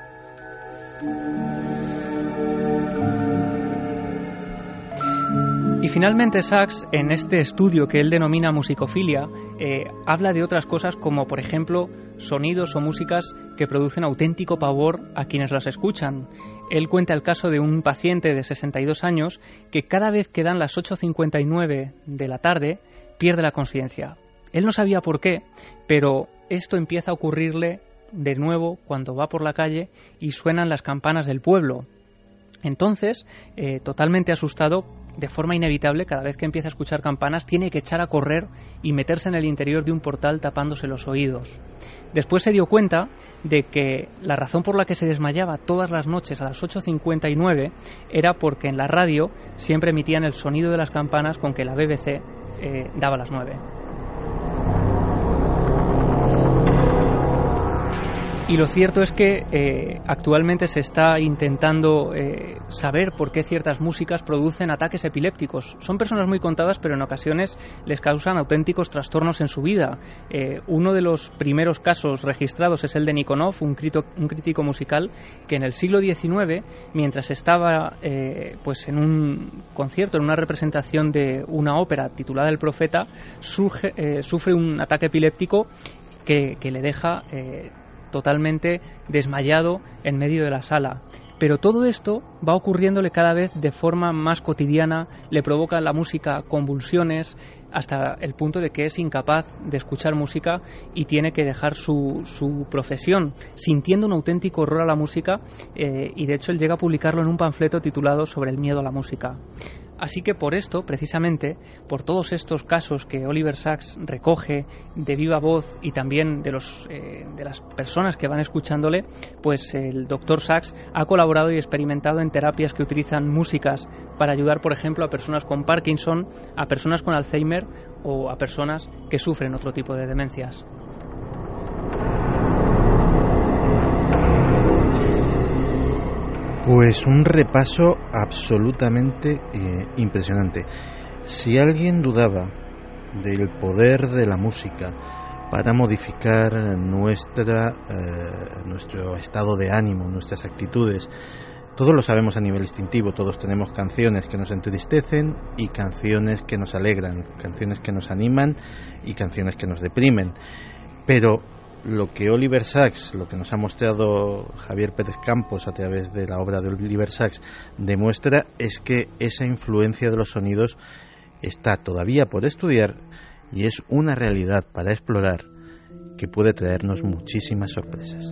C: Y finalmente Sacks, en este estudio que él denomina musicofilia, habla de otras cosas como, por ejemplo, sonidos o músicas que producen auténtico pavor a quienes las escuchan. Él cuenta el caso de un paciente de 62 años que cada vez que dan las 8:59 de la tarde pierde la conciencia. Él no sabía por qué, pero esto empieza a ocurrirle de nuevo cuando va por la calle y suenan las campanas del pueblo. Entonces, totalmente asustado, de forma inevitable, cada vez que empieza a escuchar campanas, tiene que echar a correr y meterse en el interior de un portal tapándose los oídos. Después se dio cuenta de que la razón por la que se desmayaba todas las noches a las 8:59 era porque en la radio siempre emitían el sonido de las campanas con que la BBC daba las 9. Y lo cierto es que actualmente se está intentando saber por qué ciertas músicas producen ataques epilépticos. Son personas muy contadas, pero en ocasiones les causan auténticos trastornos en su vida. Uno de los primeros casos registrados es el de Nikonov, un crítico musical que en el siglo XIX, mientras estaba pues en un concierto, en una representación de una ópera titulada El Profeta, sufre un ataque epiléptico que le deja totalmente desmayado en medio de la sala. Pero todo esto va ocurriéndole cada vez de forma más cotidiana, le provoca la música convulsiones, hasta el punto de que es incapaz de escuchar música y tiene que dejar su profesión, sintiendo un auténtico horror a la música, y de hecho él llega a publicarlo en un panfleto titulado Sobre el miedo a la música. Así que por esto, precisamente, por todos estos casos que Oliver Sacks recoge de viva voz y también de las personas que van escuchándole, pues el Dr. Sacks ha colaborado y experimentado en terapias que utilizan músicas para ayudar, por ejemplo, a personas con Parkinson, a personas con Alzheimer o a personas que sufren otro tipo de demencias.
A: Pues un repaso absolutamente impresionante. Si alguien dudaba del poder de la música para modificar nuestro estado de ánimo, nuestras actitudes, todos lo sabemos a nivel instintivo, todos tenemos canciones que nos entristecen y canciones que nos alegran, canciones que nos animan y canciones que nos deprimen. Pero lo que Oliver Sacks, lo que nos ha mostrado Javier Pérez Campos a través de la obra de Oliver Sacks, demuestra es que esa influencia de los sonidos está todavía por estudiar y es una realidad para explorar que puede traernos muchísimas sorpresas.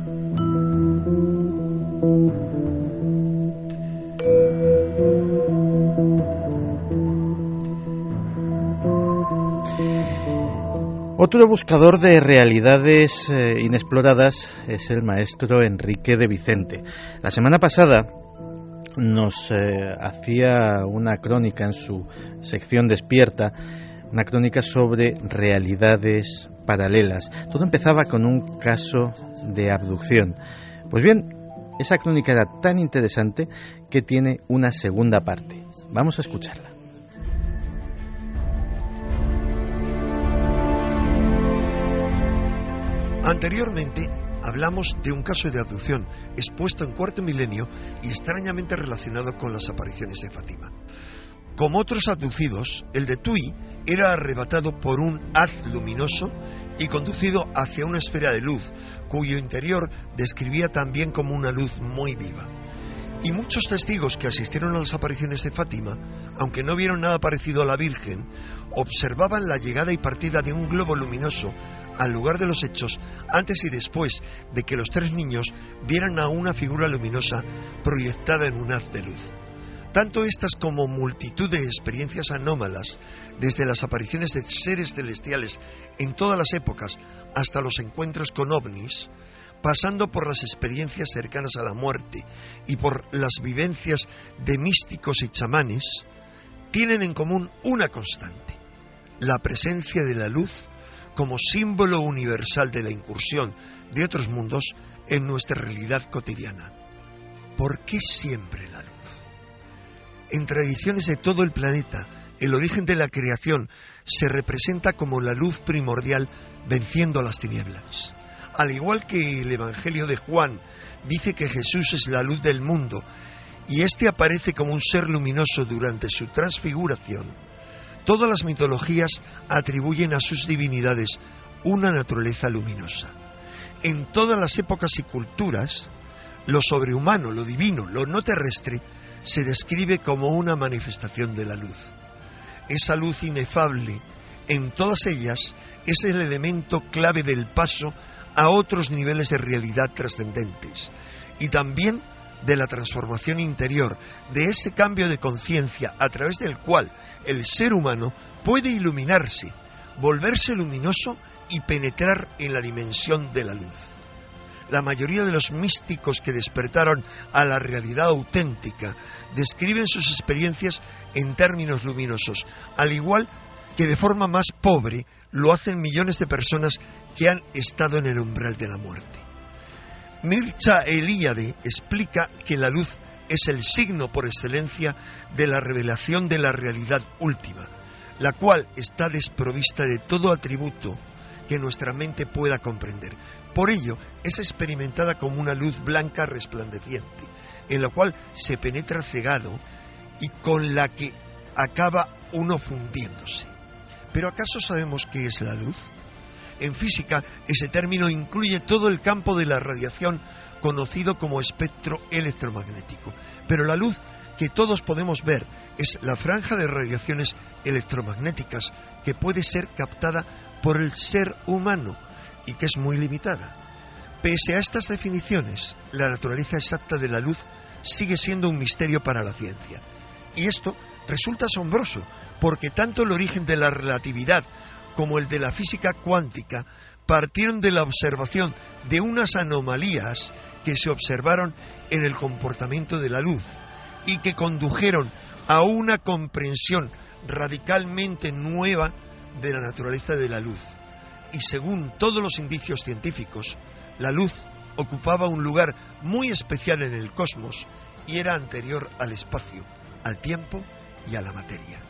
A: Otro buscador de realidades inexploradas es el maestro Enrique de Vicente. La semana pasada nos hacía una crónica en su sección Despierta, una crónica sobre realidades paralelas. Todo empezaba con un caso de abducción. Pues bien, esa crónica era tan interesante que tiene una segunda parte. Vamos a escucharla.
P: Anteriormente hablamos de un caso de abducción expuesto en Cuarto Milenio y extrañamente relacionado con las apariciones de Fátima. Como otros abducidos, el de Tui era arrebatado por un haz luminoso y conducido hacia una esfera de luz, cuyo interior describía también como una luz muy viva. Y muchos testigos que asistieron a las apariciones de Fátima, aunque no vieron nada parecido a la Virgen, observaban la llegada y partida de un globo luminoso al lugar de los hechos antes y después de que los 3 niños vieran a una figura luminosa proyectada en un haz de luz. Tanto estas como multitud de experiencias anómalas, desde las apariciones de seres celestiales en todas las épocas hasta los encuentros con ovnis, pasando por las experiencias cercanas a la muerte y por las vivencias de místicos y chamanes, tienen en común una constante: la presencia de la luz como símbolo universal de la incursión de otros mundos en nuestra realidad cotidiana. ¿Por qué siempre la luz? En tradiciones de todo el planeta, el origen de la creación se representa como la luz primordial venciendo a las tinieblas. Al igual que el Evangelio de Juan dice que Jesús es la luz del mundo y éste aparece como un ser luminoso durante su transfiguración, todas las mitologías atribuyen a sus divinidades una naturaleza luminosa. En todas las épocas y culturas, lo sobrehumano, lo divino, lo no terrestre, se describe como una manifestación de la luz. Esa luz inefable, en todas ellas, es el elemento clave del paso a otros niveles de realidad trascendentes y también de la transformación interior, de ese cambio de conciencia a través del cual el ser humano puede iluminarse, volverse luminoso y penetrar en la dimensión de la luz. La mayoría de los místicos que despertaron a la realidad auténtica describen sus experiencias en términos luminosos, al igual que de forma más pobre lo hacen millones de personas que han estado en el umbral de la muerte. Mircea Eliade explica que la luz es el signo por excelencia de la revelación de la realidad última, la cual está desprovista de todo atributo que nuestra mente pueda comprender. Por ello, es experimentada como una luz blanca resplandeciente, en la cual se penetra cegado y con la que acaba uno fundiéndose. ¿Pero acaso sabemos qué es la luz? En física, ese término incluye todo el campo de la radiación conocido como espectro electromagnético. Pero la luz que todos podemos ver es la franja de radiaciones electromagnéticas que puede ser captada por el ser humano y que es muy limitada. Pese a estas definiciones, la naturaleza exacta de la luz sigue siendo un misterio para la ciencia. Y esto resulta asombroso, porque tanto el origen de la relatividad como el de la física cuántica partieron de la observación de unas anomalías que se observaron en el comportamiento de la luz y que condujeron a una comprensión radicalmente nueva de la naturaleza de la luz. Y según todos los indicios científicos, la luz ocupaba un lugar muy especial en el cosmos y era anterior al espacio, al tiempo y a la materia.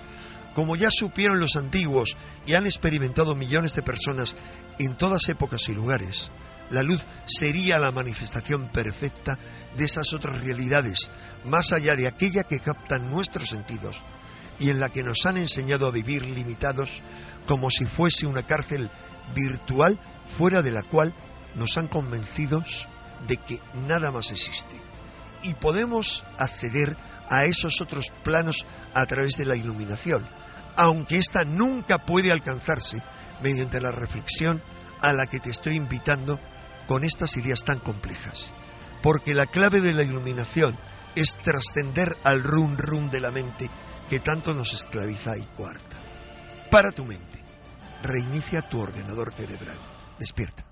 P: Como ya supieron los antiguos y han experimentado millones de personas en todas épocas y lugares, la luz sería la manifestación perfecta de esas otras realidades, más allá de aquella que captan nuestros sentidos y en la que nos han enseñado a vivir limitados como si fuese una cárcel virtual fuera de la cual nos han convencido de que nada más existe. Y podemos acceder a esos otros planos a través de la iluminación, aunque ésta nunca puede alcanzarse mediante la reflexión a la que te estoy invitando con estas ideas tan complejas. Porque la clave de la iluminación es trascender al rum rum de la mente que tanto nos esclaviza y coarta. Para tu mente, reinicia tu ordenador cerebral. Despierta.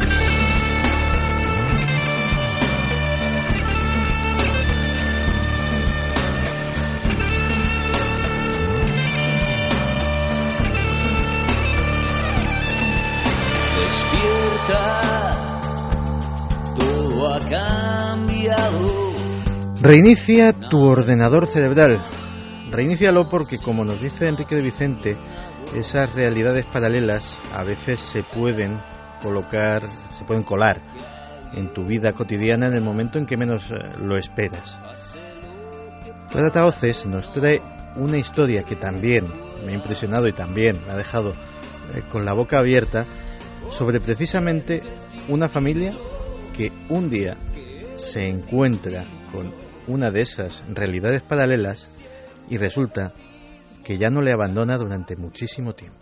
J: Despierta, todo ha cambiado.
A: Reinicia tu ordenador cerebral. Reinícialo porque, como nos dice Enrique de Vicente, esas realidades paralelas a veces se pueden colar en tu vida cotidiana en el momento en que menos lo esperas. Clara Tahoces nos trae una historia que también me ha impresionado y también me ha dejado con la boca abierta, sobre precisamente una familia que un día se encuentra con una de esas realidades paralelas y resulta que ya no le abandona durante muchísimo tiempo.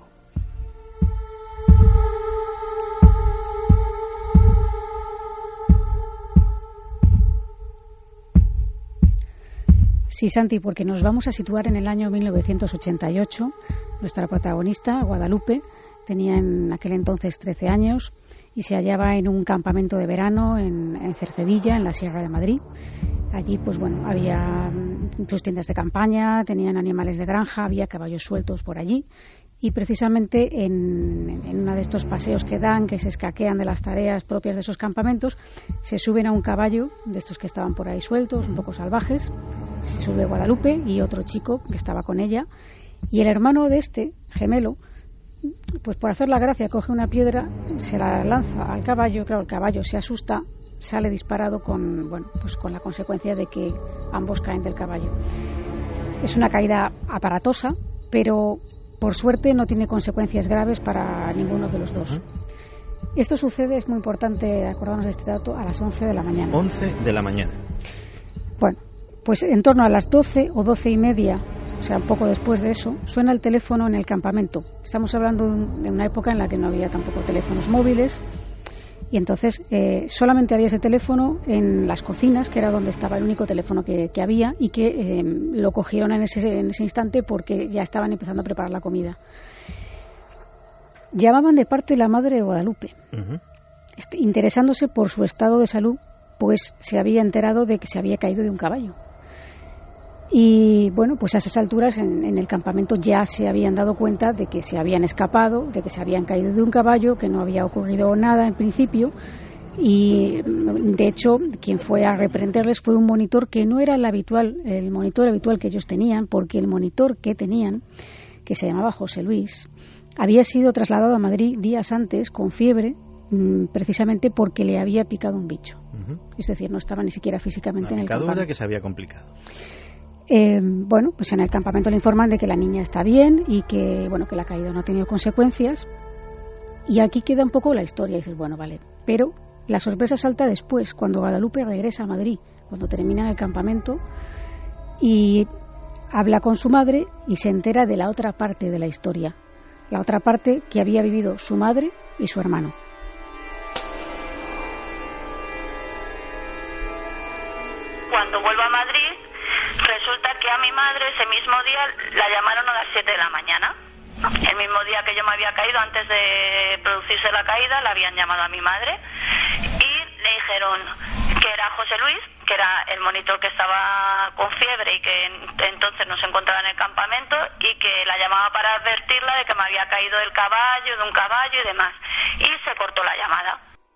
B: Sí, Santi, porque nos vamos a situar en el año 1988. Nuestra protagonista, Guadalupe, tenía en aquel entonces 13 años y se hallaba en un campamento de verano en Cercedilla, en la Sierra de Madrid. Allí, pues bueno, había sus tiendas de campaña, tenían animales de granja, había caballos sueltos por allí. Y precisamente en uno de estos paseos que dan, que se escaquean de las tareas propias de esos campamentos, se suben a un caballo de estos que estaban por ahí sueltos, un poco salvajes. Se sube Guadalupe y otro chico que estaba con ella. Y el hermano de este, gemelo, pues por hacer la gracia, coge una piedra, se la lanza al caballo. Claro, el caballo se asusta, sale disparado con la consecuencia de que ambos caen del caballo. Es una caída aparatosa, pero por suerte no tiene consecuencias graves para ninguno de los dos. Esto sucede, es muy importante acordarnos de este dato, a las 11 de la mañana.
A: 11 de la mañana.
B: Bueno, pues en torno a las 12 o 12 y media, o sea, un poco después de eso, suena el teléfono en el campamento. Estamos hablando de una época en la que no había tampoco teléfonos móviles. Y entonces solamente había ese teléfono en las cocinas, que era donde estaba el único teléfono que había, y que lo cogieron en ese instante porque ya estaban empezando a preparar la comida. Llamaban de parte de la madre de Guadalupe, interesándose por su estado de salud, pues se había enterado de que se había caído de un caballo. Y bueno, pues a esas alturas en el campamento ya se habían dado cuenta de que se habían escapado, de que se habían caído de un caballo, que no había ocurrido nada en principio. Y de hecho quien fue a reprenderles fue un monitor que no era el monitor habitual que ellos tenían, porque el monitor que tenían, que se llamaba José Luis, había sido trasladado a Madrid días antes con fiebre, precisamente porque le había picado un bicho. Es decir, no estaba ni siquiera físicamente en el campamento. Una picadura
A: que se había complicado.
B: Bueno, pues en el campamento le informan de que la niña está bien y que que la caída no ha tenido consecuencias. Y aquí queda un poco la historia. Y dices, bueno, vale. Pero la sorpresa salta después, cuando Guadalupe regresa a Madrid, cuando termina el campamento, y habla con su madre y se entera de la otra parte de la historia. La otra parte que había vivido su madre y su hermano.
Q: Cuando vuelvo a Madrid, resulta que a mi madre ese mismo día la llamaron a las 7 de la mañana. El mismo día que yo me había caído, antes de producirse la caída, la habían llamado a mi madre y le dijeron que era José Luis, que era el monitor que estaba con fiebre y que entonces no se encontraba en el campamento, y que la llamaba para advertirla de que me había caído del caballo, de un caballo y demás. Y se cortó la llamada.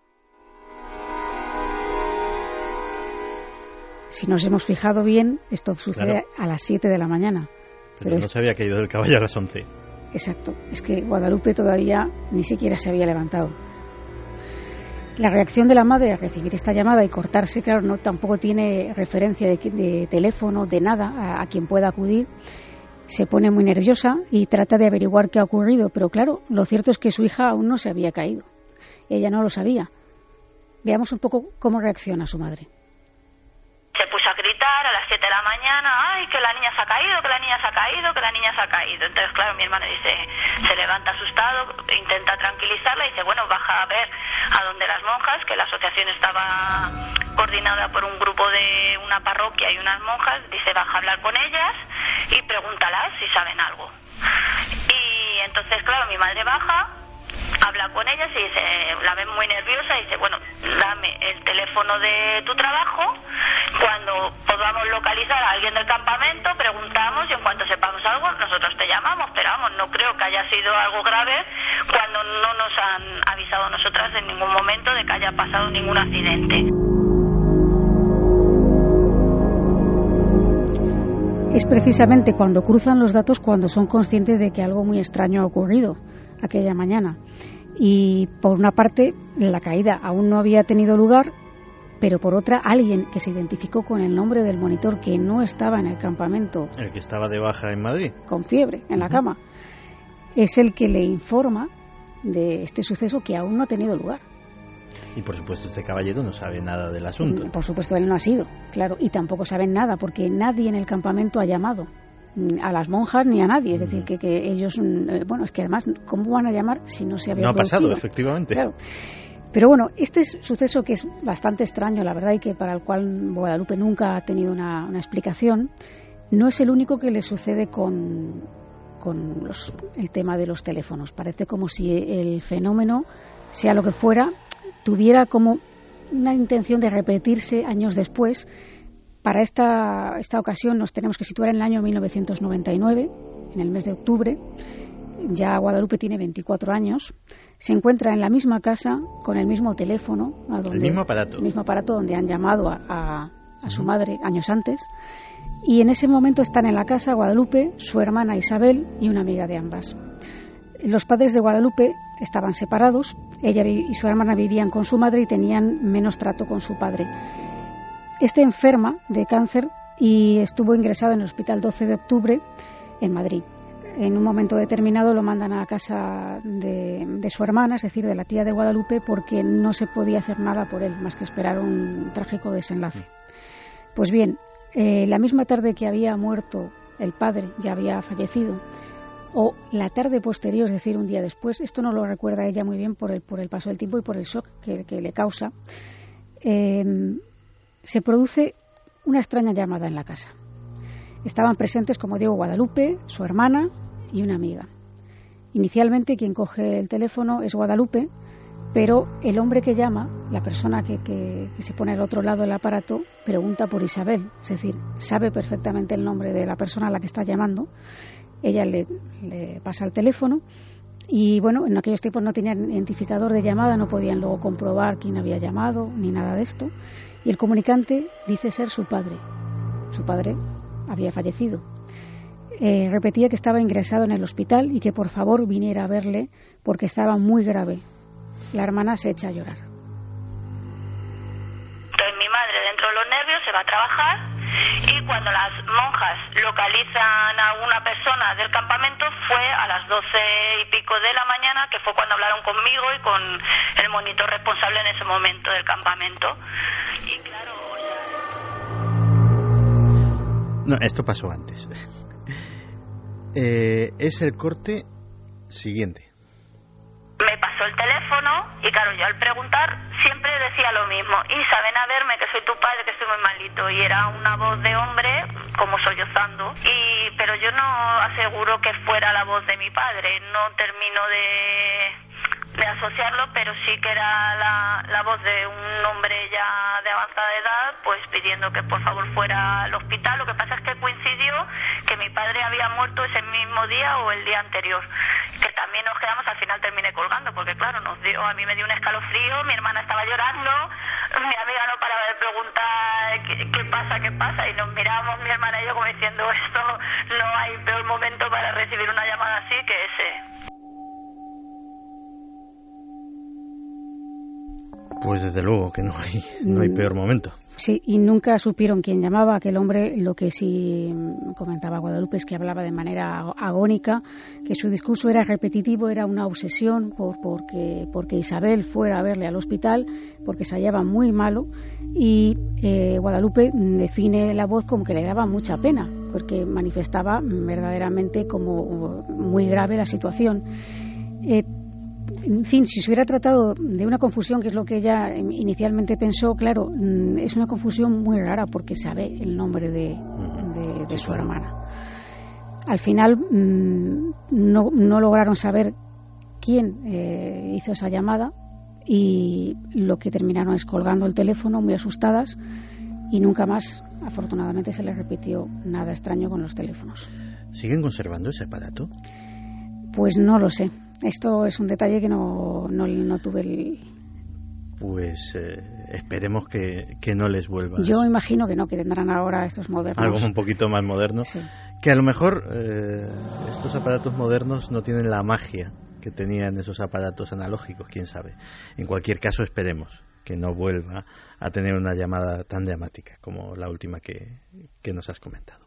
B: Si nos hemos fijado bien, esto sucede a las 7 de la mañana.
A: Pero no se había caído del caballo a las 11.
B: Exacto. Es que Guadalupe todavía ni siquiera se había levantado. La reacción de la madre a recibir esta llamada y cortarse, claro, no tampoco tiene referencia de teléfono, de nada, a quien pueda acudir. Se pone muy nerviosa y trata de averiguar qué ha ocurrido. Pero claro, lo cierto es que su hija aún no se había caído. Ella no lo sabía. Veamos un poco cómo reacciona su madre.
Q: Se puso a gritar a las 7 de la mañana, ¡ay, que la niña se ha caído, que la niña se ha caído, que la niña se ha caído! Entonces, claro, mi hermano se levanta asustado, intenta tranquilizarla y dice, bueno, baja a ver a donde las monjas, que la asociación estaba coordinada por un grupo de una parroquia y unas monjas, dice, baja a hablar con ellas y pregúntalas si saben algo. Y entonces, claro, mi madre baja, habla con ellas y dice, la ven muy nerviosa y dice, bueno, dame el teléfono de tu trabajo, cuando podamos localizar a alguien del campamento preguntamos y en cuanto sepamos algo nosotros te llamamos, pero vamos, no creo que haya sido algo grave cuando no nos han avisado nosotras en ningún momento de que haya pasado ningún accidente.
B: Es precisamente cuando cruzan los datos cuando son conscientes de que algo muy extraño ha ocurrido aquella mañana. Y por una parte, la caída aún no había tenido lugar, pero por otra, alguien que se identificó con el nombre del monitor, que no estaba en el campamento,
A: el que estaba de baja en Madrid,
B: con fiebre en la cama, es el que le informa de este suceso que aún no ha tenido lugar.
A: Y por supuesto este caballero no sabe nada del asunto.
B: Por supuesto él no ha sido, claro, y tampoco saben nada porque nadie en el campamento ha llamado a las monjas ni a nadie, es decir, que ellos, bueno, es que además, ¿cómo van a llamar si no se había producido?
A: No ha pasado, efectivamente.
B: Claro. Pero bueno, este es suceso que es bastante extraño, la verdad, y que para el cual Guadalupe nunca ha tenido una explicación. No es el único que le sucede con el tema de los teléfonos. Parece como si el fenómeno, sea lo que fuera, tuviera como una intención de repetirse años después. Para esta ocasión nos tenemos que situar en el año 1999, en el mes de octubre. Ya Guadalupe tiene 24 años. Se encuentra en la misma casa, con el mismo teléfono.
A: El mismo aparato.
B: El mismo aparato donde han llamado a su madre años antes. Y en ese momento están en la casa Guadalupe, su hermana Isabel y una amiga de ambas. Los padres de Guadalupe estaban separados. Ella y su hermana vivían con su madre y tenían menos trato con su padre. Este enferma de cáncer y estuvo ingresado en el hospital 12 de octubre en Madrid. En un momento determinado lo mandan a casa de su hermana, es decir, de la tía de Guadalupe, porque no se podía hacer nada por él, más que esperar un trágico desenlace. Pues bien, la misma tarde que había muerto el padre, ya había fallecido, o la tarde posterior, es decir, un día después, esto no lo recuerda ella muy bien por el paso del tiempo y por el shock que le causa, se produce una extraña llamada en la casa. Estaban presentes, como digo, Guadalupe, su hermana y una amiga. Inicialmente quien coge el teléfono es Guadalupe, pero el hombre que llama, la persona que se pone al otro lado del aparato, pregunta por Isabel, es decir, sabe perfectamente el nombre de la persona a la que está llamando. Ella le pasa el teléfono y, bueno, en aquellos tiempos no tenían identificador de llamada, no podían luego comprobar quién había llamado ni nada de esto. Y el comunicante dice ser su padre. Su padre había fallecido. Repetía que estaba ingresado en el hospital y que por favor viniera a verle porque estaba muy grave. La hermana se echa a llorar.
Q: Entonces mi madre, dentro de los nervios, se va a trabajar y cuando las monjas localizan a una persona del campamento fue a las 12 y pico de la mañana, que fue cuando hablaron conmigo y con el monitor responsable en ese momento del campamento. Y claro,
A: no, esto pasó antes. Es el corte siguiente.
Q: Me pasó el teléfono y claro, yo al preguntar siempre decía lo mismo: Isa, ven a verme que soy tu padre, que estoy muy malito. Y era una voz de hombre como sollozando, pero yo no aseguro que fuera la voz de mi padre, no termino de asociarlo, pero sí que era la voz de un hombre ya de avanzada edad, pues pidiendo que por favor fuera al hospital. Lo que pasa es que coincidió que mi padre había muerto ese mismo día o el día anterior, que también nos quedamos, al final terminé colgando, porque claro, a mí me dio un escalofrío, mi hermana estaba llorando, mi amiga no paraba de preguntar qué pasa, y nos mirábamos mi hermana y yo como diciendo, esto no hay peor momento para recibir una llamada así que ese.
A: Pues desde luego que no hay peor momento.
B: Sí, y nunca supieron quién llamaba. Aquel hombre, lo que sí comentaba Guadalupe es que hablaba de manera agónica, que su discurso era repetitivo, era una obsesión porque Isabel fuera a verle al hospital, porque se hallaba muy malo, y Guadalupe define la voz como que le daba mucha pena, porque manifestaba verdaderamente como muy grave la situación. En fin, si se hubiera tratado de una confusión, que es lo que ella inicialmente pensó, claro, es una confusión muy rara porque sabe el nombre de su hermana. Al final no lograron saber quién hizo esa llamada y lo que terminaron es colgando el teléfono muy asustadas y nunca más, afortunadamente, se les repitió nada extraño con los teléfonos.
A: ¿Siguen conservando ese aparato?
B: Pues no lo sé. Esto es un detalle que no tuve el...
A: Pues esperemos que no les vuelva.
B: Yo imagino que no, que tendrán ahora estos modernos.
A: Algo un poquito más moderno.
B: Sí.
A: Que a lo mejor estos aparatos modernos no tienen la magia que tenían esos aparatos analógicos, quién sabe. En cualquier caso, esperemos que no vuelva a tener una llamada tan dramática como la última que nos has comentado.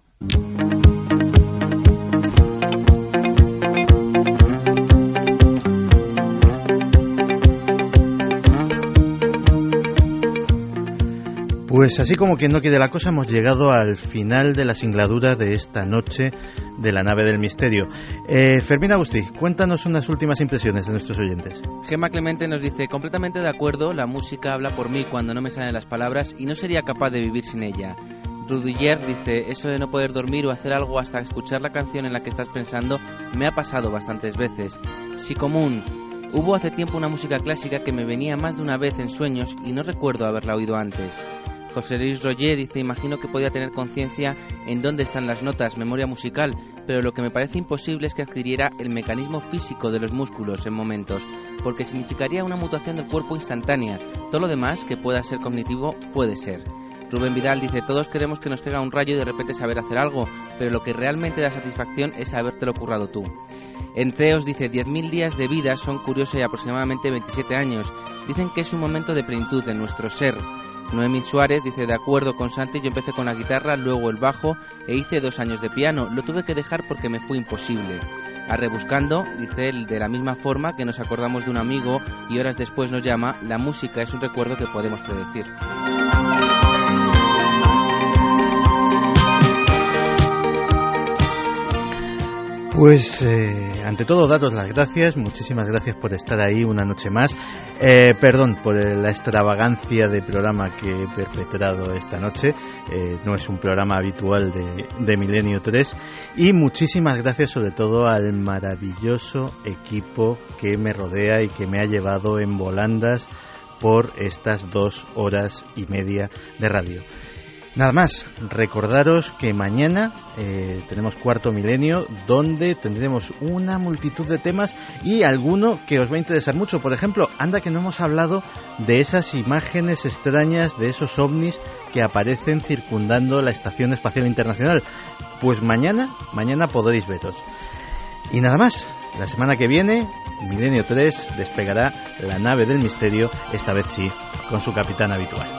A: Pues así como que no quede la cosa, hemos llegado al final de la singladura de esta noche de la nave del misterio. Fermín Agustí, cuéntanos unas últimas impresiones de nuestros oyentes.
F: Gemma Clemente nos dice: completamente de acuerdo, la música habla por mí cuando no me salen las palabras y no sería capaz de vivir sin ella. Rudiger dice: eso de no poder dormir o hacer algo hasta escuchar la canción en la que estás pensando me ha pasado bastantes veces. Psicomún: hubo hace tiempo una música clásica que me venía más de una vez en sueños y no recuerdo haberla oído antes. José Luis Roger dice: imagino que podía tener conciencia en dónde están las notas, memoria musical, pero lo que me parece imposible es que adquiriera el mecanismo físico de los músculos en momentos, porque significaría una mutación del cuerpo instantánea. Todo lo demás que pueda ser cognitivo puede ser. Rubén Vidal dice: todos queremos que nos caiga un rayo y de repente saber hacer algo, pero lo que realmente da satisfacción es habértelo currado tú. Enceos dice: 10.000 días de vida son curiosos y aproximadamente 27 años. Dicen que es un momento de plenitud en nuestro ser. Noemí Suárez dice: de acuerdo con Santi, yo empecé con la guitarra, luego el bajo e hice 2 años de piano. Lo tuve que dejar porque me fue imposible. A Rebuscando dice él: de la misma forma que nos acordamos de un amigo y horas después nos llama, la música es un recuerdo que podemos predecir.
A: Pues ante todo daros las gracias, muchísimas gracias por estar ahí una noche más, perdón por la extravagancia de programa que he perpetrado esta noche, no es un programa habitual de Milenio 3, y muchísimas gracias sobre todo al maravilloso equipo que me rodea y que me ha llevado en volandas por estas 2 horas y media de radio. Nada más, recordaros que mañana tenemos Cuarto Milenio, donde tendremos una multitud de temas y alguno que os va a interesar mucho. Por ejemplo, anda que no hemos hablado de esas imágenes extrañas, de esos ovnis que aparecen circundando la Estación Espacial Internacional. Pues mañana podréis veros. Y nada más, la semana que viene, Milenio 3 despegará la nave del misterio, esta vez sí, con su capitán habitual.